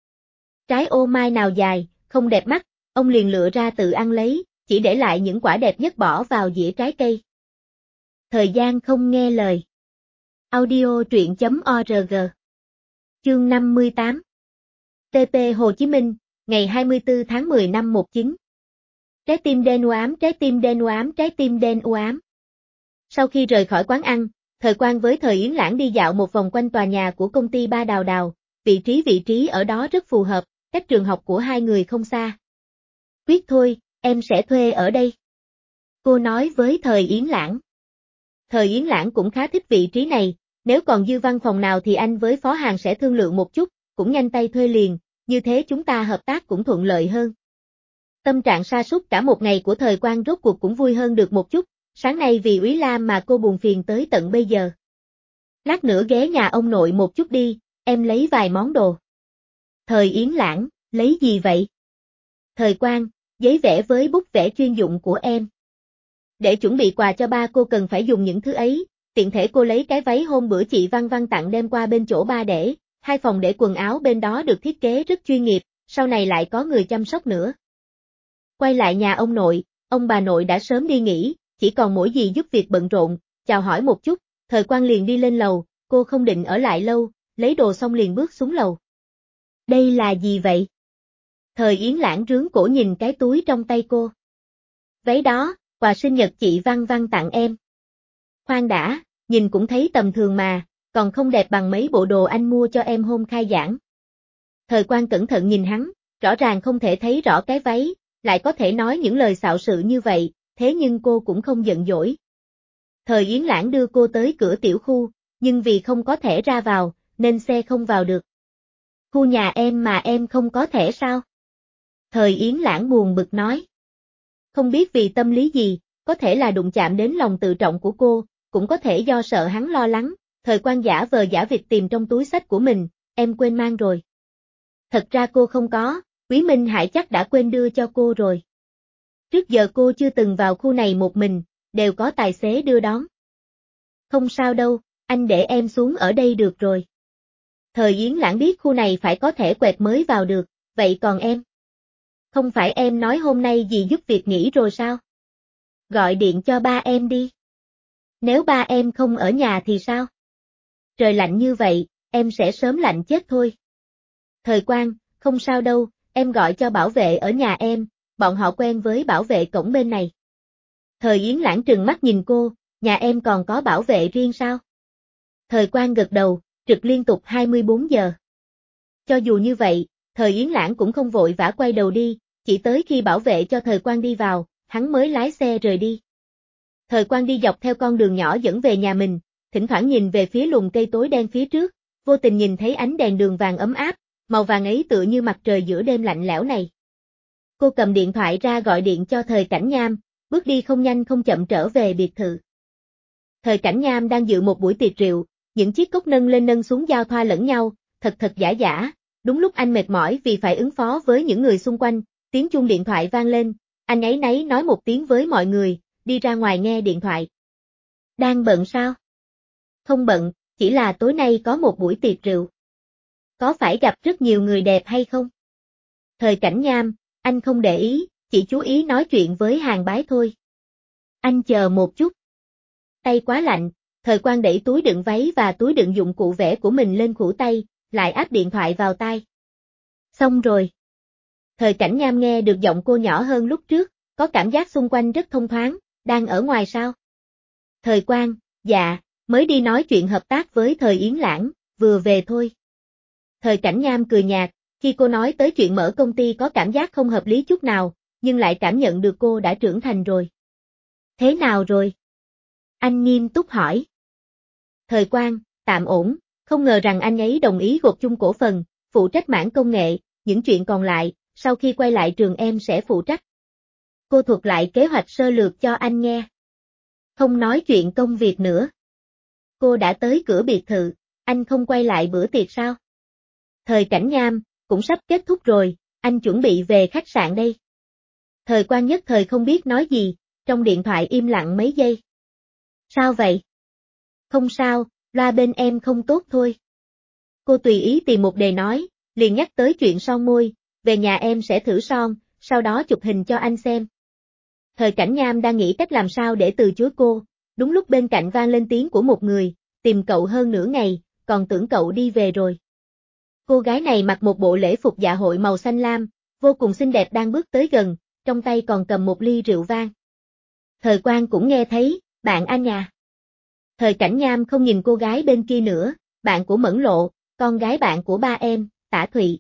Speaker 1: Trái ô mai nào dài, không đẹp mắt, ông liền lựa ra tự ăn lấy, chỉ để lại những quả đẹp nhất bỏ vào dĩa trái cây. Thời gian không nghe lời. Audio truyện chấm org. Chương năm mươi tám. tê pê Hồ Chí Minh, ngày hai mươi tư tháng mười năm một chín. Trái tim đen u ám, trái tim đen u ám, trái tim đen u ám. Sau khi rời khỏi quán ăn, Thời Quang với Thời Yến Lãng đi dạo một vòng quanh tòa nhà của công ty Ba Đào Đào, vị trí vị trí ở đó rất phù hợp, cách trường học của hai người không xa. Quyết thôi, em sẽ thuê ở đây. Cô nói với Thời Yến Lãng. Thời Yến Lãng cũng khá thích vị trí này, nếu còn dư văn phòng nào thì anh với phó hàng sẽ thương lượng một chút, cũng nhanh tay thuê liền, như thế chúng ta hợp tác cũng thuận lợi hơn. Tâm trạng sa sút cả một ngày của Thời Quang rốt cuộc cũng vui hơn được một chút, sáng nay vì Úy Lam mà cô buồn phiền tới tận bây giờ. Lát nữa ghé nhà ông nội một chút đi, em lấy vài món đồ. Thời Yến Lãng, lấy gì vậy? Thời Quang, giấy vẽ với bút vẽ chuyên dụng của em. Để chuẩn bị quà cho ba cô cần phải dùng những thứ ấy, tiện thể cô lấy cái váy hôm bữa chị Văn Văn tặng đem qua bên chỗ ba để, hai phòng để quần áo bên đó được thiết kế rất chuyên nghiệp, sau này lại có người chăm sóc nữa. Quay lại nhà ông nội, ông bà nội đã sớm đi nghỉ, chỉ còn mỗi dì giúp việc bận rộn, chào hỏi một chút, Thời Quang liền đi lên lầu, cô không định ở lại lâu, lấy đồ xong liền bước xuống lầu. Đây là gì vậy? Thời Yến Lãng rướng cổ nhìn cái túi trong tay cô. Váy đó, quà sinh nhật chị Văn Văn tặng em. Khoan đã, nhìn cũng thấy tầm thường mà, còn không đẹp bằng mấy bộ đồ anh mua cho em hôm khai giảng. Thời Quang cẩn thận nhìn hắn, rõ ràng không thể thấy rõ cái váy, lại có thể nói những lời xạo sự như vậy, thế nhưng cô cũng không giận dỗi. Thời Yến Lãng đưa cô tới cửa tiểu khu, nhưng vì không có thẻ ra vào, nên xe không vào được. Khu nhà em mà em không có thẻ sao? Thời Yến Lãng buồn bực nói. Không biết vì tâm lý gì, có thể là đụng chạm đến lòng tự trọng của cô, cũng có thể do sợ hắn lo lắng, Thời Quang giả vờ giả vịt tìm trong túi xách của mình, em quên mang rồi. Thật ra cô không có, Úy Minh Hải chắc đã quên đưa cho cô rồi. Trước giờ cô chưa từng vào khu này một mình, đều có tài xế đưa đón. Không sao đâu, anh để em xuống ở đây được rồi. Thời Yến Lãng biết khu này phải có thẻ quẹt mới vào được, vậy còn em? Không phải em nói hôm nay dì giúp việc nghỉ rồi sao? Gọi điện cho ba em đi. Nếu ba em không ở nhà thì sao? Trời lạnh như vậy, em sẽ sớm lạnh chết thôi. Thời Quang, không sao đâu, em gọi cho bảo vệ ở nhà em, bọn họ quen với bảo vệ cổng bên này. Thời Yến Lãng trừng mắt nhìn cô, nhà em còn có bảo vệ riêng sao? Thời Quang gật đầu, trực liên tục hai mươi bốn giờ. Cho dù như vậy, Thời Yến Lãng cũng không vội vã quay đầu đi, chỉ tới khi bảo vệ cho Thời Quang đi vào, hắn mới lái xe rời đi. Thời Quang đi dọc theo con đường nhỏ dẫn về nhà mình, thỉnh thoảng nhìn về phía lùm cây tối đen phía trước, vô tình nhìn thấy ánh đèn đường vàng ấm áp, màu vàng ấy tựa như mặt trời giữa đêm lạnh lẽo này. Cô cầm điện thoại ra gọi điện cho Thời Cảnh Nham, bước đi không nhanh không chậm trở về biệt thự. Thời Cảnh Nham đang dự một buổi tiệc rượu, những chiếc cốc nâng lên nâng xuống giao thoa lẫn nhau, thật thật giả giả, đúng lúc anh mệt mỏi vì phải ứng phó với những người xung quanh, tiếng chuông điện thoại vang lên, anh áy náy nói một tiếng với mọi người, đi ra ngoài nghe điện thoại. Đang bận sao? Không bận, chỉ là tối nay có một buổi tiệc rượu. Có phải gặp rất nhiều người đẹp hay không? Thời Cảnh Nham, anh không để ý, chỉ chú ý nói chuyện với Hàng Bái thôi. Anh chờ một chút. Tay quá lạnh, Thời Quang đẩy túi đựng váy và túi đựng dụng cụ vẽ của mình lên khuỷu tay, lại áp điện thoại vào tai. Xong rồi. Thời Cảnh Nham nghe được giọng cô nhỏ hơn lúc trước, có cảm giác xung quanh rất thông thoáng, đang ở ngoài sao? Thời Quang, dạ, mới đi nói chuyện hợp tác với Thời Yến Lãng, vừa về thôi. Thời Cảnh Nham cười nhạt, khi cô nói tới chuyện mở công ty có cảm giác không hợp lý chút nào, nhưng lại cảm nhận được cô đã trưởng thành rồi. Thế nào rồi? Anh nghiêm túc hỏi. Thời Quang, tạm ổn, không ngờ rằng anh ấy đồng ý gộp chung cổ phần, phụ trách mảng công nghệ, những chuyện còn lại, sau khi quay lại trường em sẽ phụ trách. Cô thuật lại kế hoạch sơ lược cho anh nghe. Không nói chuyện công việc nữa. Cô đã tới cửa biệt thự, anh không quay lại bữa tiệc sao? Thời Cảnh Nham, cũng sắp kết thúc rồi, anh chuẩn bị về khách sạn đây. Thời Quang nhất thời không biết nói gì, trong điện thoại im lặng mấy giây. Sao vậy? Không sao, loa bên em không tốt thôi. Cô tùy ý tìm một đề nói, liền nhắc tới chuyện son môi, về nhà em sẽ thử son, sau đó chụp hình cho anh xem. Thời Cảnh Nham đang nghĩ cách làm sao để từ chối cô, đúng lúc bên cạnh vang lên tiếng của một người, tìm cậu hơn nửa ngày, còn tưởng cậu đi về rồi. Cô gái này mặc một bộ lễ phục dạ hội màu xanh lam, vô cùng xinh đẹp đang bước tới gần, trong tay còn cầm một ly rượu vang. Thời Quang cũng nghe thấy, bạn anh à. Thời Cảnh Nham không nhìn cô gái bên kia nữa, bạn của Mẫn Lộ, con gái bạn của ba em, Tả Thụy.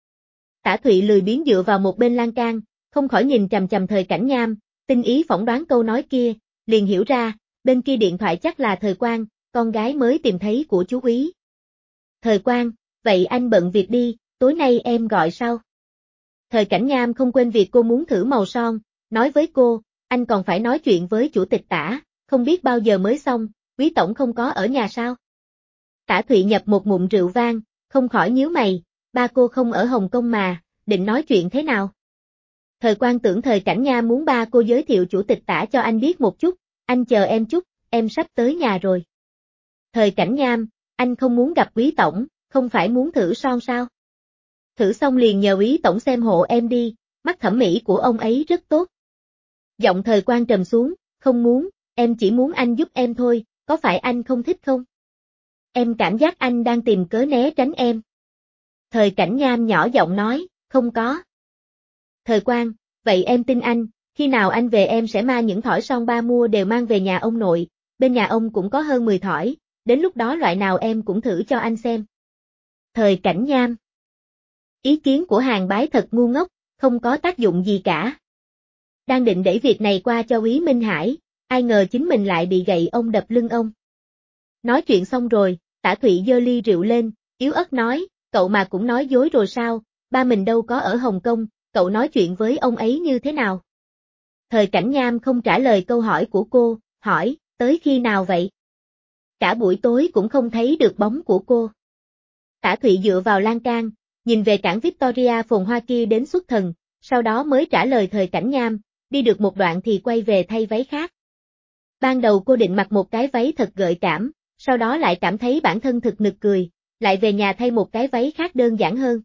Speaker 1: Tả Thụy lười biếng dựa vào một bên lan can, không khỏi nhìn chằm chằm Thời Cảnh Nham, tinh ý phỏng đoán câu nói kia, liền hiểu ra, bên kia điện thoại chắc là Thời Quang, con gái mới tìm thấy của chú úy. Thời Quang, vậy anh bận việc đi, tối nay em gọi sau. Thời Cảnh Nham không quên việc cô muốn thử màu son, nói với cô, anh còn phải nói chuyện với chủ tịch Tả, không biết bao giờ mới xong, quý tổng không có ở nhà sao? Tả Thụy nhập một ngụm rượu vang, không khỏi nhíu mày, ba cô không ở Hồng Kông mà, định nói chuyện thế nào? Thời Quang tưởng Thời Cảnh Nham muốn ba cô giới thiệu chủ tịch Tả cho anh biết một chút, anh chờ em chút, em sắp tới nhà rồi. Thời Cảnh Nham, anh không muốn gặp quý tổng, không phải muốn thử son sao? Thử xong liền nhờ quý tổng xem hộ em đi, mắt thẩm mỹ của ông ấy rất tốt. Giọng Thời Quang trầm xuống, không muốn, em chỉ muốn anh giúp em thôi, có phải anh không thích không? Em cảm giác anh đang tìm cớ né tránh em. Thời Cảnh Nham nhỏ giọng nói, không có. Thời Quang, vậy em tin anh, khi nào anh về em sẽ mang những thỏi son ba mua đều mang về nhà ông nội, bên nhà ông cũng có hơn mười thỏi, đến lúc đó loại nào em cũng thử cho anh xem. Thời Cảnh Nham. Ý kiến của Hàng Bái thật ngu ngốc, không có tác dụng gì cả. Đang định đẩy việc này qua cho Úy Minh Hải, ai ngờ chính mình lại bị gậy ông đập lưng ông. Nói chuyện xong rồi, Tả Thụy giơ ly rượu lên, yếu ớt nói, cậu mà cũng nói dối rồi sao, ba mình đâu có ở Hồng Kông, cậu nói chuyện với ông ấy như thế nào? Thời Cảnh Nham không trả lời câu hỏi của cô, hỏi, tới khi nào vậy? Cả buổi tối cũng không thấy được bóng của cô. Tả Thụy dựa vào lan can, nhìn về cảng Victoria phồn hoa kia đến xuất thần, sau đó mới trả lời Thời Cảnh Nham, đi được một đoạn thì quay về thay váy khác. Ban đầu cô định mặc một cái váy thật gợi cảm, sau đó lại cảm thấy bản thân thực nực cười, lại về nhà thay một cái váy khác đơn giản hơn.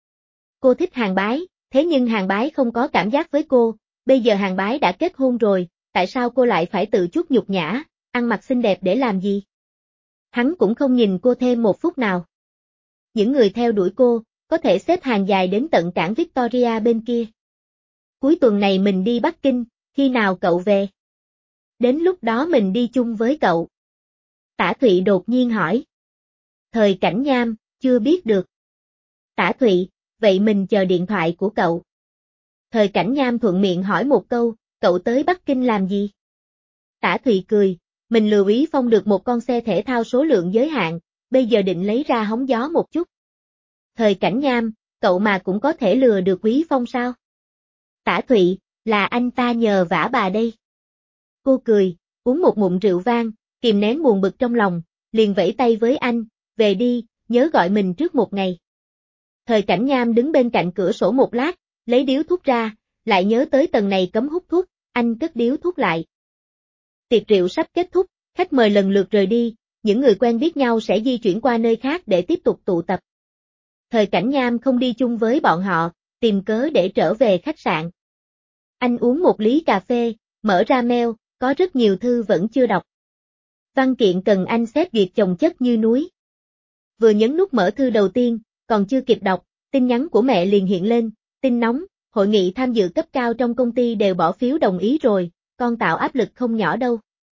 Speaker 1: Cô thích Hàng Bái, thế nhưng Hàng Bái không có cảm giác với cô, bây giờ Hàng Bái đã kết hôn rồi, tại sao cô lại phải tự chút nhục nhã, ăn mặc xinh đẹp để làm gì? Hắn cũng không nhìn cô thêm một phút nào. Những người theo đuổi cô, có thể xếp hàng dài đến tận cảng Victoria bên kia. Cuối tuần này mình đi Bắc Kinh, khi nào cậu về? Đến lúc đó mình đi chung với cậu. Tả Thụy đột nhiên hỏi. Thời Cảnh Nham, chưa biết được. Tả Thụy, vậy mình chờ điện thoại của cậu. Thời Cảnh Nham thuận miệng hỏi một câu, cậu tới Bắc Kinh làm gì? Tả Thụy cười, mình lừa Úy Phong được một con xe thể thao số lượng giới hạn, bây giờ định lấy ra hóng gió một chút. Thời Cảnh Nham, cậu mà cũng có thể lừa được Úy Phong sao? Tả Thụy, là anh ta nhờ vả bà đây. Cô cười, uống một ngụm rượu vang, kìm nén buồn bực trong lòng, liền vẫy tay với anh, về đi, nhớ gọi mình trước một ngày. Thời Cảnh Nham đứng bên cạnh cửa sổ một lát, lấy điếu thuốc ra, lại nhớ tới tầng này cấm hút thuốc, anh cất điếu thuốc lại. Tiệc rượu sắp kết thúc, khách mời lần lượt rời đi, những người quen biết nhau sẽ di chuyển qua nơi khác để tiếp tục tụ tập. Thời Cảnh Nham không đi chung với bọn họ, tìm cớ để trở về khách sạn. Anh uống một ly cà phê, mở ra mail, có rất nhiều thư vẫn chưa đọc. Văn kiện cần anh xét duyệt chồng chất như núi. Vừa nhấn nút mở thư đầu tiên, còn chưa kịp đọc, tin nhắn của mẹ liền hiện lên, tin nóng, hội nghị tham dự cấp cao trong công ty đều bỏ phiếu đồng ý rồi, con tạo áp lực không nhỏ đâu.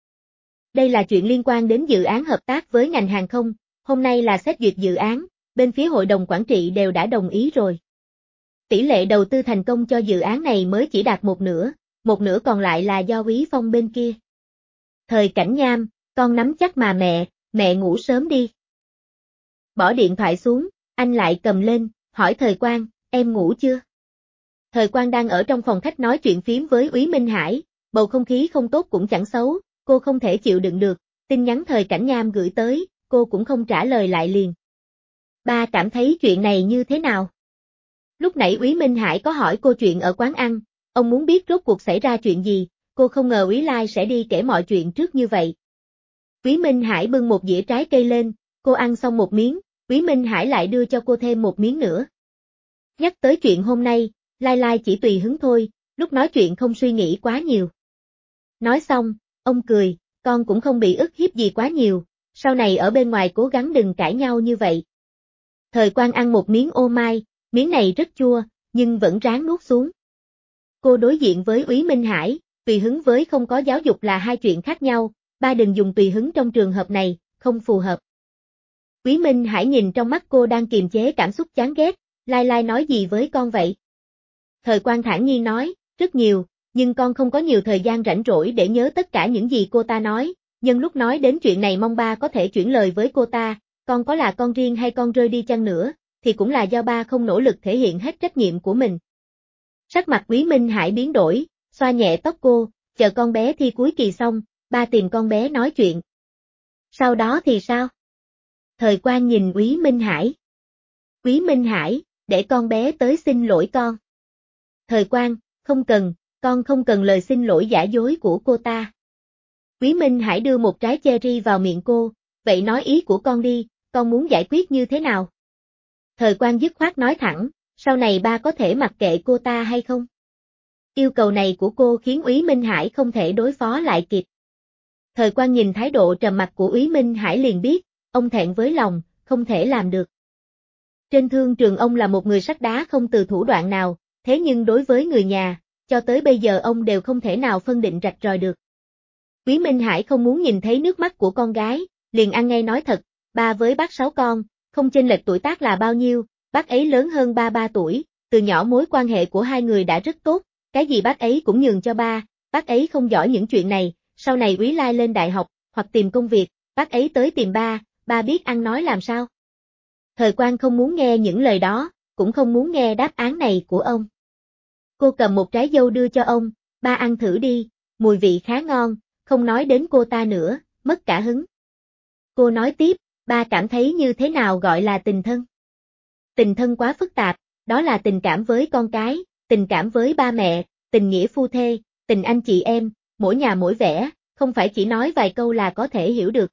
Speaker 1: Đây là chuyện liên quan đến dự án hợp tác với ngành hàng không, hôm nay là xét duyệt dự án, bên phía hội đồng quản trị đều đã đồng ý rồi. Tỷ lệ đầu tư thành công cho dự án này mới chỉ đạt một nửa, một nửa còn lại là do Úy Phong bên kia. Thời Cảnh Nham, con nắm chắc mà mẹ, mẹ ngủ sớm đi. Bỏ điện thoại xuống, anh lại cầm lên, hỏi Thời Quang, em ngủ chưa? Thời Quang đang ở trong phòng khách nói chuyện phím với Úy Minh Hải, bầu không khí không tốt cũng chẳng xấu, cô không thể chịu đựng được, tin nhắn Thời Cảnh Nham gửi tới, cô cũng không trả lời lại liền. Ba cảm thấy chuyện này như thế nào? Lúc nãy Úy Minh Hải có hỏi cô chuyện ở quán ăn, ông muốn biết rốt cuộc xảy ra chuyện gì, cô không ngờ Úy Lai sẽ đi kể mọi chuyện trước như vậy. Úy Minh Hải bưng một dĩa trái cây lên, cô ăn xong một miếng, Úy Minh Hải lại đưa cho cô thêm một miếng nữa. Nhắc tới chuyện hôm nay, Lai Lai chỉ tùy hứng thôi, lúc nói chuyện không suy nghĩ quá nhiều. Nói xong, ông cười, con cũng không bị ức hiếp gì quá nhiều, sau này ở bên ngoài cố gắng đừng cãi nhau như vậy. Thời Quang ăn một miếng ô mai, miếng này rất chua, nhưng vẫn ráng nuốt xuống. Cô đối diện với Úy Minh Hải, tùy hứng với không có giáo dục là hai chuyện khác nhau, ba đừng dùng tùy hứng trong trường hợp này, không phù hợp. Úy Minh Hải nhìn trong mắt cô đang kiềm chế cảm xúc chán ghét, Lai Lai nói gì với con vậy? Thời Quang thản nhiên nói, rất nhiều, nhưng con không có nhiều thời gian rảnh rỗi để nhớ tất cả những gì cô ta nói, nhưng lúc nói đến chuyện này mong ba có thể chuyển lời với cô ta, con có là con riêng hay con rơi đi chăng nữa, thì cũng là do ba không nỗ lực thể hiện hết trách nhiệm của mình. Sắc mặt Úy Minh Hải biến đổi, xoa nhẹ tóc cô, chờ con bé thi cuối kỳ xong, ba tìm con bé nói chuyện. Sau đó thì sao? Thời Quang nhìn Úy Minh Hải. Úy Minh Hải, để con bé tới xin lỗi con. Thời Quang, không cần, con không cần lời xin lỗi giả dối của cô ta. Úy Minh Hải đưa một trái cherry vào miệng cô, vậy nói ý của con đi, con muốn giải quyết như thế nào? Thời Quang dứt khoát nói thẳng, sau này ba có thể mặc kệ cô ta hay không? Yêu cầu này của cô khiến Úy Minh Hải không thể đối phó lại kịp. Thời Quang nhìn thái độ trầm mặc của Úy Minh Hải liền biết, ông thẹn với lòng, không thể làm được. Trên thương trường ông là một người sắt đá không từ thủ đoạn nào, thế nhưng đối với người nhà, cho tới bây giờ ông đều không thể nào phân định rạch ròi được. Úy Minh Hải không muốn nhìn thấy nước mắt của con gái, liền ăn ngay nói thật, ba với bác sáu con, không chênh lệch tuổi tác là bao nhiêu, bác ấy lớn hơn ba ba tuổi, từ nhỏ mối quan hệ của hai người đã rất tốt, cái gì bác ấy cũng nhường cho ba, bác ấy không giỏi những chuyện này, sau này Úy Lai lên đại học, hoặc tìm công việc, bác ấy tới tìm ba, ba biết ăn nói làm sao. Thời Quang không muốn nghe những lời đó, cũng không muốn nghe đáp án này của ông. Cô cầm một trái dâu đưa cho ông, ba ăn thử đi, mùi vị khá ngon, không nói đến cô ta nữa, mất cả hứng. Cô nói tiếp, ba cảm thấy như thế nào gọi là tình thân? Tình thân quá phức tạp, đó là tình cảm với con cái, tình cảm với ba mẹ, tình nghĩa phu thê, tình anh chị em, mỗi nhà mỗi vẻ, không phải chỉ nói vài câu là có thể hiểu được.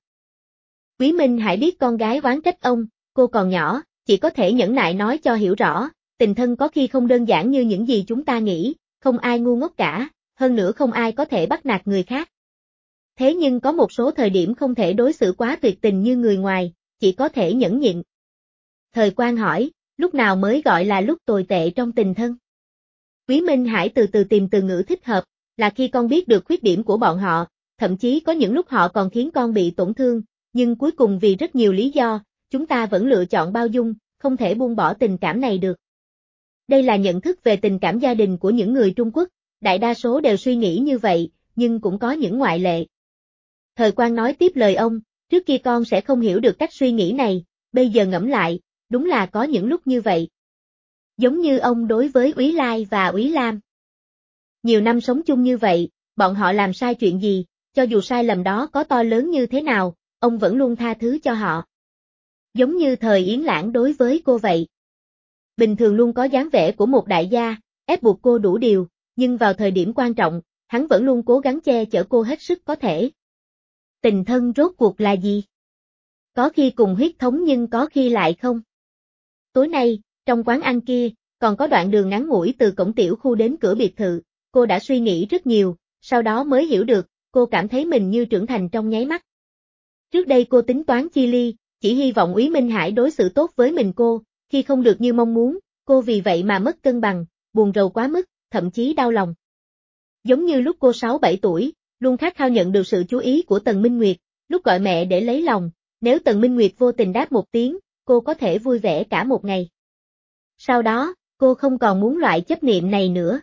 Speaker 1: Úy Minh Hải biết con gái oán trách ông, cô còn nhỏ, chỉ có thể nhẫn nại nói cho hiểu rõ, tình thân có khi không đơn giản như những gì chúng ta nghĩ, không ai ngu ngốc cả, hơn nữa không ai có thể bắt nạt người khác. Thế nhưng có một số thời điểm không thể đối xử quá tuyệt tình như người ngoài, chỉ có thể nhẫn nhịn. Thời Quang hỏi, lúc nào mới gọi là lúc tồi tệ trong tình thân? Úy Minh Hải từ từ tìm từ ngữ thích hợp, là khi con biết được khuyết điểm của bọn họ, thậm chí có những lúc họ còn khiến con bị tổn thương, nhưng cuối cùng vì rất nhiều lý do, chúng ta vẫn lựa chọn bao dung, không thể buông bỏ tình cảm này được. Đây là nhận thức về tình cảm gia đình của những người Trung Quốc, đại đa số đều suy nghĩ như vậy, nhưng cũng có những ngoại lệ. Thời Quang nói tiếp lời ông, trước kia con sẽ không hiểu được cách suy nghĩ này, bây giờ ngẫm lại, đúng là có những lúc như vậy. Giống như ông đối với Úy Lai và Úy Lam. Nhiều năm sống chung như vậy, bọn họ làm sai chuyện gì, cho dù sai lầm đó có to lớn như thế nào, ông vẫn luôn tha thứ cho họ. Giống như thời Yến Lãng đối với cô vậy. Bình thường luôn có dáng vẻ của một đại gia, ép buộc cô đủ điều, nhưng vào thời điểm quan trọng, hắn vẫn luôn cố gắng che chở cô hết sức có thể. Tình thân rốt cuộc là gì? Có khi cùng huyết thống nhưng có khi lại không. Tối nay, trong quán ăn kia, còn có đoạn đường ngắn ngủi từ cổng tiểu khu đến cửa biệt thự, cô đã suy nghĩ rất nhiều, sau đó mới hiểu được, cô cảm thấy mình như trưởng thành trong nháy mắt. Trước đây cô tính toán chi ly, chỉ hy vọng Úy Minh Hải đối xử tốt với mình cô, khi không được như mong muốn, cô vì vậy mà mất cân bằng, buồn rầu quá mức, thậm chí đau lòng. Giống như lúc cô sáu bảy tuổi, luôn khát khao nhận được sự chú ý của Tần Minh Nguyệt, lúc gọi mẹ để lấy lòng, nếu Tần Minh Nguyệt vô tình đáp một tiếng, cô có thể vui vẻ cả một ngày. Sau đó, cô không còn muốn loại chấp niệm này nữa.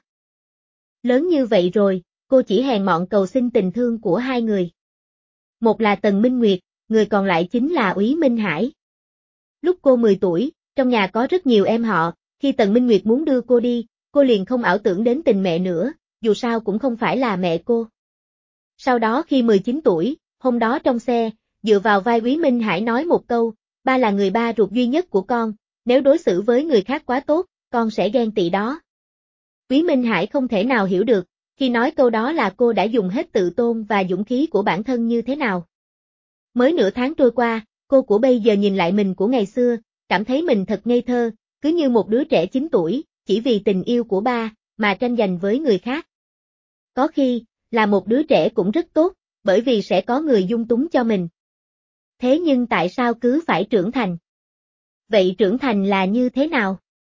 Speaker 1: Lớn như vậy rồi, cô chỉ hèn mọn cầu xin tình thương của hai người. Một là Tần Minh Nguyệt, người còn lại chính là Úy Minh Hải. Lúc cô mười tuổi, trong nhà có rất nhiều em họ, khi Tần Minh Nguyệt muốn đưa cô đi, cô liền không ảo tưởng đến tình mẹ nữa, dù sao cũng không phải là mẹ cô. Sau đó khi mười chín tuổi, hôm đó trong xe, dựa vào vai Úy Minh Hải nói một câu, ba là người ba ruột duy nhất của con, nếu đối xử với người khác quá tốt, con sẽ ghen tị đó. Úy Minh Hải không thể nào hiểu được, khi nói câu đó là cô đã dùng hết tự tôn và dũng khí của bản thân như thế nào. Mới nửa tháng trôi qua, cô của bây giờ nhìn lại mình của ngày xưa, cảm thấy mình thật ngây thơ, cứ như một đứa trẻ chín tuổi, chỉ vì tình yêu của ba, mà tranh giành với người khác. Có khi, là một đứa trẻ cũng rất tốt, bởi vì sẽ có người dung túng cho mình. Thế nhưng tại sao cứ phải trưởng thành? Vậy trưởng thành là như thế nào?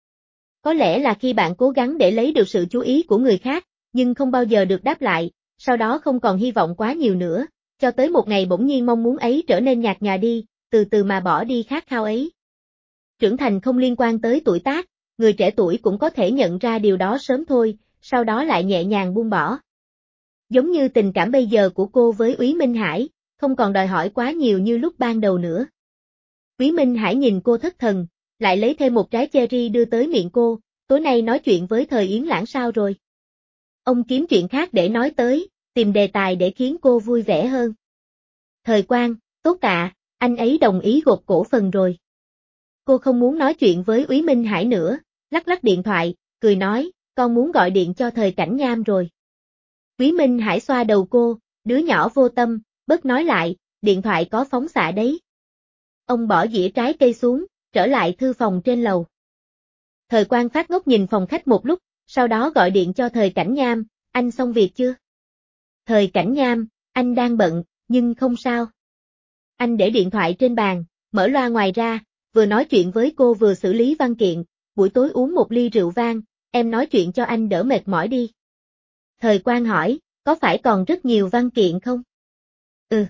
Speaker 1: Có lẽ là khi bạn cố gắng để lấy được sự chú ý của người khác, nhưng không bao giờ được đáp lại, sau đó không còn hy vọng quá nhiều nữa, cho tới một ngày bỗng nhiên mong muốn ấy trở nên nhạt nhòa đi, từ từ mà bỏ đi khát khao ấy. Trưởng thành không liên quan tới tuổi tác, người trẻ tuổi cũng có thể nhận ra điều đó sớm thôi, sau đó lại nhẹ nhàng buông bỏ. Giống như tình cảm bây giờ của cô với Úy Minh Hải, không còn đòi hỏi quá nhiều như lúc ban đầu nữa. Úy Minh Hải nhìn cô thất thần, lại lấy thêm một trái cherry đưa tới miệng cô, tối nay nói chuyện với Thời Yến Lãng sao rồi? Ông kiếm chuyện khác để nói tới, tìm đề tài để khiến cô vui vẻ hơn. Thời Quang, tốt ạ, anh ấy đồng ý gột cổ phần rồi. Cô không muốn nói chuyện với Úy Minh Hải nữa, lắc lắc điện thoại, cười nói, con muốn gọi điện cho Thời Cảnh Nham rồi. Úy Minh Hải xoa đầu cô, đứa nhỏ vô tâm, bớt nói lại, điện thoại có phóng xạ đấy. Ông bỏ dĩa trái cây xuống, trở lại thư phòng trên lầu. Thời Quang phát ngốc nhìn phòng khách một lúc, sau đó gọi điện cho Thời Cảnh Nham, anh xong việc chưa? Thời Cảnh Nham, anh đang bận, nhưng không sao. Anh để điện thoại trên bàn, mở loa ngoài ra, vừa nói chuyện với cô vừa xử lý văn kiện, buổi tối uống một ly rượu vang, em nói chuyện cho anh đỡ mệt mỏi đi. Thời Quang hỏi, có phải còn rất nhiều văn kiện không? Ừ.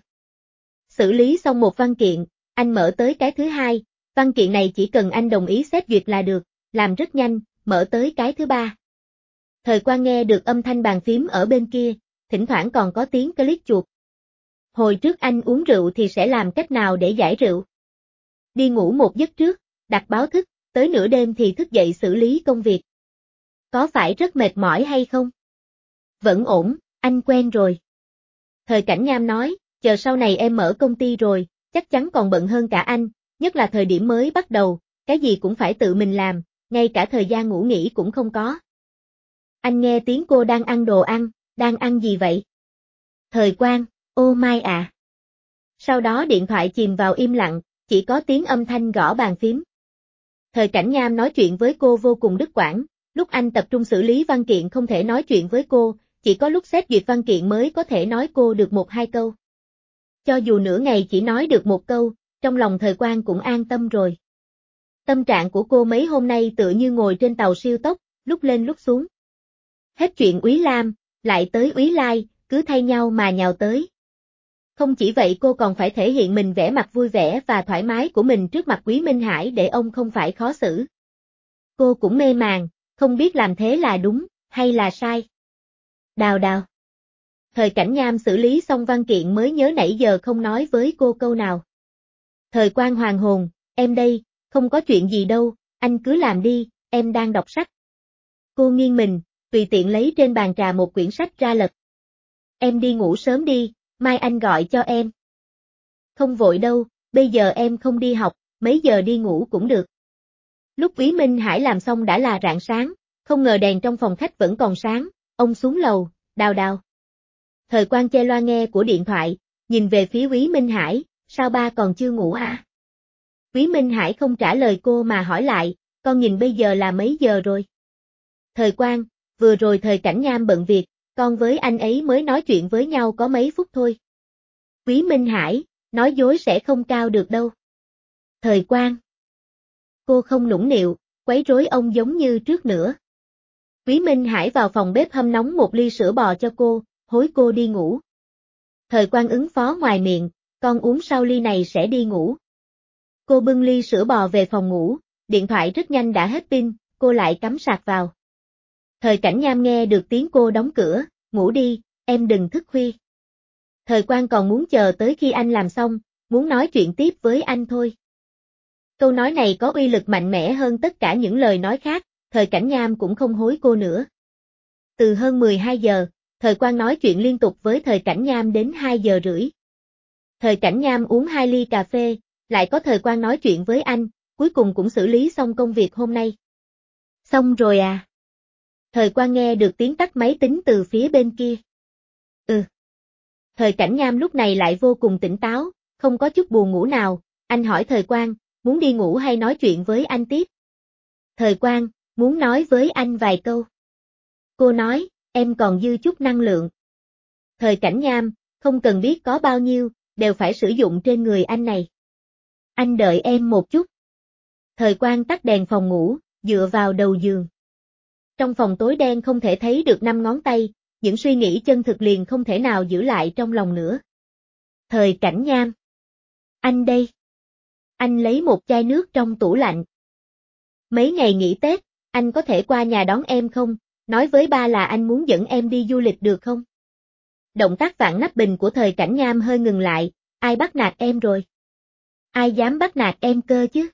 Speaker 1: Xử lý xong một văn kiện, anh mở tới cái thứ hai, văn kiện này chỉ cần anh đồng ý xét duyệt là được, làm rất nhanh, mở tới cái thứ ba. Thời Quang nghe được âm thanh bàn phím ở bên kia, thỉnh thoảng còn có tiếng click chuột. Hồi trước anh uống rượu thì sẽ làm cách nào để giải rượu? Đi ngủ một giấc trước, đặt báo thức, tới nửa đêm thì thức dậy xử lý công việc. Có phải rất mệt mỏi hay không? Vẫn ổn, anh quen rồi. Thời Cảnh Nham nói, chờ sau này em mở công ty rồi, chắc chắn còn bận hơn cả anh, nhất là thời điểm mới bắt đầu, cái gì cũng phải tự mình làm, ngay cả thời gian ngủ nghỉ cũng không có. Anh nghe tiếng cô đang ăn đồ ăn, đang ăn gì vậy? Thời Quang, ô mai à. Sau đó điện thoại chìm vào im lặng, chỉ có tiếng âm thanh gõ bàn phím. Thời Cảnh Nham nói chuyện với cô vô cùng đứt quãng, lúc anh tập trung xử lý văn kiện không thể nói chuyện với cô, chỉ có lúc xét duyệt văn kiện mới có thể nói cô được một hai câu. Cho dù nửa ngày chỉ nói được một câu, trong lòng Thời Quang cũng an tâm rồi. Tâm trạng của cô mấy hôm nay tựa như ngồi trên tàu siêu tốc, lúc lên lúc xuống. Hết chuyện Úy Lam, lại tới Úy Lai, cứ thay nhau mà nhào tới. Không chỉ vậy cô còn phải thể hiện mình vẻ mặt vui vẻ và thoải mái của mình trước mặt Quý Minh Hải để ông không phải khó xử. Cô cũng mê màng, không biết làm thế là đúng, hay là sai. Đào đào. Thời Cảnh Nham xử lý xong văn kiện mới nhớ nãy giờ không nói với cô câu nào. Thời Quang hoàng hồn, em đây, không có chuyện gì đâu, anh cứ làm đi, em đang đọc sách. Cô nghiêng mình, tùy tiện lấy trên bàn trà một quyển sách ra lật. Em đi ngủ sớm đi, mai anh gọi cho em. Không vội đâu, bây giờ em không đi học, mấy giờ đi ngủ cũng được. Lúc Quý Minh Hải làm xong đã là rạng sáng, không ngờ đèn trong phòng khách vẫn còn sáng, ông xuống lầu, đào đào. Thời Quang che loa nghe của điện thoại, nhìn về phía Quý Minh Hải, sao ba còn chưa ngủ hả? Quý Minh Hải không trả lời cô mà hỏi lại, con nhìn bây giờ là mấy giờ rồi? Thời Quang, vừa rồi Thời Cảnh Nham bận việc, con với anh ấy mới nói chuyện với nhau có mấy phút thôi. Quý Minh Hải, nói dối sẽ không cao được đâu. Thời Quang. Cô không nũng nịu, quấy rối ông giống như trước nữa. Quý Minh Hải vào phòng bếp hâm nóng một ly sữa bò cho cô, hối cô đi ngủ. Thời Quang ứng phó ngoài miệng, con uống sau ly này sẽ đi ngủ. Cô bưng ly sữa bò về phòng ngủ, điện thoại rất nhanh đã hết pin, cô lại cắm sạc vào. Thời Cảnh Nham nghe được tiếng cô đóng cửa, ngủ đi, em đừng thức khuya. Thời Quang còn muốn chờ tới khi anh làm xong, muốn nói chuyện tiếp với anh thôi. Câu nói này có uy lực mạnh mẽ hơn tất cả những lời nói khác, Thời Cảnh Nham cũng không hối cô nữa. Từ hơn mười hai giờ, Thời Quang nói chuyện liên tục với Thời Cảnh Nham đến hai giờ rưỡi. Thời Cảnh Nham uống hai ly cà phê, lại có Thời Quang nói chuyện với anh, cuối cùng cũng xử lý xong công việc hôm nay. Xong rồi à? Thời Quang nghe được tiếng tắt máy tính từ phía bên kia. Ừ. Thời Cảnh Nham lúc này lại vô cùng tỉnh táo, không có chút buồn ngủ nào, anh hỏi Thời Quang, muốn đi ngủ hay nói chuyện với anh tiếp? Thời Quang, muốn nói với anh vài câu. Cô nói, em còn dư chút năng lượng. Thời Cảnh Nham, không cần biết có bao nhiêu, đều phải sử dụng trên người anh này. Anh đợi em một chút. Thời Quang tắt đèn phòng ngủ, dựa vào đầu giường. Trong phòng tối đen không thể thấy được năm ngón tay, những suy nghĩ chân thực liền không thể nào giữ lại trong lòng nữa. Thời Cảnh Nham. Anh đây. Anh lấy một chai nước trong tủ lạnh. Mấy ngày nghỉ Tết, anh có thể qua nhà đón em không? Nói với ba là anh muốn dẫn em đi du lịch được không? Động tác vặn nắp bình của Thời Cảnh Nham hơi ngừng lại, ai bắt nạt em rồi? Ai dám bắt nạt em cơ chứ?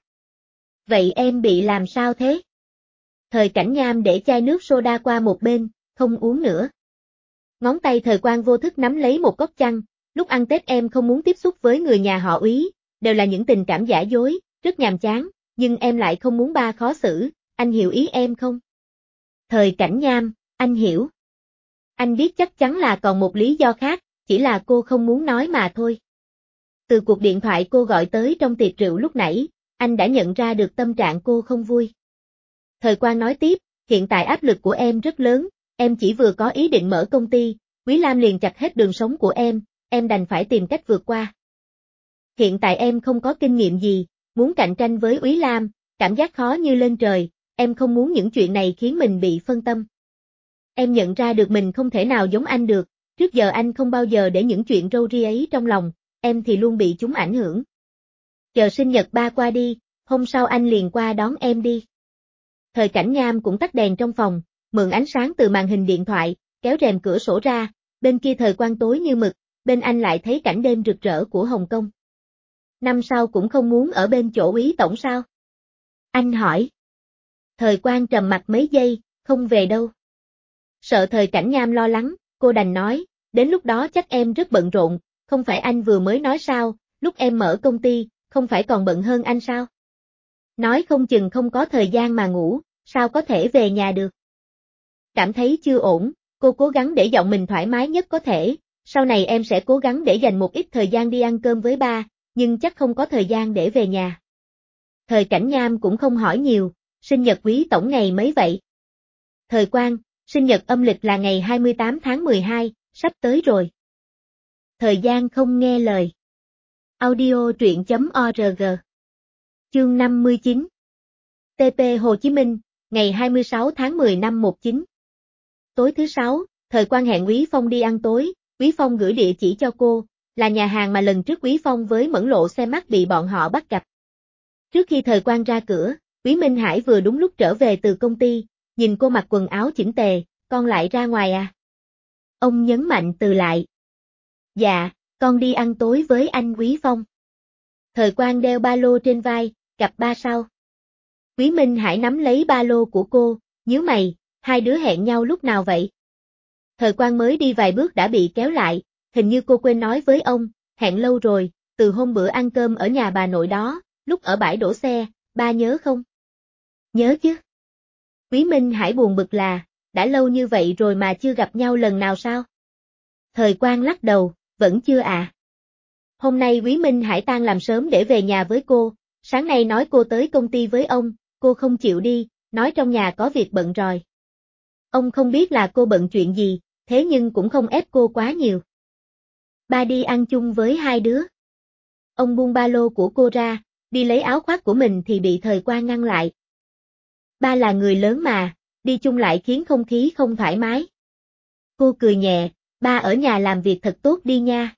Speaker 1: Vậy em bị làm sao thế? Thời Cảnh Nham để chai nước soda qua một bên, không uống nữa. Ngón tay Thời Quang vô thức nắm lấy một góc chăn, lúc ăn Tết em không muốn tiếp xúc với người nhà họ Úy, đều là những tình cảm giả dối, rất nhàm chán, nhưng em lại không muốn ba khó xử, anh hiểu ý em không? Thời Cảnh Nham, anh hiểu. Anh biết chắc chắn là còn một lý do khác, chỉ là cô không muốn nói mà thôi. Từ cuộc điện thoại cô gọi tới trong tiệc rượu lúc nãy, anh đã nhận ra được tâm trạng cô không vui. Thời Quang nói tiếp, hiện tại áp lực của em rất lớn, em chỉ vừa có ý định mở công ty, Quý Lam liền chặt hết đường sống của em, em đành phải tìm cách vượt qua. Hiện tại em không có kinh nghiệm gì, muốn cạnh tranh với Úy Lam, cảm giác khó như lên trời, em không muốn những chuyện này khiến mình bị phân tâm. Em nhận ra được mình không thể nào giống anh được, trước giờ anh không bao giờ để những chuyện râu ria ấy trong lòng, em thì luôn bị chúng ảnh hưởng. Chờ sinh nhật ba qua đi, hôm sau anh liền qua đón em đi. Thời Cảnh Nham cũng tắt đèn trong phòng, mượn ánh sáng từ màn hình điện thoại, kéo rèm cửa sổ ra, bên kia Thời Quang tối như mực, bên anh lại thấy cảnh đêm rực rỡ của Hồng Kông. Năm sau cũng không muốn ở bên chỗ Úy tổng sao? Anh hỏi. Thời Quang trầm mặt mấy giây, không về đâu. Sợ Thời Cảnh Nham lo lắng, cô đành nói, đến lúc đó chắc em rất bận rộn, không phải anh vừa mới nói sao, lúc em mở công ty, không phải còn bận hơn anh sao? Nói không chừng không có thời gian mà ngủ, sao có thể về nhà được? Cảm thấy chưa ổn, cô cố gắng để giọng mình thoải mái nhất có thể, sau này em sẽ cố gắng để dành một ít thời gian đi ăn cơm với ba, nhưng chắc không có thời gian để về nhà. Thời Cảnh Nham cũng không hỏi nhiều, sinh nhật Quý tổng ngày mấy vậy? Thời Quang, sinh nhật âm lịch là ngày hai mươi tám tháng mười hai, sắp tới rồi. Thời gian không nghe lời. Audio truyện chấm org. Chương năm mươi chín. tê pê Hồ Chí Minh, ngày hai mươi sáu tháng mười năm một chín. Tối thứ sáu, Thời Quang hẹn Úy Phong đi ăn tối, Úy Phong gửi địa chỉ cho cô, là nhà hàng mà lần trước Quý Phong với Mẫn Lộ xem mắt bị bọn họ bắt gặp. Trước khi Thời Quang ra cửa, Quý Minh Hải vừa đúng lúc trở về từ công ty, nhìn cô mặc quần áo chỉnh tề, con lại ra ngoài à? Ông nhấn mạnh từ lại. Dạ, con đi ăn tối với anh Quý Phong. Thời Quang đeo ba lô trên vai, cặp ba sau. Quý Minh Hải nắm lấy ba lô của cô, nhíu mày, hai đứa hẹn nhau lúc nào vậy? Thời Quang mới đi vài bước đã bị kéo lại, hình như cô quên nói với ông, hẹn lâu rồi, từ hôm bữa ăn cơm ở nhà bà nội đó, lúc ở bãi đổ xe, ba nhớ không? Nhớ chứ. Quý Minh Hải buồn bực là, đã lâu như vậy rồi mà chưa gặp nhau lần nào sao? Thời Quang lắc đầu, vẫn chưa à. Hôm nay Quý Minh Hải tan làm sớm để về nhà với cô, sáng nay nói cô tới công ty với ông, cô không chịu đi, nói trong nhà có việc bận rồi. Ông không biết là cô bận chuyện gì, thế nhưng cũng không ép cô quá nhiều. Ba đi ăn chung với hai đứa. Ông buông ba lô của cô ra, đi lấy áo khoác của mình thì bị Thời Quang ngăn lại. Ba là người lớn mà, đi chung lại khiến không khí không thoải mái. Cô cười nhẹ, ba ở nhà làm việc thật tốt đi nha.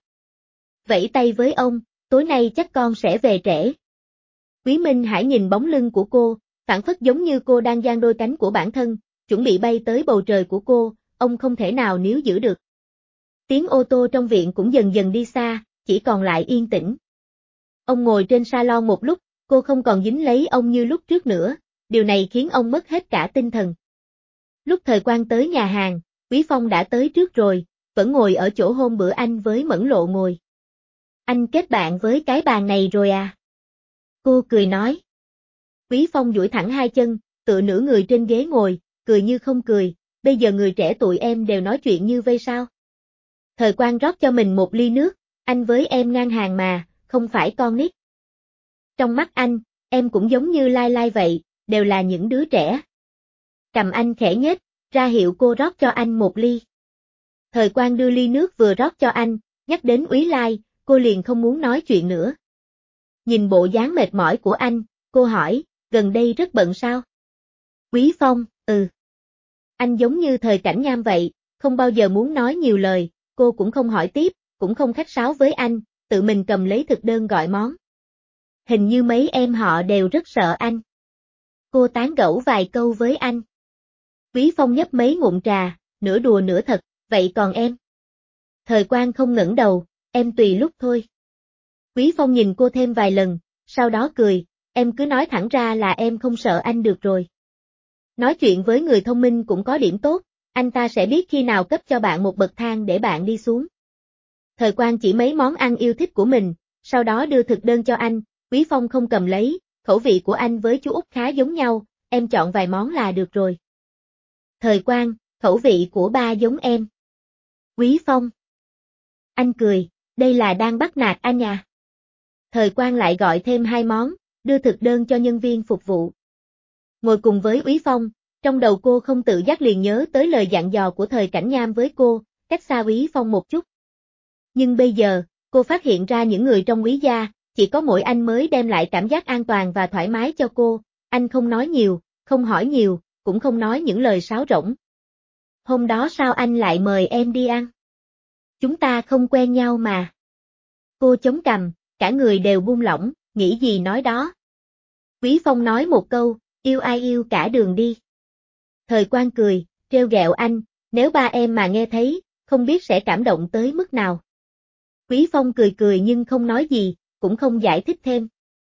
Speaker 1: Vẫy tay với ông, tối nay chắc con sẽ về trễ. Quý Minh Hải nhìn bóng lưng của cô, phảng phất giống như cô đang dang đôi cánh của bản thân, chuẩn bị bay tới bầu trời của cô, ông không thể nào níu giữ được. Tiếng ô tô trong viện cũng dần dần đi xa, chỉ còn lại yên tĩnh. Ông ngồi trên salon một lúc, cô không còn dính lấy ông như lúc trước nữa, điều này khiến ông mất hết cả tinh thần. Lúc Thời Quang tới nhà hàng, Quý Phong đã tới trước rồi, vẫn ngồi ở chỗ hôm bữa anh với Mẫn Lộ ngồi. Anh kết bạn với cái bàn này rồi à? Cô cười nói. Quý Phong duỗi thẳng hai chân, tựa nửa người trên ghế ngồi, cười như không cười, bây giờ người trẻ tụi em đều nói chuyện như vây sao? Thời Quang rót cho mình một ly nước, anh với em ngang hàng mà, không phải con nít. Trong mắt anh, em cũng giống như Lai Lai vậy, đều là những đứa trẻ. Cầm anh khẽ nhếch, ra hiệu cô rót cho anh một ly. Thời Quang đưa ly nước vừa rót cho anh, nhắc đến Úy Lai, cô liền không muốn nói chuyện nữa. Nhìn bộ dáng mệt mỏi của anh, cô hỏi, gần đây rất bận sao? Quý Phong, ừ. Anh giống như Thời Cảnh Nham vậy, không bao giờ muốn nói nhiều lời, cô cũng không hỏi tiếp, cũng không khách sáo với anh, tự mình cầm lấy thực đơn gọi món. Hình như mấy em họ đều rất sợ anh. Cô tán gẫu vài câu với anh. Quý Phong nhấp mấy ngụm trà, nửa đùa nửa thật, vậy còn em? Thời Quang không ngẩng đầu, em tùy lúc thôi. Quý Phong nhìn cô thêm vài lần, sau đó cười, em cứ nói thẳng ra là em không sợ anh được rồi. Nói chuyện với người thông minh cũng có điểm tốt, anh ta sẽ biết khi nào cấp cho bạn một bậc thang để bạn đi xuống. Thời Quang chỉ mấy món ăn yêu thích của mình, sau đó đưa thực đơn cho anh, Quý Phong không cầm lấy, khẩu vị của anh với chú Út khá giống nhau, em chọn vài món là được rồi. Thời Quang, khẩu vị của ba giống em. Quý Phong. Anh cười, đây là đang bắt nạt anh à. Thời Quang lại gọi thêm hai món, đưa thực đơn cho nhân viên phục vụ. Ngồi cùng với Úy Phong, trong đầu cô không tự giác liền nhớ tới lời dặn dò của Thời Cảnh Nham với cô, cách xa Úy Phong một chút. Nhưng bây giờ, cô phát hiện ra những người trong Úy gia, chỉ có mỗi anh mới đem lại cảm giác an toàn và thoải mái cho cô, anh không nói nhiều, không hỏi nhiều, cũng không nói những lời sáo rỗng. Hôm đó sao anh lại mời em đi ăn? Chúng ta không quen nhau mà. Cô chống cằm, cả người đều buông lỏng, nghĩ gì nói đó. Quý Phong nói một câu, yêu ai yêu cả đường đi. Thời Quang cười, trêu ghẹo anh, nếu ba em mà nghe thấy, không biết sẽ cảm động tới mức nào. Quý Phong cười cười nhưng không nói gì, cũng không giải thích thêm.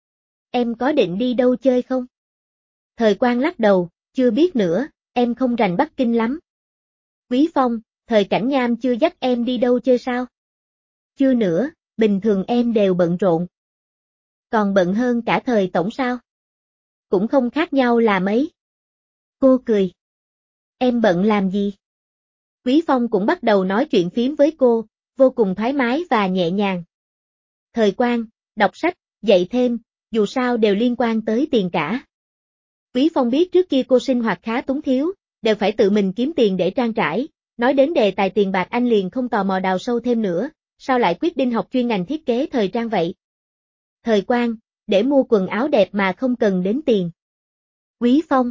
Speaker 1: Em có định đi đâu chơi không? Thời Quang lắc đầu, chưa biết nữa, em không rành Bắc Kinh lắm. Quý Phong, Thời Cảnh Nham chưa dắt em đi đâu chơi sao? Chưa nữa, bình thường em đều bận rộn. Còn bận hơn cả Thời tổng sao? Cũng không khác nhau là mấy. Cô cười. Em bận làm gì? Quý Phong cũng bắt đầu nói chuyện phím với cô, vô cùng thoải mái và nhẹ nhàng. Thời Quang, đọc sách, dạy thêm, dù sao đều liên quan tới tiền cả. Quý Phong biết trước kia cô sinh hoạt khá túng thiếu, đều phải tự mình kiếm tiền để trang trải, nói đến đề tài tiền bạc anh liền không tò mò đào sâu thêm nữa, sao lại quyết định học chuyên ngành thiết kế thời trang vậy? Thời Quang, để mua quần áo đẹp mà không cần đến tiền. Quý Phong.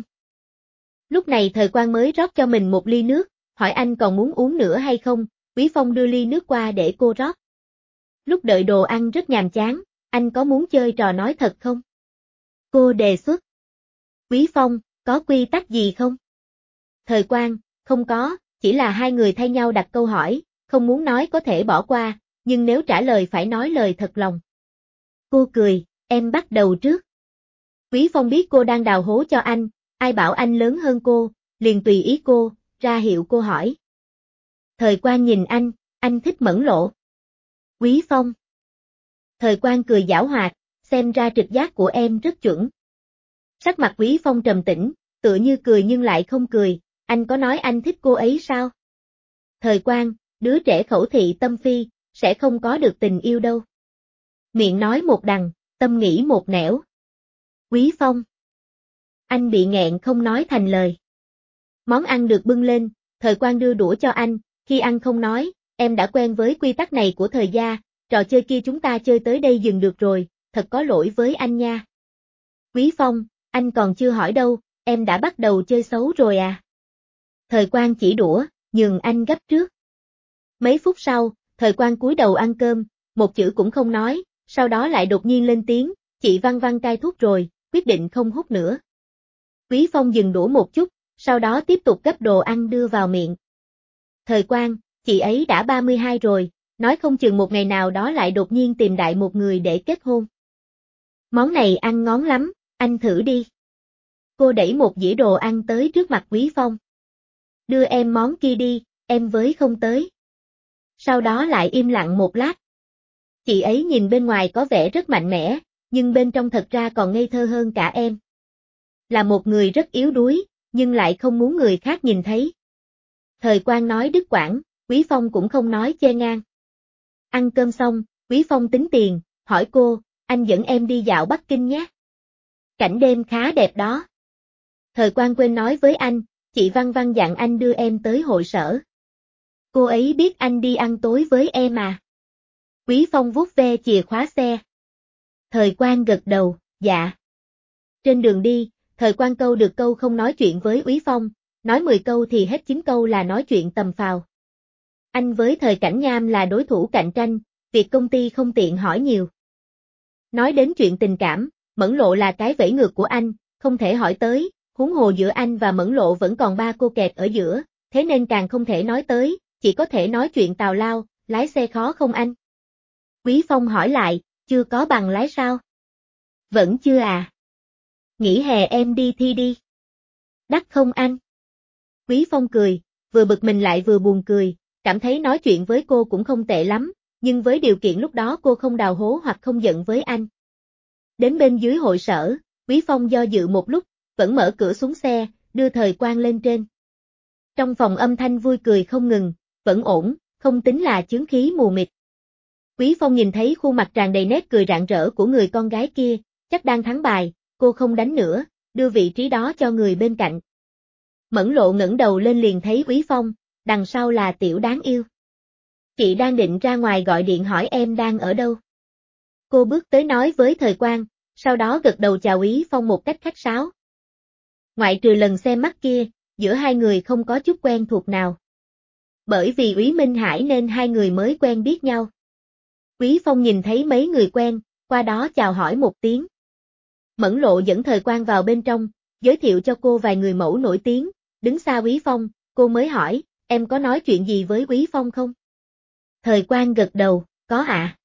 Speaker 1: Lúc này Thời Quang mới rót cho mình một ly nước, hỏi anh còn muốn uống nữa hay không, Quý Phong đưa ly nước qua để cô rót. Lúc đợi đồ ăn rất nhàm chán, anh có muốn chơi trò nói thật không? Cô đề xuất. Quý Phong, có quy tắc gì không? Thời Quang, không có, chỉ là hai người thay nhau đặt câu hỏi, không muốn nói có thể bỏ qua, nhưng nếu trả lời phải nói lời thật lòng. Cô cười, em bắt đầu trước. Quý Phong biết cô đang đào hố cho anh, ai bảo anh lớn hơn cô, liền tùy ý cô, ra hiệu cô hỏi. Thời Quang nhìn anh, anh thích Mẫn Lộ. Quý Phong. Thời Quang cười giảo hoạt, xem ra trực giác của em rất chuẩn. Sắc mặt Quý Phong trầm tĩnh, tựa như cười nhưng lại không cười, anh có nói anh thích cô ấy sao? Thời Quang, đứa trẻ khẩu thị tâm phi, sẽ không có được tình yêu đâu. Miệng nói một đằng, tâm nghĩ một nẻo. Quý Phong. Anh bị nghẹn không nói thành lời. Món ăn được bưng lên, Thời Quang đưa đũa cho anh, khi ăn không nói, em đã quen với quy tắc này của Thời gia, trò chơi kia chúng ta chơi tới đây dừng được rồi, thật có lỗi với anh nha. Quý Phong, anh còn chưa hỏi đâu, em đã bắt đầu chơi xấu rồi à? Thời Quang chỉ đũa, nhường anh gấp trước. Mấy phút sau, Thời Quang cúi đầu ăn cơm, một chữ cũng không nói, sau đó lại đột nhiên lên tiếng, chị Văn Văn cai thuốc rồi, quyết định không hút nữa. Quý Phong dừng đũa một chút, sau đó tiếp tục gấp đồ ăn đưa vào miệng. Thời Quang, chị ấy đã ba mươi hai rồi, nói không chừng một ngày nào đó lại đột nhiên tìm đại một người để kết hôn. Món này ăn ngon lắm, anh thử đi. Cô đẩy một dĩa đồ ăn tới trước mặt Quý Phong. Đưa em món kia đi, em với không tới. Sau đó lại im lặng một lát. Chị ấy nhìn bên ngoài có vẻ rất mạnh mẽ, nhưng bên trong thật ra còn ngây thơ hơn cả em. Là một người rất yếu đuối, nhưng lại không muốn người khác nhìn thấy. Thời Quang nói đứt quãng, Quý Phong cũng không nói chê ngang. Ăn cơm xong, Quý Phong tính tiền, hỏi cô, anh dẫn em đi dạo Bắc Kinh nhé. Cảnh đêm khá đẹp đó. Thời Quang quên nói với anh, chị Văn Văn dặn anh đưa em tới hội sở. Cô ấy biết anh đi ăn tối với em à? Quý Phong vuốt ve chìa khóa xe. Thời Quang gật đầu, dạ. Trên đường đi, Thời Quang câu được câu không nói chuyện với Quý Phong, nói mười câu thì hết chín câu là nói chuyện tầm phào. Anh với Thời Cảnh Nham là đối thủ cạnh tranh, việc công ty không tiện hỏi nhiều. Nói đến chuyện tình cảm, Mẫn Lộ là cái vẫy ngược của anh, không thể hỏi tới, huống hồ giữa anh và Mẫn Lộ vẫn còn ba cô kẹt ở giữa, thế nên càng không thể nói tới, chỉ có thể nói chuyện tào lao, lái xe khó không anh? Quý Phong hỏi lại, chưa có bằng lái sao? Vẫn chưa à? Nghỉ hè em đi thi đi. Đắt không anh? Quý Phong cười, vừa bực mình lại vừa buồn cười, cảm thấy nói chuyện với cô cũng không tệ lắm, nhưng với điều kiện lúc đó cô không đào hố hoặc không giận với anh. Đến bên dưới hội sở, Quý Phong do dự một lúc, vẫn mở cửa xuống xe, đưa Thời Quang lên trên. Trong phòng âm thanh vui cười không ngừng, vẫn ổn, không tính là chướng khí mù mịt. Quý Phong nhìn thấy khuôn mặt tràn đầy nét cười rạng rỡ của người con gái kia, chắc đang thắng bài, cô không đánh nữa, đưa vị trí đó cho người bên cạnh. Mẫn Lộ ngẩng đầu lên liền thấy Quý Phong, đằng sau là Tiểu Đáng Yêu. Chị đang định ra ngoài gọi điện hỏi em đang ở đâu. Cô bước tới nói với Thời Quang, sau đó gật đầu chào Quý Phong một cách khách sáo. Ngoại trừ lần xem mắt kia, giữa hai người không có chút quen thuộc nào. Bởi vì Úy Minh Hải nên hai người mới quen biết nhau. Quý Phong nhìn thấy mấy người quen, qua đó chào hỏi một tiếng. Mẫn Lộ dẫn Thời Quang vào bên trong, giới thiệu cho cô vài người mẫu nổi tiếng, đứng xa Quý Phong, cô mới hỏi, em có nói chuyện gì với Quý Phong không? Thời Quang gật đầu, có ạ. À?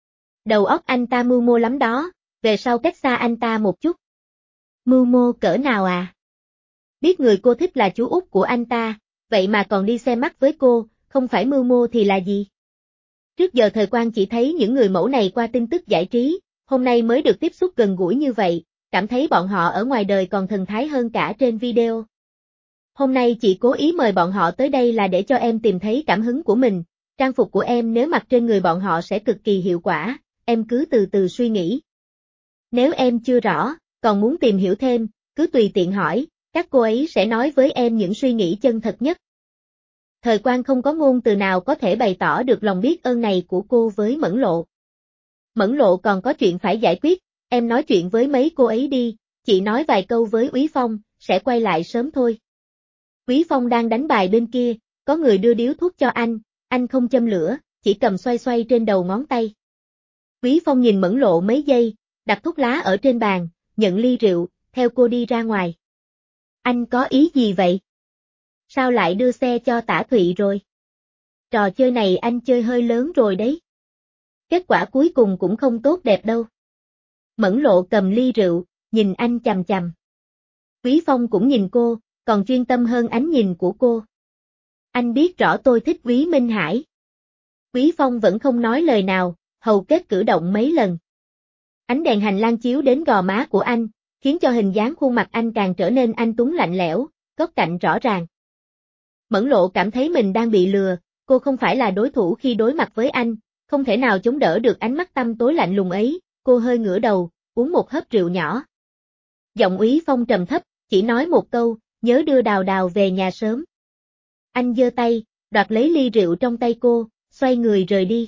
Speaker 1: Đầu óc anh ta mưu mô lắm đó, về sau cách xa anh ta một chút. Mưu mô cỡ nào à? Biết người cô thích là chú út của anh ta, vậy mà còn đi xem mắt với cô, không phải mưu mô thì là gì? Trước giờ Thời Quang chỉ thấy những người mẫu này qua tin tức giải trí, hôm nay mới được tiếp xúc gần gũi như vậy, cảm thấy bọn họ ở ngoài đời còn thần thái hơn cả trên video. Hôm nay chị cố ý mời bọn họ tới đây là để cho em tìm thấy cảm hứng của mình, trang phục của em nếu mặc trên người bọn họ sẽ cực kỳ hiệu quả, em cứ từ từ suy nghĩ. Nếu em chưa rõ, còn muốn tìm hiểu thêm, cứ tùy tiện hỏi, các cô ấy sẽ nói với em những suy nghĩ chân thật nhất. Thời Quang không có ngôn từ nào có thể bày tỏ được lòng biết ơn này của cô với Mẫn Lộ. Mẫn Lộ còn có chuyện phải giải quyết, em nói chuyện với mấy cô ấy đi, chị nói vài câu với Úy Phong, sẽ quay lại sớm thôi. Úy Phong đang đánh bài bên kia, có người đưa điếu thuốc cho anh, anh không châm lửa, chỉ cầm xoay xoay trên đầu ngón tay. Quý Phong nhìn Mẫn Lộ mấy giây, đặt thuốc lá ở trên bàn, nhận ly rượu, theo cô đi ra ngoài. Anh có ý gì vậy? Sao lại đưa xe cho Tả Thụy rồi? Trò chơi này anh chơi hơi lớn rồi đấy. Kết quả cuối cùng cũng không tốt đẹp đâu. Mẫn Lộ cầm ly rượu, nhìn anh chằm chằm. Quý Phong cũng nhìn cô, còn chuyên tâm hơn ánh nhìn của cô. Anh biết rõ tôi thích Quý Minh Hải. Quý Phong vẫn không nói lời nào, hầu kết cử động mấy lần. Ánh đèn hành lang chiếu đến gò má của anh, khiến cho hình dáng khuôn mặt anh càng trở nên anh tuấn lạnh lẽo, góc cạnh rõ ràng. Mẫn Lộ cảm thấy mình đang bị lừa, cô không phải là đối thủ khi đối mặt với anh, không thể nào chống đỡ được ánh mắt tăm tối lạnh lùng ấy, cô hơi ngửa đầu, uống một hớp rượu nhỏ. Giọng Quý Phong trầm thấp, chỉ nói một câu, nhớ đưa Đào Đào về nhà sớm. Anh giơ tay, đoạt lấy ly rượu trong tay cô, xoay người rời đi.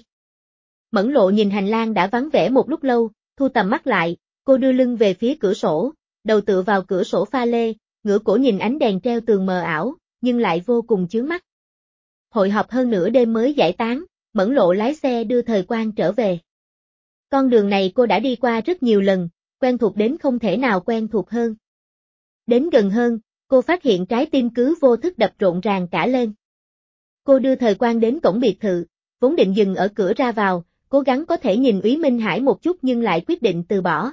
Speaker 1: Mẫn Lộ nhìn hành lang đã vắng vẻ một lúc lâu, thu tầm mắt lại, cô đưa lưng về phía cửa sổ, đầu tựa vào cửa sổ pha lê, ngửa cổ nhìn ánh đèn treo tường mờ ảo, nhưng lại vô cùng chướng mắt. Hội họp hơn nửa đêm mới giải tán, Mẫn Lộ lái xe đưa Thời Quang trở về. Con đường này cô đã đi qua rất nhiều lần, quen thuộc đến không thể nào quen thuộc hơn. Đến gần hơn, cô phát hiện trái tim cứ vô thức đập rộn ràng cả lên. Cô đưa Thời Quang đến cổng biệt thự, vốn định dừng ở cửa ra vào, cố gắng có thể nhìn Úy Minh Hải một chút nhưng lại quyết định từ bỏ.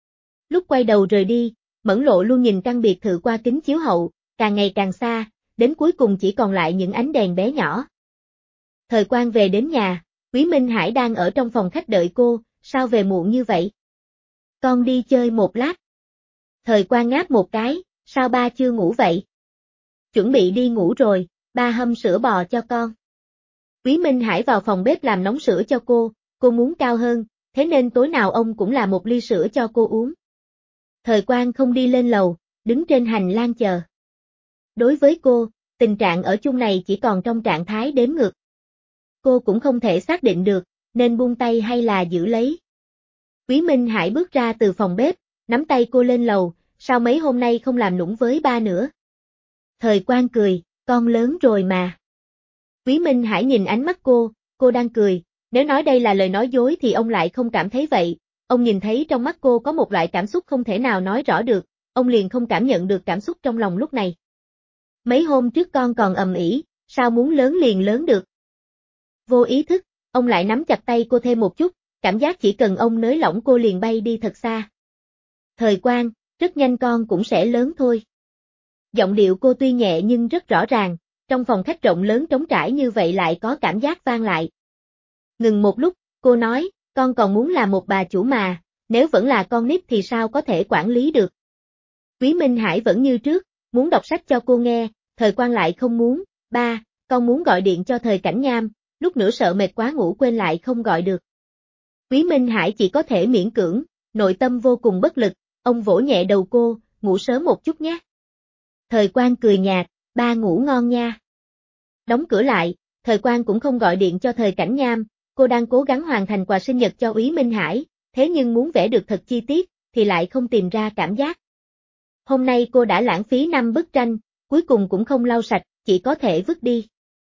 Speaker 1: Lúc quay đầu rời đi, Mẫn Lộ luôn nhìn căn biệt thự qua kính chiếu hậu, càng ngày càng xa, đến cuối cùng chỉ còn lại những ánh đèn bé nhỏ. Thời Quang về đến nhà, Úy Minh Hải đang ở trong phòng khách đợi cô, sao về muộn như vậy? Con đi chơi một lát. Thời Quang ngáp một cái, sao ba chưa ngủ vậy? Chuẩn bị đi ngủ rồi, ba hâm sữa bò cho con. Úy Minh Hải vào phòng bếp làm nóng sữa cho cô, cô muốn cao hơn, thế nên tối nào ông cũng làm một ly sữa cho cô uống. Thời Quang không đi lên lầu, đứng trên hành lang chờ. Đối với cô, tình trạng ở chung này chỉ còn trong trạng thái đếm ngược. Cô cũng không thể xác định được, nên buông tay hay là giữ lấy. Úy Minh Hải bước ra từ phòng bếp, nắm tay cô lên lầu, sao mấy hôm nay không làm nũng với ba nữa? Thời Quang cười, con lớn rồi mà. Úy Minh Hải nhìn ánh mắt cô, cô đang cười, nếu nói đây là lời nói dối thì ông lại không cảm thấy vậy, ông nhìn thấy trong mắt cô có một loại cảm xúc không thể nào nói rõ được, ông liền không cảm nhận được cảm xúc trong lòng lúc này. Mấy hôm trước con còn ầm ĩ, sao muốn lớn liền lớn được? Vô ý thức, ông lại nắm chặt tay cô thêm một chút, cảm giác chỉ cần ông nới lỏng cô liền bay đi thật xa. Thời Quang, rất nhanh con cũng sẽ lớn thôi. Giọng điệu cô tuy nhẹ nhưng rất rõ ràng, trong phòng khách rộng lớn trống trải như vậy lại có cảm giác vang lại. Ngừng một lúc, cô nói, con còn muốn là một bà chủ mà, nếu vẫn là con nít thì sao có thể quản lý được. Úy Minh Hải vẫn như trước, muốn đọc sách cho cô nghe, Thời Quang lại không muốn, ba, con muốn gọi điện cho Thời Cảnh Nham, lúc nữa sợ mệt quá ngủ quên lại không gọi được. Úy Minh Hải chỉ có thể miễn cưỡng, nội tâm vô cùng bất lực, ông vỗ nhẹ đầu cô, ngủ sớm một chút nhé. Thời Quang cười nhạt, ba ngủ ngon nha. Đóng cửa lại, Thời Quang cũng không gọi điện cho Thời Cảnh Nham, cô đang cố gắng hoàn thành quà sinh nhật cho Úy Minh Hải, thế nhưng muốn vẽ được thật chi tiết, thì lại không tìm ra cảm giác. Hôm nay cô đã lãng phí năm bức tranh, cuối cùng cũng không lau sạch, chỉ có thể vứt đi.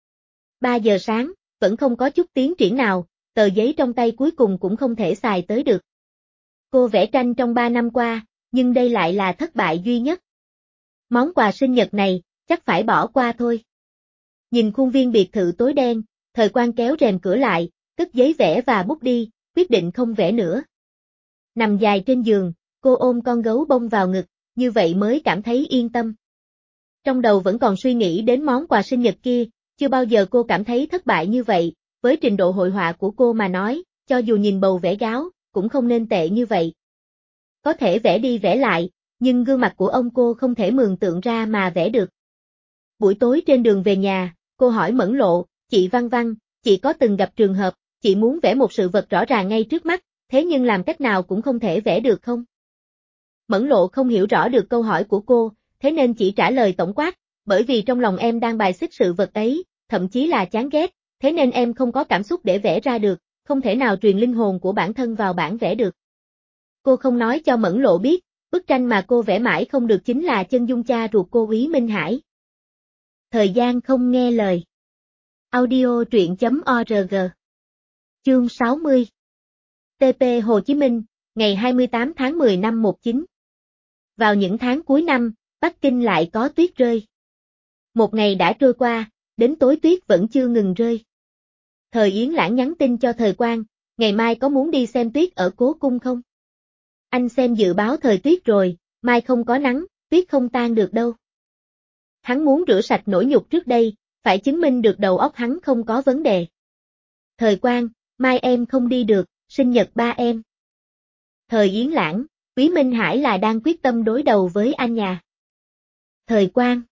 Speaker 1: ba giờ sáng, vẫn không có chút tiến triển nào, tờ giấy trong tay cuối cùng cũng không thể xài tới được. Cô vẽ tranh trong ba năm qua, nhưng đây lại là thất bại duy nhất. Món quà sinh nhật này, chắc phải bỏ qua thôi. Nhìn khuôn viên biệt thự tối đen, Thời Quang kéo rèm cửa lại, cất giấy vẽ và bút đi, quyết định không vẽ nữa. Nằm dài trên giường, cô ôm con gấu bông vào ngực, như vậy mới cảm thấy yên tâm. Trong đầu vẫn còn suy nghĩ đến món quà sinh nhật kia, chưa bao giờ cô cảm thấy thất bại như vậy, với trình độ hội họa của cô mà nói, cho dù nhìn bầu vẽ gáo, cũng không nên tệ như vậy. Có thể vẽ đi vẽ lại, nhưng gương mặt của ông cô không thể mường tượng ra mà vẽ được. Buổi tối trên đường về nhà, cô hỏi Mẫn Lộ, chị Văn Văn, chị có từng gặp trường hợp, chị muốn vẽ một sự vật rõ ràng ngay trước mắt, thế nhưng làm cách nào cũng không thể vẽ được không? Mẫn Lộ không hiểu rõ được câu hỏi của cô, thế nên chỉ trả lời tổng quát, bởi vì trong lòng em đang bài xích sự vật ấy, thậm chí là chán ghét, thế nên em không có cảm xúc để vẽ ra được, không thể nào truyền linh hồn của bản thân vào bản vẽ được. Cô không nói cho Mẫn Lộ biết, bức tranh mà cô vẽ mãi không được chính là chân dung cha ruột cô Úy Minh Hải. Thời gian không nghe lời. Audio truyện chấm org. Chương sáu mươi. tê pê Hồ Chí Minh, ngày hai mươi tám tháng mười năm một chín. Vào những tháng cuối năm, Bắc Kinh lại có tuyết rơi. Một ngày đã trôi qua, đến tối tuyết vẫn chưa ngừng rơi. Thời Yến Lãng nhắn tin cho Thời Quang, ngày mai có muốn đi xem tuyết ở Cố Cung không? Anh xem dự báo thời tiết rồi, mai không có nắng, tuyết không tan được đâu. Hắn muốn rửa sạch nỗi nhục trước đây, phải chứng minh được đầu óc hắn không có vấn đề. Thời Quang, mai em không đi được, sinh nhật ba em. Thời Yến Lãng, Quý Minh Hải là đang quyết tâm đối đầu với anh nhà. Thời Quang.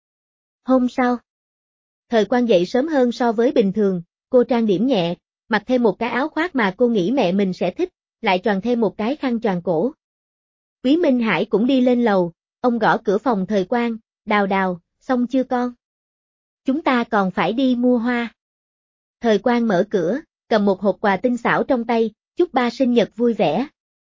Speaker 1: Hôm sau, Thời Quang dậy sớm hơn so với bình thường, cô trang điểm nhẹ, mặc thêm một cái áo khoác mà cô nghĩ mẹ mình sẽ thích, lại choàng thêm một cái khăn choàng cổ. Quý Minh Hải cũng đi lên lầu, ông gõ cửa phòng Thời Quang, Đào Đào, xong chưa con? Chúng ta còn phải đi mua hoa. Thời Quang mở cửa, cầm một hộp quà tinh xảo trong tay, chúc ba sinh nhật vui vẻ.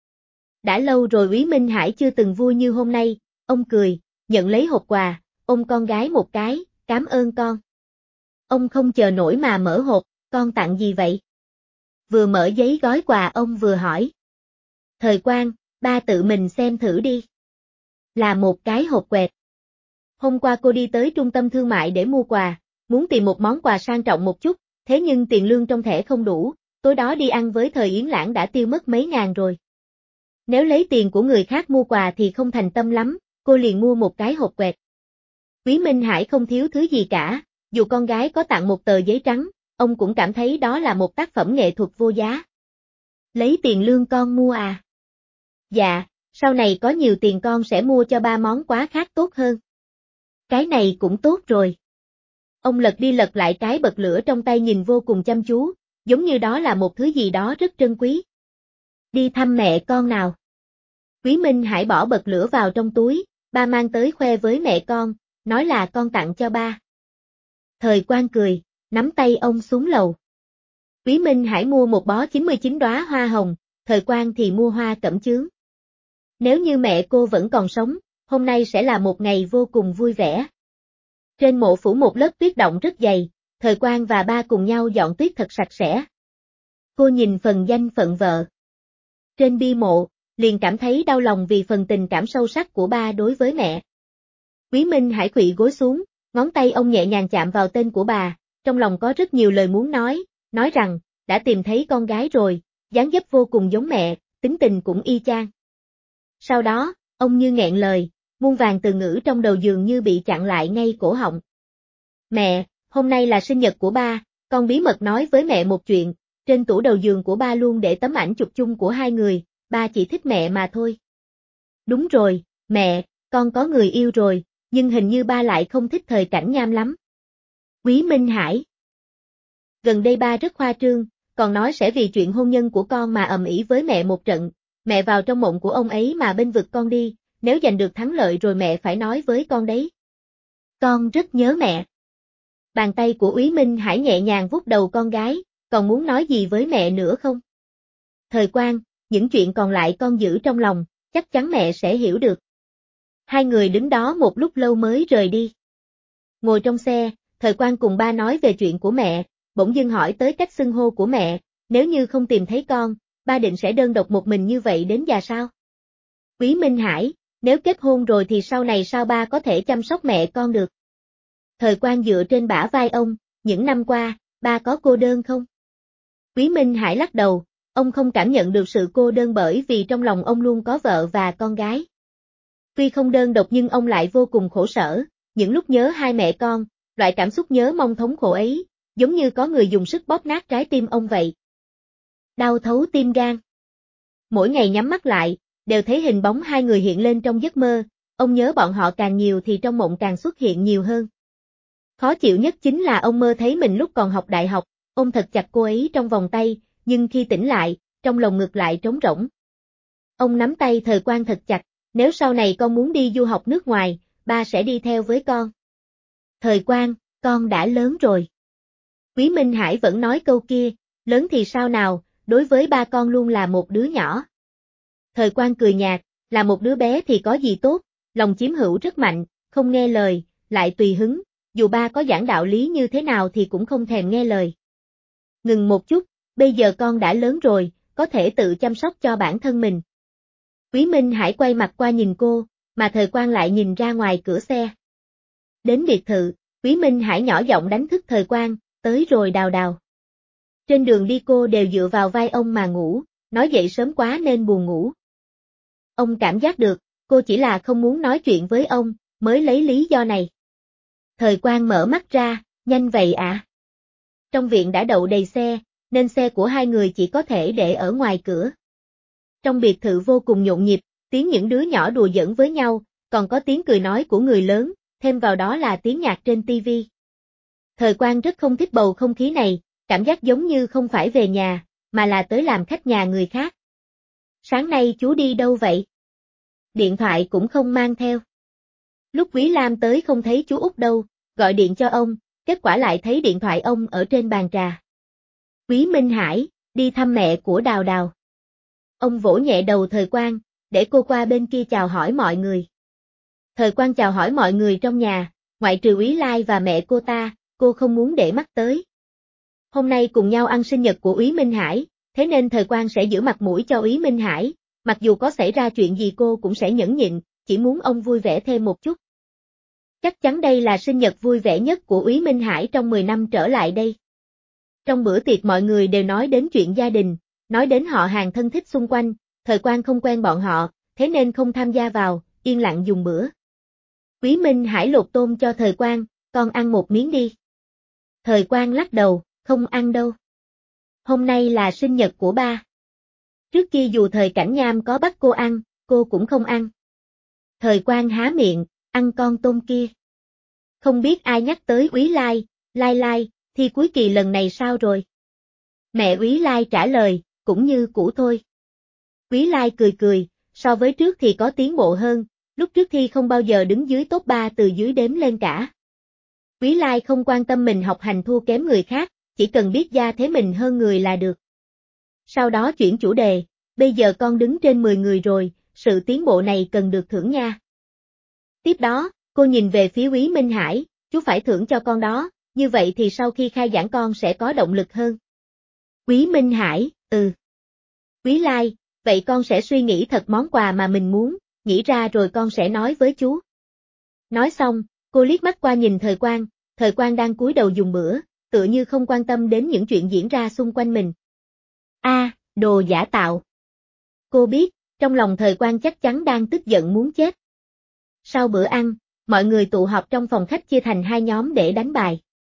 Speaker 1: Đã lâu rồi Quý Minh Hải chưa từng vui như hôm nay, ông cười, nhận lấy hộp quà, ôm con gái một cái, cảm ơn con. Ông không chờ nổi mà mở hộp, con tặng gì vậy? Vừa mở giấy gói quà ông vừa hỏi. Thời Quang, ba tự mình xem thử đi. Là một cái hộp quẹt. Hôm qua cô đi tới trung tâm thương mại để mua quà, muốn tìm một món quà sang trọng một chút, thế nhưng tiền lương trong thẻ không đủ, tối đó đi ăn với Thời Yến Lãng đã tiêu mất mấy ngàn rồi. Nếu lấy tiền của người khác mua quà thì không thành tâm lắm, cô liền mua một cái hộp quẹt. Quý Minh Hải không thiếu thứ gì cả, dù con gái có tặng một tờ giấy trắng, ông cũng cảm thấy đó là một tác phẩm nghệ thuật vô giá. Lấy tiền lương con mua à? Dạ, sau này có nhiều tiền con sẽ mua cho ba món quà khác tốt hơn. Cái này cũng tốt rồi. Ông lật đi lật lại cái bật lửa trong tay nhìn vô cùng chăm chú, giống như đó là một thứ gì đó rất trân quý. Đi thăm mẹ con nào. Quý Minh Hải bỏ bật lửa vào trong túi, ba mang tới khoe với mẹ con, nói là con tặng cho ba. Thời Quang cười, nắm tay ông xuống lầu. Quý Minh Hải mua một bó chín mươi chín đóa hoa hồng, Thời Quang thì mua hoa cẩm chướng. Nếu như mẹ cô vẫn còn sống, hôm nay sẽ là một ngày vô cùng vui vẻ. Trên mộ phủ một lớp tuyết động rất dày, Thời Quang và ba cùng nhau dọn tuyết thật sạch sẽ. Cô nhìn phần danh phận vợ trên bia mộ, liền cảm thấy đau lòng vì phần tình cảm sâu sắc của ba đối với mẹ. Quý Minh Hải khuỵu gối xuống, ngón tay ông nhẹ nhàng chạm vào tên của bà, trong lòng có rất nhiều lời muốn nói, nói rằng, đã tìm thấy con gái rồi, dáng dấp vô cùng giống mẹ, tính tình cũng y chang. Sau đó, ông như nghẹn lời, muôn vàn từ ngữ trong đầu dường như bị chặn lại ngay cổ họng. Mẹ, hôm nay là sinh nhật của ba, con bí mật nói với mẹ một chuyện, trên tủ đầu giường của ba luôn để tấm ảnh chụp chung của hai người, ba chỉ thích mẹ mà thôi. Đúng rồi, mẹ, con có người yêu rồi, nhưng hình như ba lại không thích Thời Cảnh Nham lắm. Quý Minh Hải. Gần đây ba rất khoa trương, còn nói sẽ vì chuyện hôn nhân của con mà ầm ĩ với mẹ một trận, mẹ vào trong mộng của ông ấy mà bênh vực con đi, nếu giành được thắng lợi rồi mẹ phải nói với con đấy. Con rất nhớ mẹ. Bàn tay của Quý Minh Hải nhẹ nhàng vuốt đầu con gái, còn muốn nói gì với mẹ nữa không? Thời Quang, những chuyện còn lại con giữ trong lòng, chắc chắn mẹ sẽ hiểu được. Hai người đứng đó một lúc lâu mới rời đi. Ngồi trong xe, Thời Quang cùng ba nói về chuyện của mẹ, bỗng dưng hỏi tới cách xưng hô của mẹ, nếu như không tìm thấy con, ba định sẽ đơn độc một mình như vậy đến già sao? Quý Minh Hải, nếu kết hôn rồi thì sau này sao ba có thể chăm sóc mẹ con được? Thời Quang dựa trên bả vai ông, những năm qua, ba có cô đơn không? Quý Minh Hải lắc đầu, ông không cảm nhận được sự cô đơn bởi vì trong lòng ông luôn có vợ và con gái. Tuy không đơn độc nhưng ông lại vô cùng khổ sở, những lúc nhớ hai mẹ con, loại cảm xúc nhớ mong thống khổ ấy, giống như có người dùng sức bóp nát trái tim ông vậy. Đau thấu tim gan. Mỗi ngày nhắm mắt lại, đều thấy hình bóng hai người hiện lên trong giấc mơ, ông nhớ bọn họ càng nhiều thì trong mộng càng xuất hiện nhiều hơn. Khó chịu nhất chính là ông mơ thấy mình lúc còn học đại học, ôm thật chặt cô ấy trong vòng tay, nhưng khi tỉnh lại, trong lồng ngực lại trống rỗng. Ông nắm tay Thời Quang thật chặt, nếu sau này con muốn đi du học nước ngoài, ba sẽ đi theo với con. Thời Quang, con đã lớn rồi. Quý Minh Hải vẫn nói câu kia, lớn thì sao nào, đối với ba con luôn là một đứa nhỏ. Thời Quang cười nhạt, là một đứa bé thì có gì tốt, lòng chiếm hữu rất mạnh, không nghe lời, lại tùy hứng, dù ba có giảng đạo lý như thế nào thì cũng không thèm nghe lời. Ngừng một chút, bây giờ con đã lớn rồi, có thể tự chăm sóc cho bản thân mình. Quý Minh Hải quay mặt qua nhìn cô, mà Thời Quang lại nhìn ra ngoài cửa xe. Đến biệt thự, Quý Minh Hải nhỏ giọng đánh thức Thời Quang, tới rồi Đào Đào. Trên đường đi cô đều dựa vào vai ông mà ngủ, nói dậy sớm quá nên buồn ngủ. Ông cảm giác được, cô chỉ là không muốn nói chuyện với ông, mới lấy lý do này. Thời Quang mở mắt ra, nhanh vậy ạ. À? Trong viện đã đậu đầy xe, nên xe của hai người chỉ có thể để ở ngoài cửa. Trong biệt thự vô cùng nhộn nhịp, tiếng những đứa nhỏ đùa giỡn với nhau, còn có tiếng cười nói của người lớn, thêm vào đó là tiếng nhạc trên tivi. Thời Quang rất không thích bầu không khí này, cảm giác giống như không phải về nhà, mà là tới làm khách nhà người khác. Sáng nay chú đi đâu vậy? Điện thoại cũng không mang theo. Lúc Quý Lam tới không thấy chú Út đâu, gọi điện cho ông, kết quả lại thấy điện thoại ông ở trên bàn trà. Quý Minh Hải, đi thăm mẹ của Đào Đào. Ông vỗ nhẹ đầu Thời Quang, để cô qua bên kia chào hỏi mọi người. Thời Quang chào hỏi mọi người trong nhà, ngoại trừ Úy Lai và mẹ cô ta, cô không muốn để mắt tới. Hôm nay cùng nhau ăn sinh nhật của Úy Minh Hải, thế nên Thời Quang sẽ giữ mặt mũi cho Úy Minh Hải, mặc dù có xảy ra chuyện gì cô cũng sẽ nhẫn nhịn, chỉ muốn ông vui vẻ thêm một chút. Chắc chắn đây là sinh nhật vui vẻ nhất của Úy Minh Hải trong mười năm trở lại đây. Trong bữa tiệc mọi người đều nói đến chuyện gia đình, nói đến họ hàng thân thích xung quanh, Thời Quang không quen bọn họ, thế nên không tham gia vào, yên lặng dùng bữa. Úy Minh Hải lột tôm cho Thời Quang, con ăn một miếng đi. Thời Quang lắc đầu, không ăn đâu. Hôm nay là sinh nhật của ba. Trước kia dù Thời Cảnh Nham có bắt cô ăn, cô cũng không ăn. Thời Quang há miệng, ăn con tôm kia. Không biết ai nhắc tới Úy Lai, Lai Lai, thi cuối kỳ lần này sao rồi? Mẹ Úy Lai trả lời, cũng như cũ thôi. Úy Lai cười cười, so với trước thì có tiến bộ hơn, lúc trước thi không bao giờ đứng dưới top ba từ dưới đếm lên cả. Úy Lai không quan tâm mình học hành thua kém người khác, chỉ cần biết gia thế mình hơn người là được. Sau đó chuyển chủ đề, bây giờ con đứng trên mười người rồi, sự tiến bộ này cần được thưởng nha. Tiếp đó, cô nhìn về phía Úy Minh Hải, chú phải thưởng cho con đó, như vậy thì sau khi khai giảng con sẽ có động lực hơn. Úy Minh Hải, ừ. Úy Lai, vậy con sẽ suy nghĩ thật món quà mà mình muốn, nghĩ ra rồi con sẽ nói với chú. Nói xong, cô liếc mắt qua nhìn Thời Quang, Thời Quang đang cúi đầu dùng bữa, tựa như không quan tâm đến những chuyện diễn ra xung quanh mình. A, à, đồ giả tạo. Cô biết, trong lòng Thời Quang chắc chắn đang tức giận muốn chết. Sau bữa ăn, mọi người tụ họp trong phòng khách chia thành hai nhóm để đánh bài.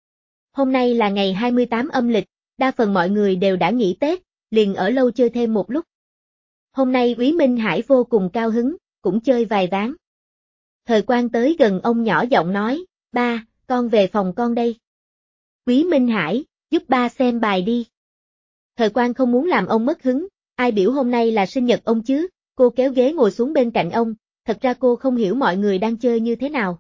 Speaker 1: Hôm nay là ngày hai mươi tám âm lịch, đa phần mọi người đều đã nghỉ Tết, liền ở lâu chơi thêm một lúc. Hôm nay Úy Minh Hải vô cùng cao hứng, cũng chơi vài ván. Thời Quang tới gần ông nhỏ giọng nói, ba, con về phòng con đây. Úy Minh Hải, giúp ba xem bài đi. Thời Quang không muốn làm ông mất hứng, ai biểu hôm nay là sinh nhật ông chứ, cô kéo ghế ngồi xuống bên cạnh ông, thật ra cô không hiểu mọi người đang chơi như thế nào.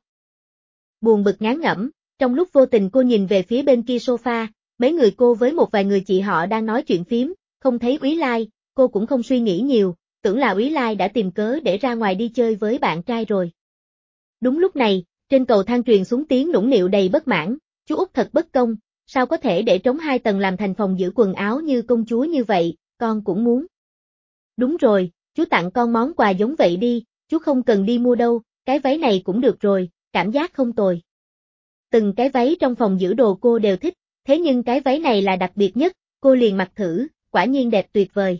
Speaker 1: Buồn bực ngán ngẩm, trong lúc vô tình cô nhìn về phía bên kia sofa, mấy người cô với một vài người chị họ đang nói chuyện phím, không thấy Úy Lai, cô cũng không suy nghĩ nhiều, tưởng là Úy Lai đã tìm cớ để ra ngoài đi chơi với bạn trai rồi. Đúng lúc này, trên cầu thang truyền xuống tiếng nũng nịu đầy bất mãn, chú Út thật bất công, sao có thể để trống hai tầng làm thành phòng giữ quần áo như công chúa như vậy, con cũng muốn. Đúng rồi, chú tặng con món quà giống vậy đi, chú không cần đi mua đâu, cái váy này cũng được rồi, cảm giác không tồi. Từng cái váy trong phòng giữ đồ cô đều thích, thế nhưng cái váy này là đặc biệt nhất, cô liền mặc thử, quả nhiên đẹp tuyệt vời.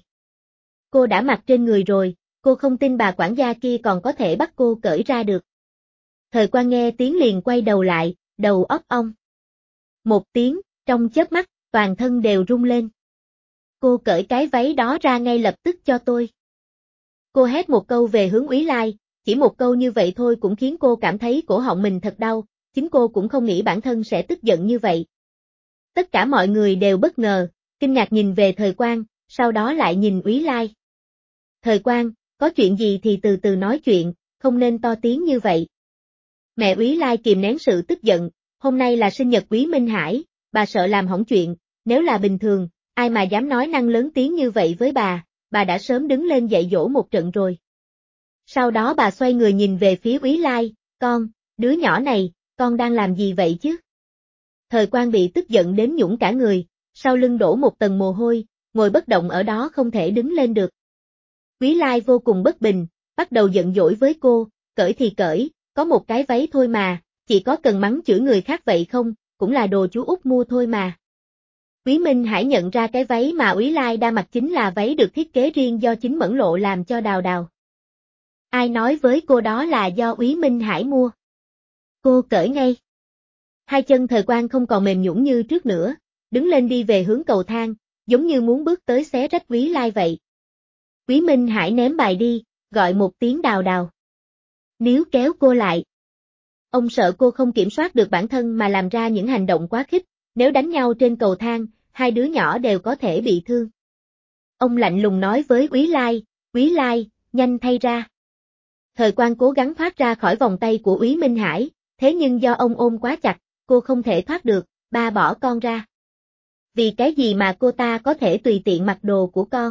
Speaker 1: Cô đã mặc trên người rồi, cô không tin bà quản gia kia còn có thể bắt cô cởi ra được. Thời Quang nghe tiếng liền quay đầu lại, đầu óc ong. Một tiếng, trong chớp mắt, toàn thân đều rung lên. Cô cởi cái váy đó ra ngay lập tức cho tôi. Cô hét một câu về hướng Úy Lai, chỉ một câu như vậy thôi cũng khiến cô cảm thấy cổ họng mình thật đau, chính cô cũng không nghĩ bản thân sẽ tức giận như vậy. Tất cả mọi người đều bất ngờ, kinh ngạc nhìn về Thời Quang, sau đó lại nhìn Úy Lai. Thời Quang, có chuyện gì thì từ từ nói chuyện, không nên to tiếng như vậy. Mẹ Úy Lai kìm nén sự tức giận, hôm nay là sinh nhật Úy Minh Hải, bà sợ làm hỏng chuyện, nếu là bình thường, ai mà dám nói năng lớn tiếng như vậy với bà, bà đã sớm đứng lên dạy dỗ một trận rồi. Sau đó bà xoay người nhìn về phía Úy Lai, con, đứa nhỏ này, con đang làm gì vậy chứ? Thời Quang bị tức giận đến nhũn cả người, sau lưng đổ một tầng mồ hôi, ngồi bất động ở đó không thể đứng lên được. Quý Lai vô cùng bất bình, bắt đầu giận dỗi với cô, cởi thì cởi, có một cái váy thôi mà, chị có cần mắng chửi người khác vậy không, cũng là đồ chú út mua thôi mà. Quý Minh Hải nhận ra cái váy mà Quý Lai đang mặc chính là váy được thiết kế riêng do chính Mẫn Lộ làm cho Đào Đào. Ai nói với cô đó là do Quý Minh Hải mua? Cô cởi ngay. Hai chân Thời Quang không còn mềm nhũn như trước nữa, đứng lên đi về hướng cầu thang, giống như muốn bước tới xé rách Quý Lai vậy. Quý Minh Hải ném bài đi, gọi một tiếng Đào Đào. Níu kéo cô lại. Ông sợ cô không kiểm soát được bản thân mà làm ra những hành động quá khích, nếu đánh nhau trên cầu thang, hai đứa nhỏ đều có thể bị thương. Ông lạnh lùng nói với Quý Lai, Quý Lai, nhanh thay ra. Thời Quang cố gắng thoát ra khỏi vòng tay của Quý Minh Hải, thế nhưng do ông ôm quá chặt, cô không thể thoát được, ba bỏ con ra. Vì cái gì mà cô ta có thể tùy tiện mặc đồ của con?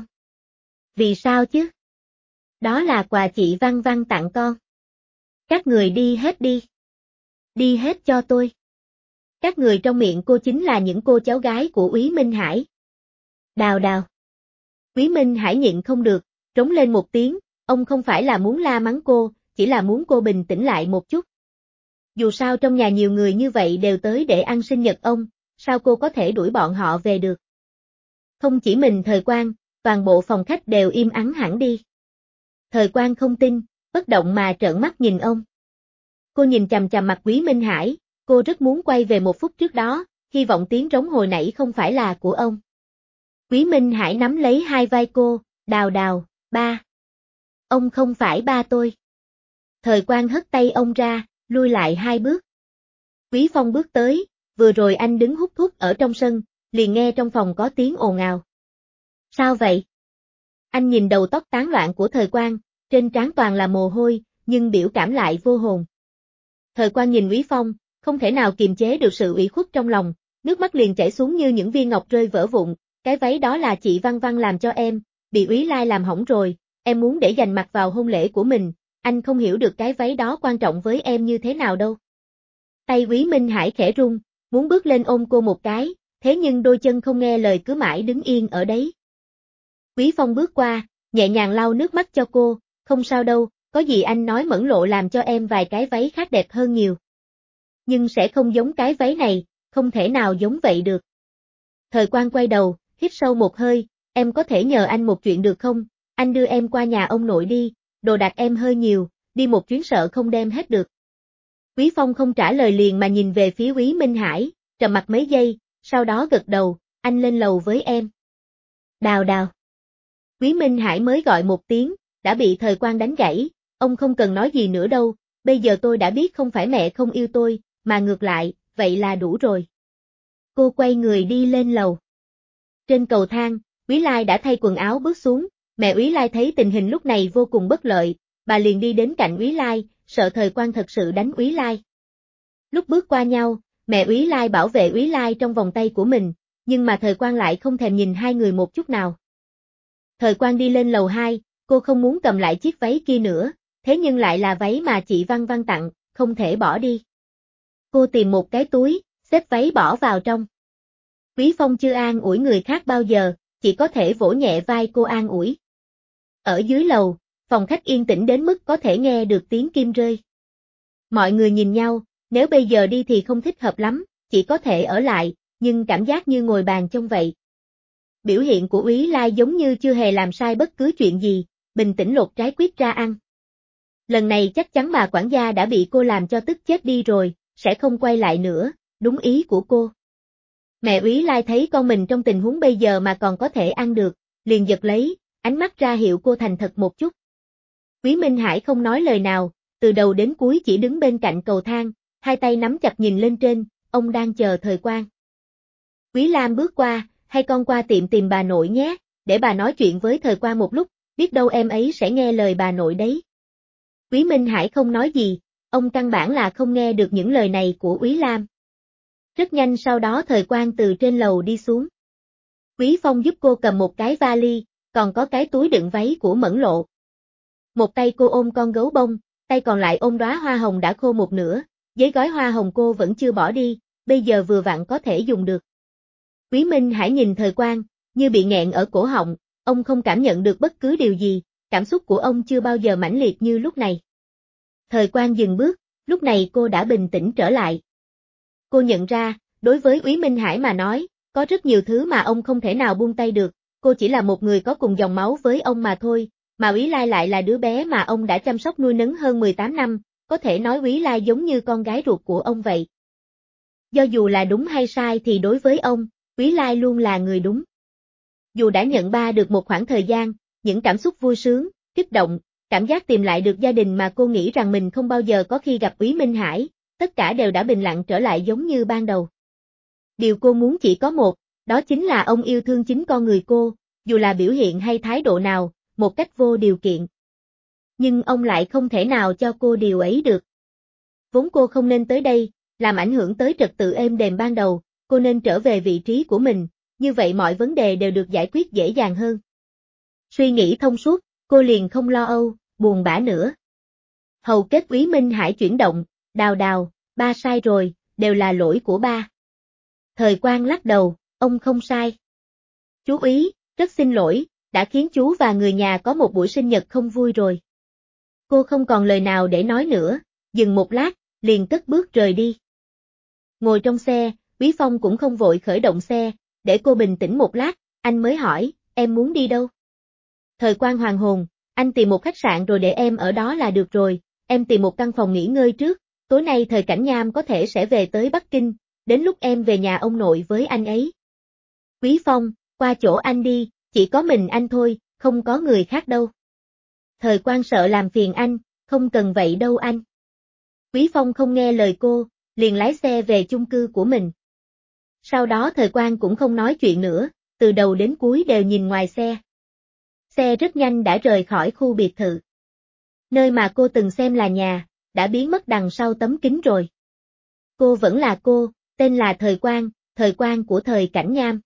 Speaker 1: Vì sao chứ? Đó là quà chị Văn Văn tặng con. Các người đi hết đi. Đi hết cho tôi. Các người trong miệng cô chính là những cô cháu gái của Quý Minh Hải. Đào Đào. Quý Minh Hải nhịn không được, trống lên một tiếng, ông không phải là muốn la mắng cô, chỉ là muốn cô bình tĩnh lại một chút. Dù sao trong nhà nhiều người như vậy đều tới để ăn sinh nhật ông, sao cô có thể đuổi bọn họ về được? Không chỉ mình Thời Quang, toàn bộ phòng khách đều im ắng hẳn đi. Thời Quang không tin, bất động mà trợn mắt nhìn ông. Cô nhìn chằm chằm mặt Quý Minh Hải, cô rất muốn quay về một phút trước đó, hy vọng tiếng trống hồi nãy không phải là của ông. Quý Minh Hải nắm lấy hai vai cô, Đào Đào, ba. Ông không phải ba tôi. Thời Quang hất tay ông ra, lui lại hai bước. Quý Phong bước tới, vừa rồi anh đứng hút thuốc ở trong sân, liền nghe trong phòng có tiếng ồn ào. Sao vậy? Anh nhìn đầu tóc tán loạn của Thời Quang, trên trán toàn là mồ hôi, nhưng biểu cảm lại vô hồn. Thời Quang nhìn Quý Phong, không thể nào kiềm chế được sự ủy khuất trong lòng, nước mắt liền chảy xuống như những viên ngọc rơi vỡ vụn, cái váy đó là chị Văn Văn làm cho em, bị Quý Lai làm hỏng rồi, em muốn để dành mặc vào hôn lễ của mình, anh không hiểu được cái váy đó quan trọng với em như thế nào đâu. Tay Quý Minh Hải khẽ run, muốn bước lên ôm cô một cái, thế nhưng đôi chân không nghe lời cứ mãi đứng yên ở đấy. Quý Phong bước qua, nhẹ nhàng lau nước mắt cho cô, không sao đâu, có gì anh nói Mẫn Lộ làm cho em vài cái váy khác đẹp hơn nhiều. Nhưng sẽ không giống cái váy này, không thể nào giống vậy được. Thời Quang quay đầu, hít sâu một hơi, em có thể nhờ anh một chuyện được không, anh đưa em qua nhà ông nội đi, đồ đạc em hơi nhiều, đi một chuyến sợ không đem hết được. Quý Phong không trả lời liền mà nhìn về phía Quý Minh Hải, trầm mặt mấy giây, sau đó gật đầu, anh lên lầu với em. Đào Đào. Quý Minh Hải mới gọi một tiếng, đã bị Thời Quang đánh gãy, ông không cần nói gì nữa đâu, bây giờ tôi đã biết không phải mẹ không yêu tôi, mà ngược lại, vậy là đủ rồi. Cô quay người đi lên lầu. Trên cầu thang, Quý Lai đã thay quần áo bước xuống, mẹ Quý Lai thấy tình hình lúc này vô cùng bất lợi, bà liền đi đến cạnh Quý Lai, sợ Thời Quang thật sự đánh Quý Lai. Lúc bước qua nhau, mẹ Quý Lai bảo vệ Quý Lai trong vòng tay của mình, nhưng mà Thời Quang lại không thèm nhìn hai người một chút nào. Thời Quang đi lên lầu hai, cô không muốn cầm lại chiếc váy kia nữa, thế nhưng lại là váy mà chị Văn Văn tặng, không thể bỏ đi. Cô tìm một cái túi, xếp váy bỏ vào trong. Quý Phong chưa an ủi người khác bao giờ, chỉ có thể vỗ nhẹ vai cô an ủi. Ở dưới lầu, phòng khách yên tĩnh đến mức có thể nghe được tiếng kim rơi. Mọi người nhìn nhau, nếu bây giờ đi thì không thích hợp lắm, chỉ có thể ở lại, nhưng cảm giác như ngồi bàn trông vậy. Biểu hiện của Úy Lai giống như chưa hề làm sai bất cứ chuyện gì, bình tĩnh lột trái quýt ra ăn. Lần này chắc chắn bà quản gia đã bị cô làm cho tức chết đi rồi, sẽ không quay lại nữa, đúng ý của cô. Mẹ Úy Lai thấy con mình trong tình huống bây giờ mà còn có thể ăn được, liền giật lấy, ánh mắt ra hiệu cô thành thật một chút. Quý Minh Hải không nói lời nào, từ đầu đến cuối chỉ đứng bên cạnh cầu thang, hai tay nắm chặt nhìn lên trên, ông đang chờ Thời Quang. Quý Lam bước qua, hay con qua tiệm tìm bà nội nhé, để bà nói chuyện với Thời Quang một lúc, biết đâu em ấy sẽ nghe lời bà nội đấy. Quý Minh Hải không nói gì, ông căn bản là không nghe được những lời này của Quý Lam. Rất nhanh sau đó Thời Quang từ trên lầu đi xuống. Quý Phong giúp cô cầm một cái vali, còn có cái túi đựng váy của Mẫn Lộ. Một tay cô ôm con gấu bông, tay còn lại ôm đóa hoa hồng đã khô một nửa, giấy gói hoa hồng cô vẫn chưa bỏ đi, bây giờ vừa vặn có thể dùng được. Quý Minh Hải nhìn Thời Quang, như bị nghẹn ở cổ họng, ông không cảm nhận được bất cứ điều gì, cảm xúc của ông chưa bao giờ mãnh liệt như lúc này. Thời Quang dừng bước, lúc này cô đã bình tĩnh trở lại. Cô nhận ra, đối với Úy Minh Hải mà nói, có rất nhiều thứ mà ông không thể nào buông tay được, cô chỉ là một người có cùng dòng máu với ông mà thôi, mà Úy Lai lại là đứa bé mà ông đã chăm sóc nuôi nấng hơn mười tám năm, có thể nói Úy Lai giống như con gái ruột của ông vậy. Do dù là đúng hay sai thì đối với ông, Úy Lai luôn là người đúng. Dù đã nhận ba được một khoảng thời gian, những cảm xúc vui sướng, kích động, cảm giác tìm lại được gia đình mà cô nghĩ rằng mình không bao giờ có khi gặp Úy Minh Hải, tất cả đều đã bình lặng trở lại giống như ban đầu. Điều cô muốn chỉ có một, đó chính là ông yêu thương chính con người cô, dù là biểu hiện hay thái độ nào, một cách vô điều kiện. Nhưng ông lại không thể nào cho cô điều ấy được. Vốn cô không nên tới đây, làm ảnh hưởng tới trật tự êm đềm ban đầu, cô nên trở về vị trí của mình, như vậy mọi vấn đề đều được giải quyết dễ dàng hơn. Suy nghĩ thông suốt, cô liền không lo âu, buồn bã nữa. Hầu kết Úy Minh Hải chuyển động, đào đào, ba sai rồi, đều là lỗi của ba. Thời Quang lắc đầu, ông không sai. Chú Úy, rất xin lỗi, đã khiến chú và người nhà có một buổi sinh nhật không vui rồi. Cô không còn lời nào để nói nữa, dừng một lát, liền cất bước rời đi. Ngồi trong xe, Úy Phong cũng không vội khởi động xe, để cô bình tĩnh một lát, anh mới hỏi, em muốn đi đâu? Thời Quang hoàng hồn, anh tìm một khách sạn rồi để em ở đó là được rồi, em tìm một căn phòng nghỉ ngơi trước, tối nay Thời Cảnh Nham có thể sẽ về tới Bắc Kinh, đến lúc em về nhà ông nội với anh ấy. Úy Phong, qua chỗ anh đi, chỉ có mình anh thôi, không có người khác đâu. Thời Quang sợ làm phiền anh, không cần vậy đâu anh. Úy Phong không nghe lời cô, liền lái xe về chung cư của mình. Sau đó Thời Quang cũng không nói chuyện nữa, từ đầu đến cuối đều nhìn ngoài xe. Xe rất nhanh đã rời khỏi khu biệt thự. Nơi mà cô từng xem là nhà, đã biến mất đằng sau tấm kính rồi. Cô vẫn là cô, tên là Thời Quang, Thời Quang của Thời Cảnh Nham.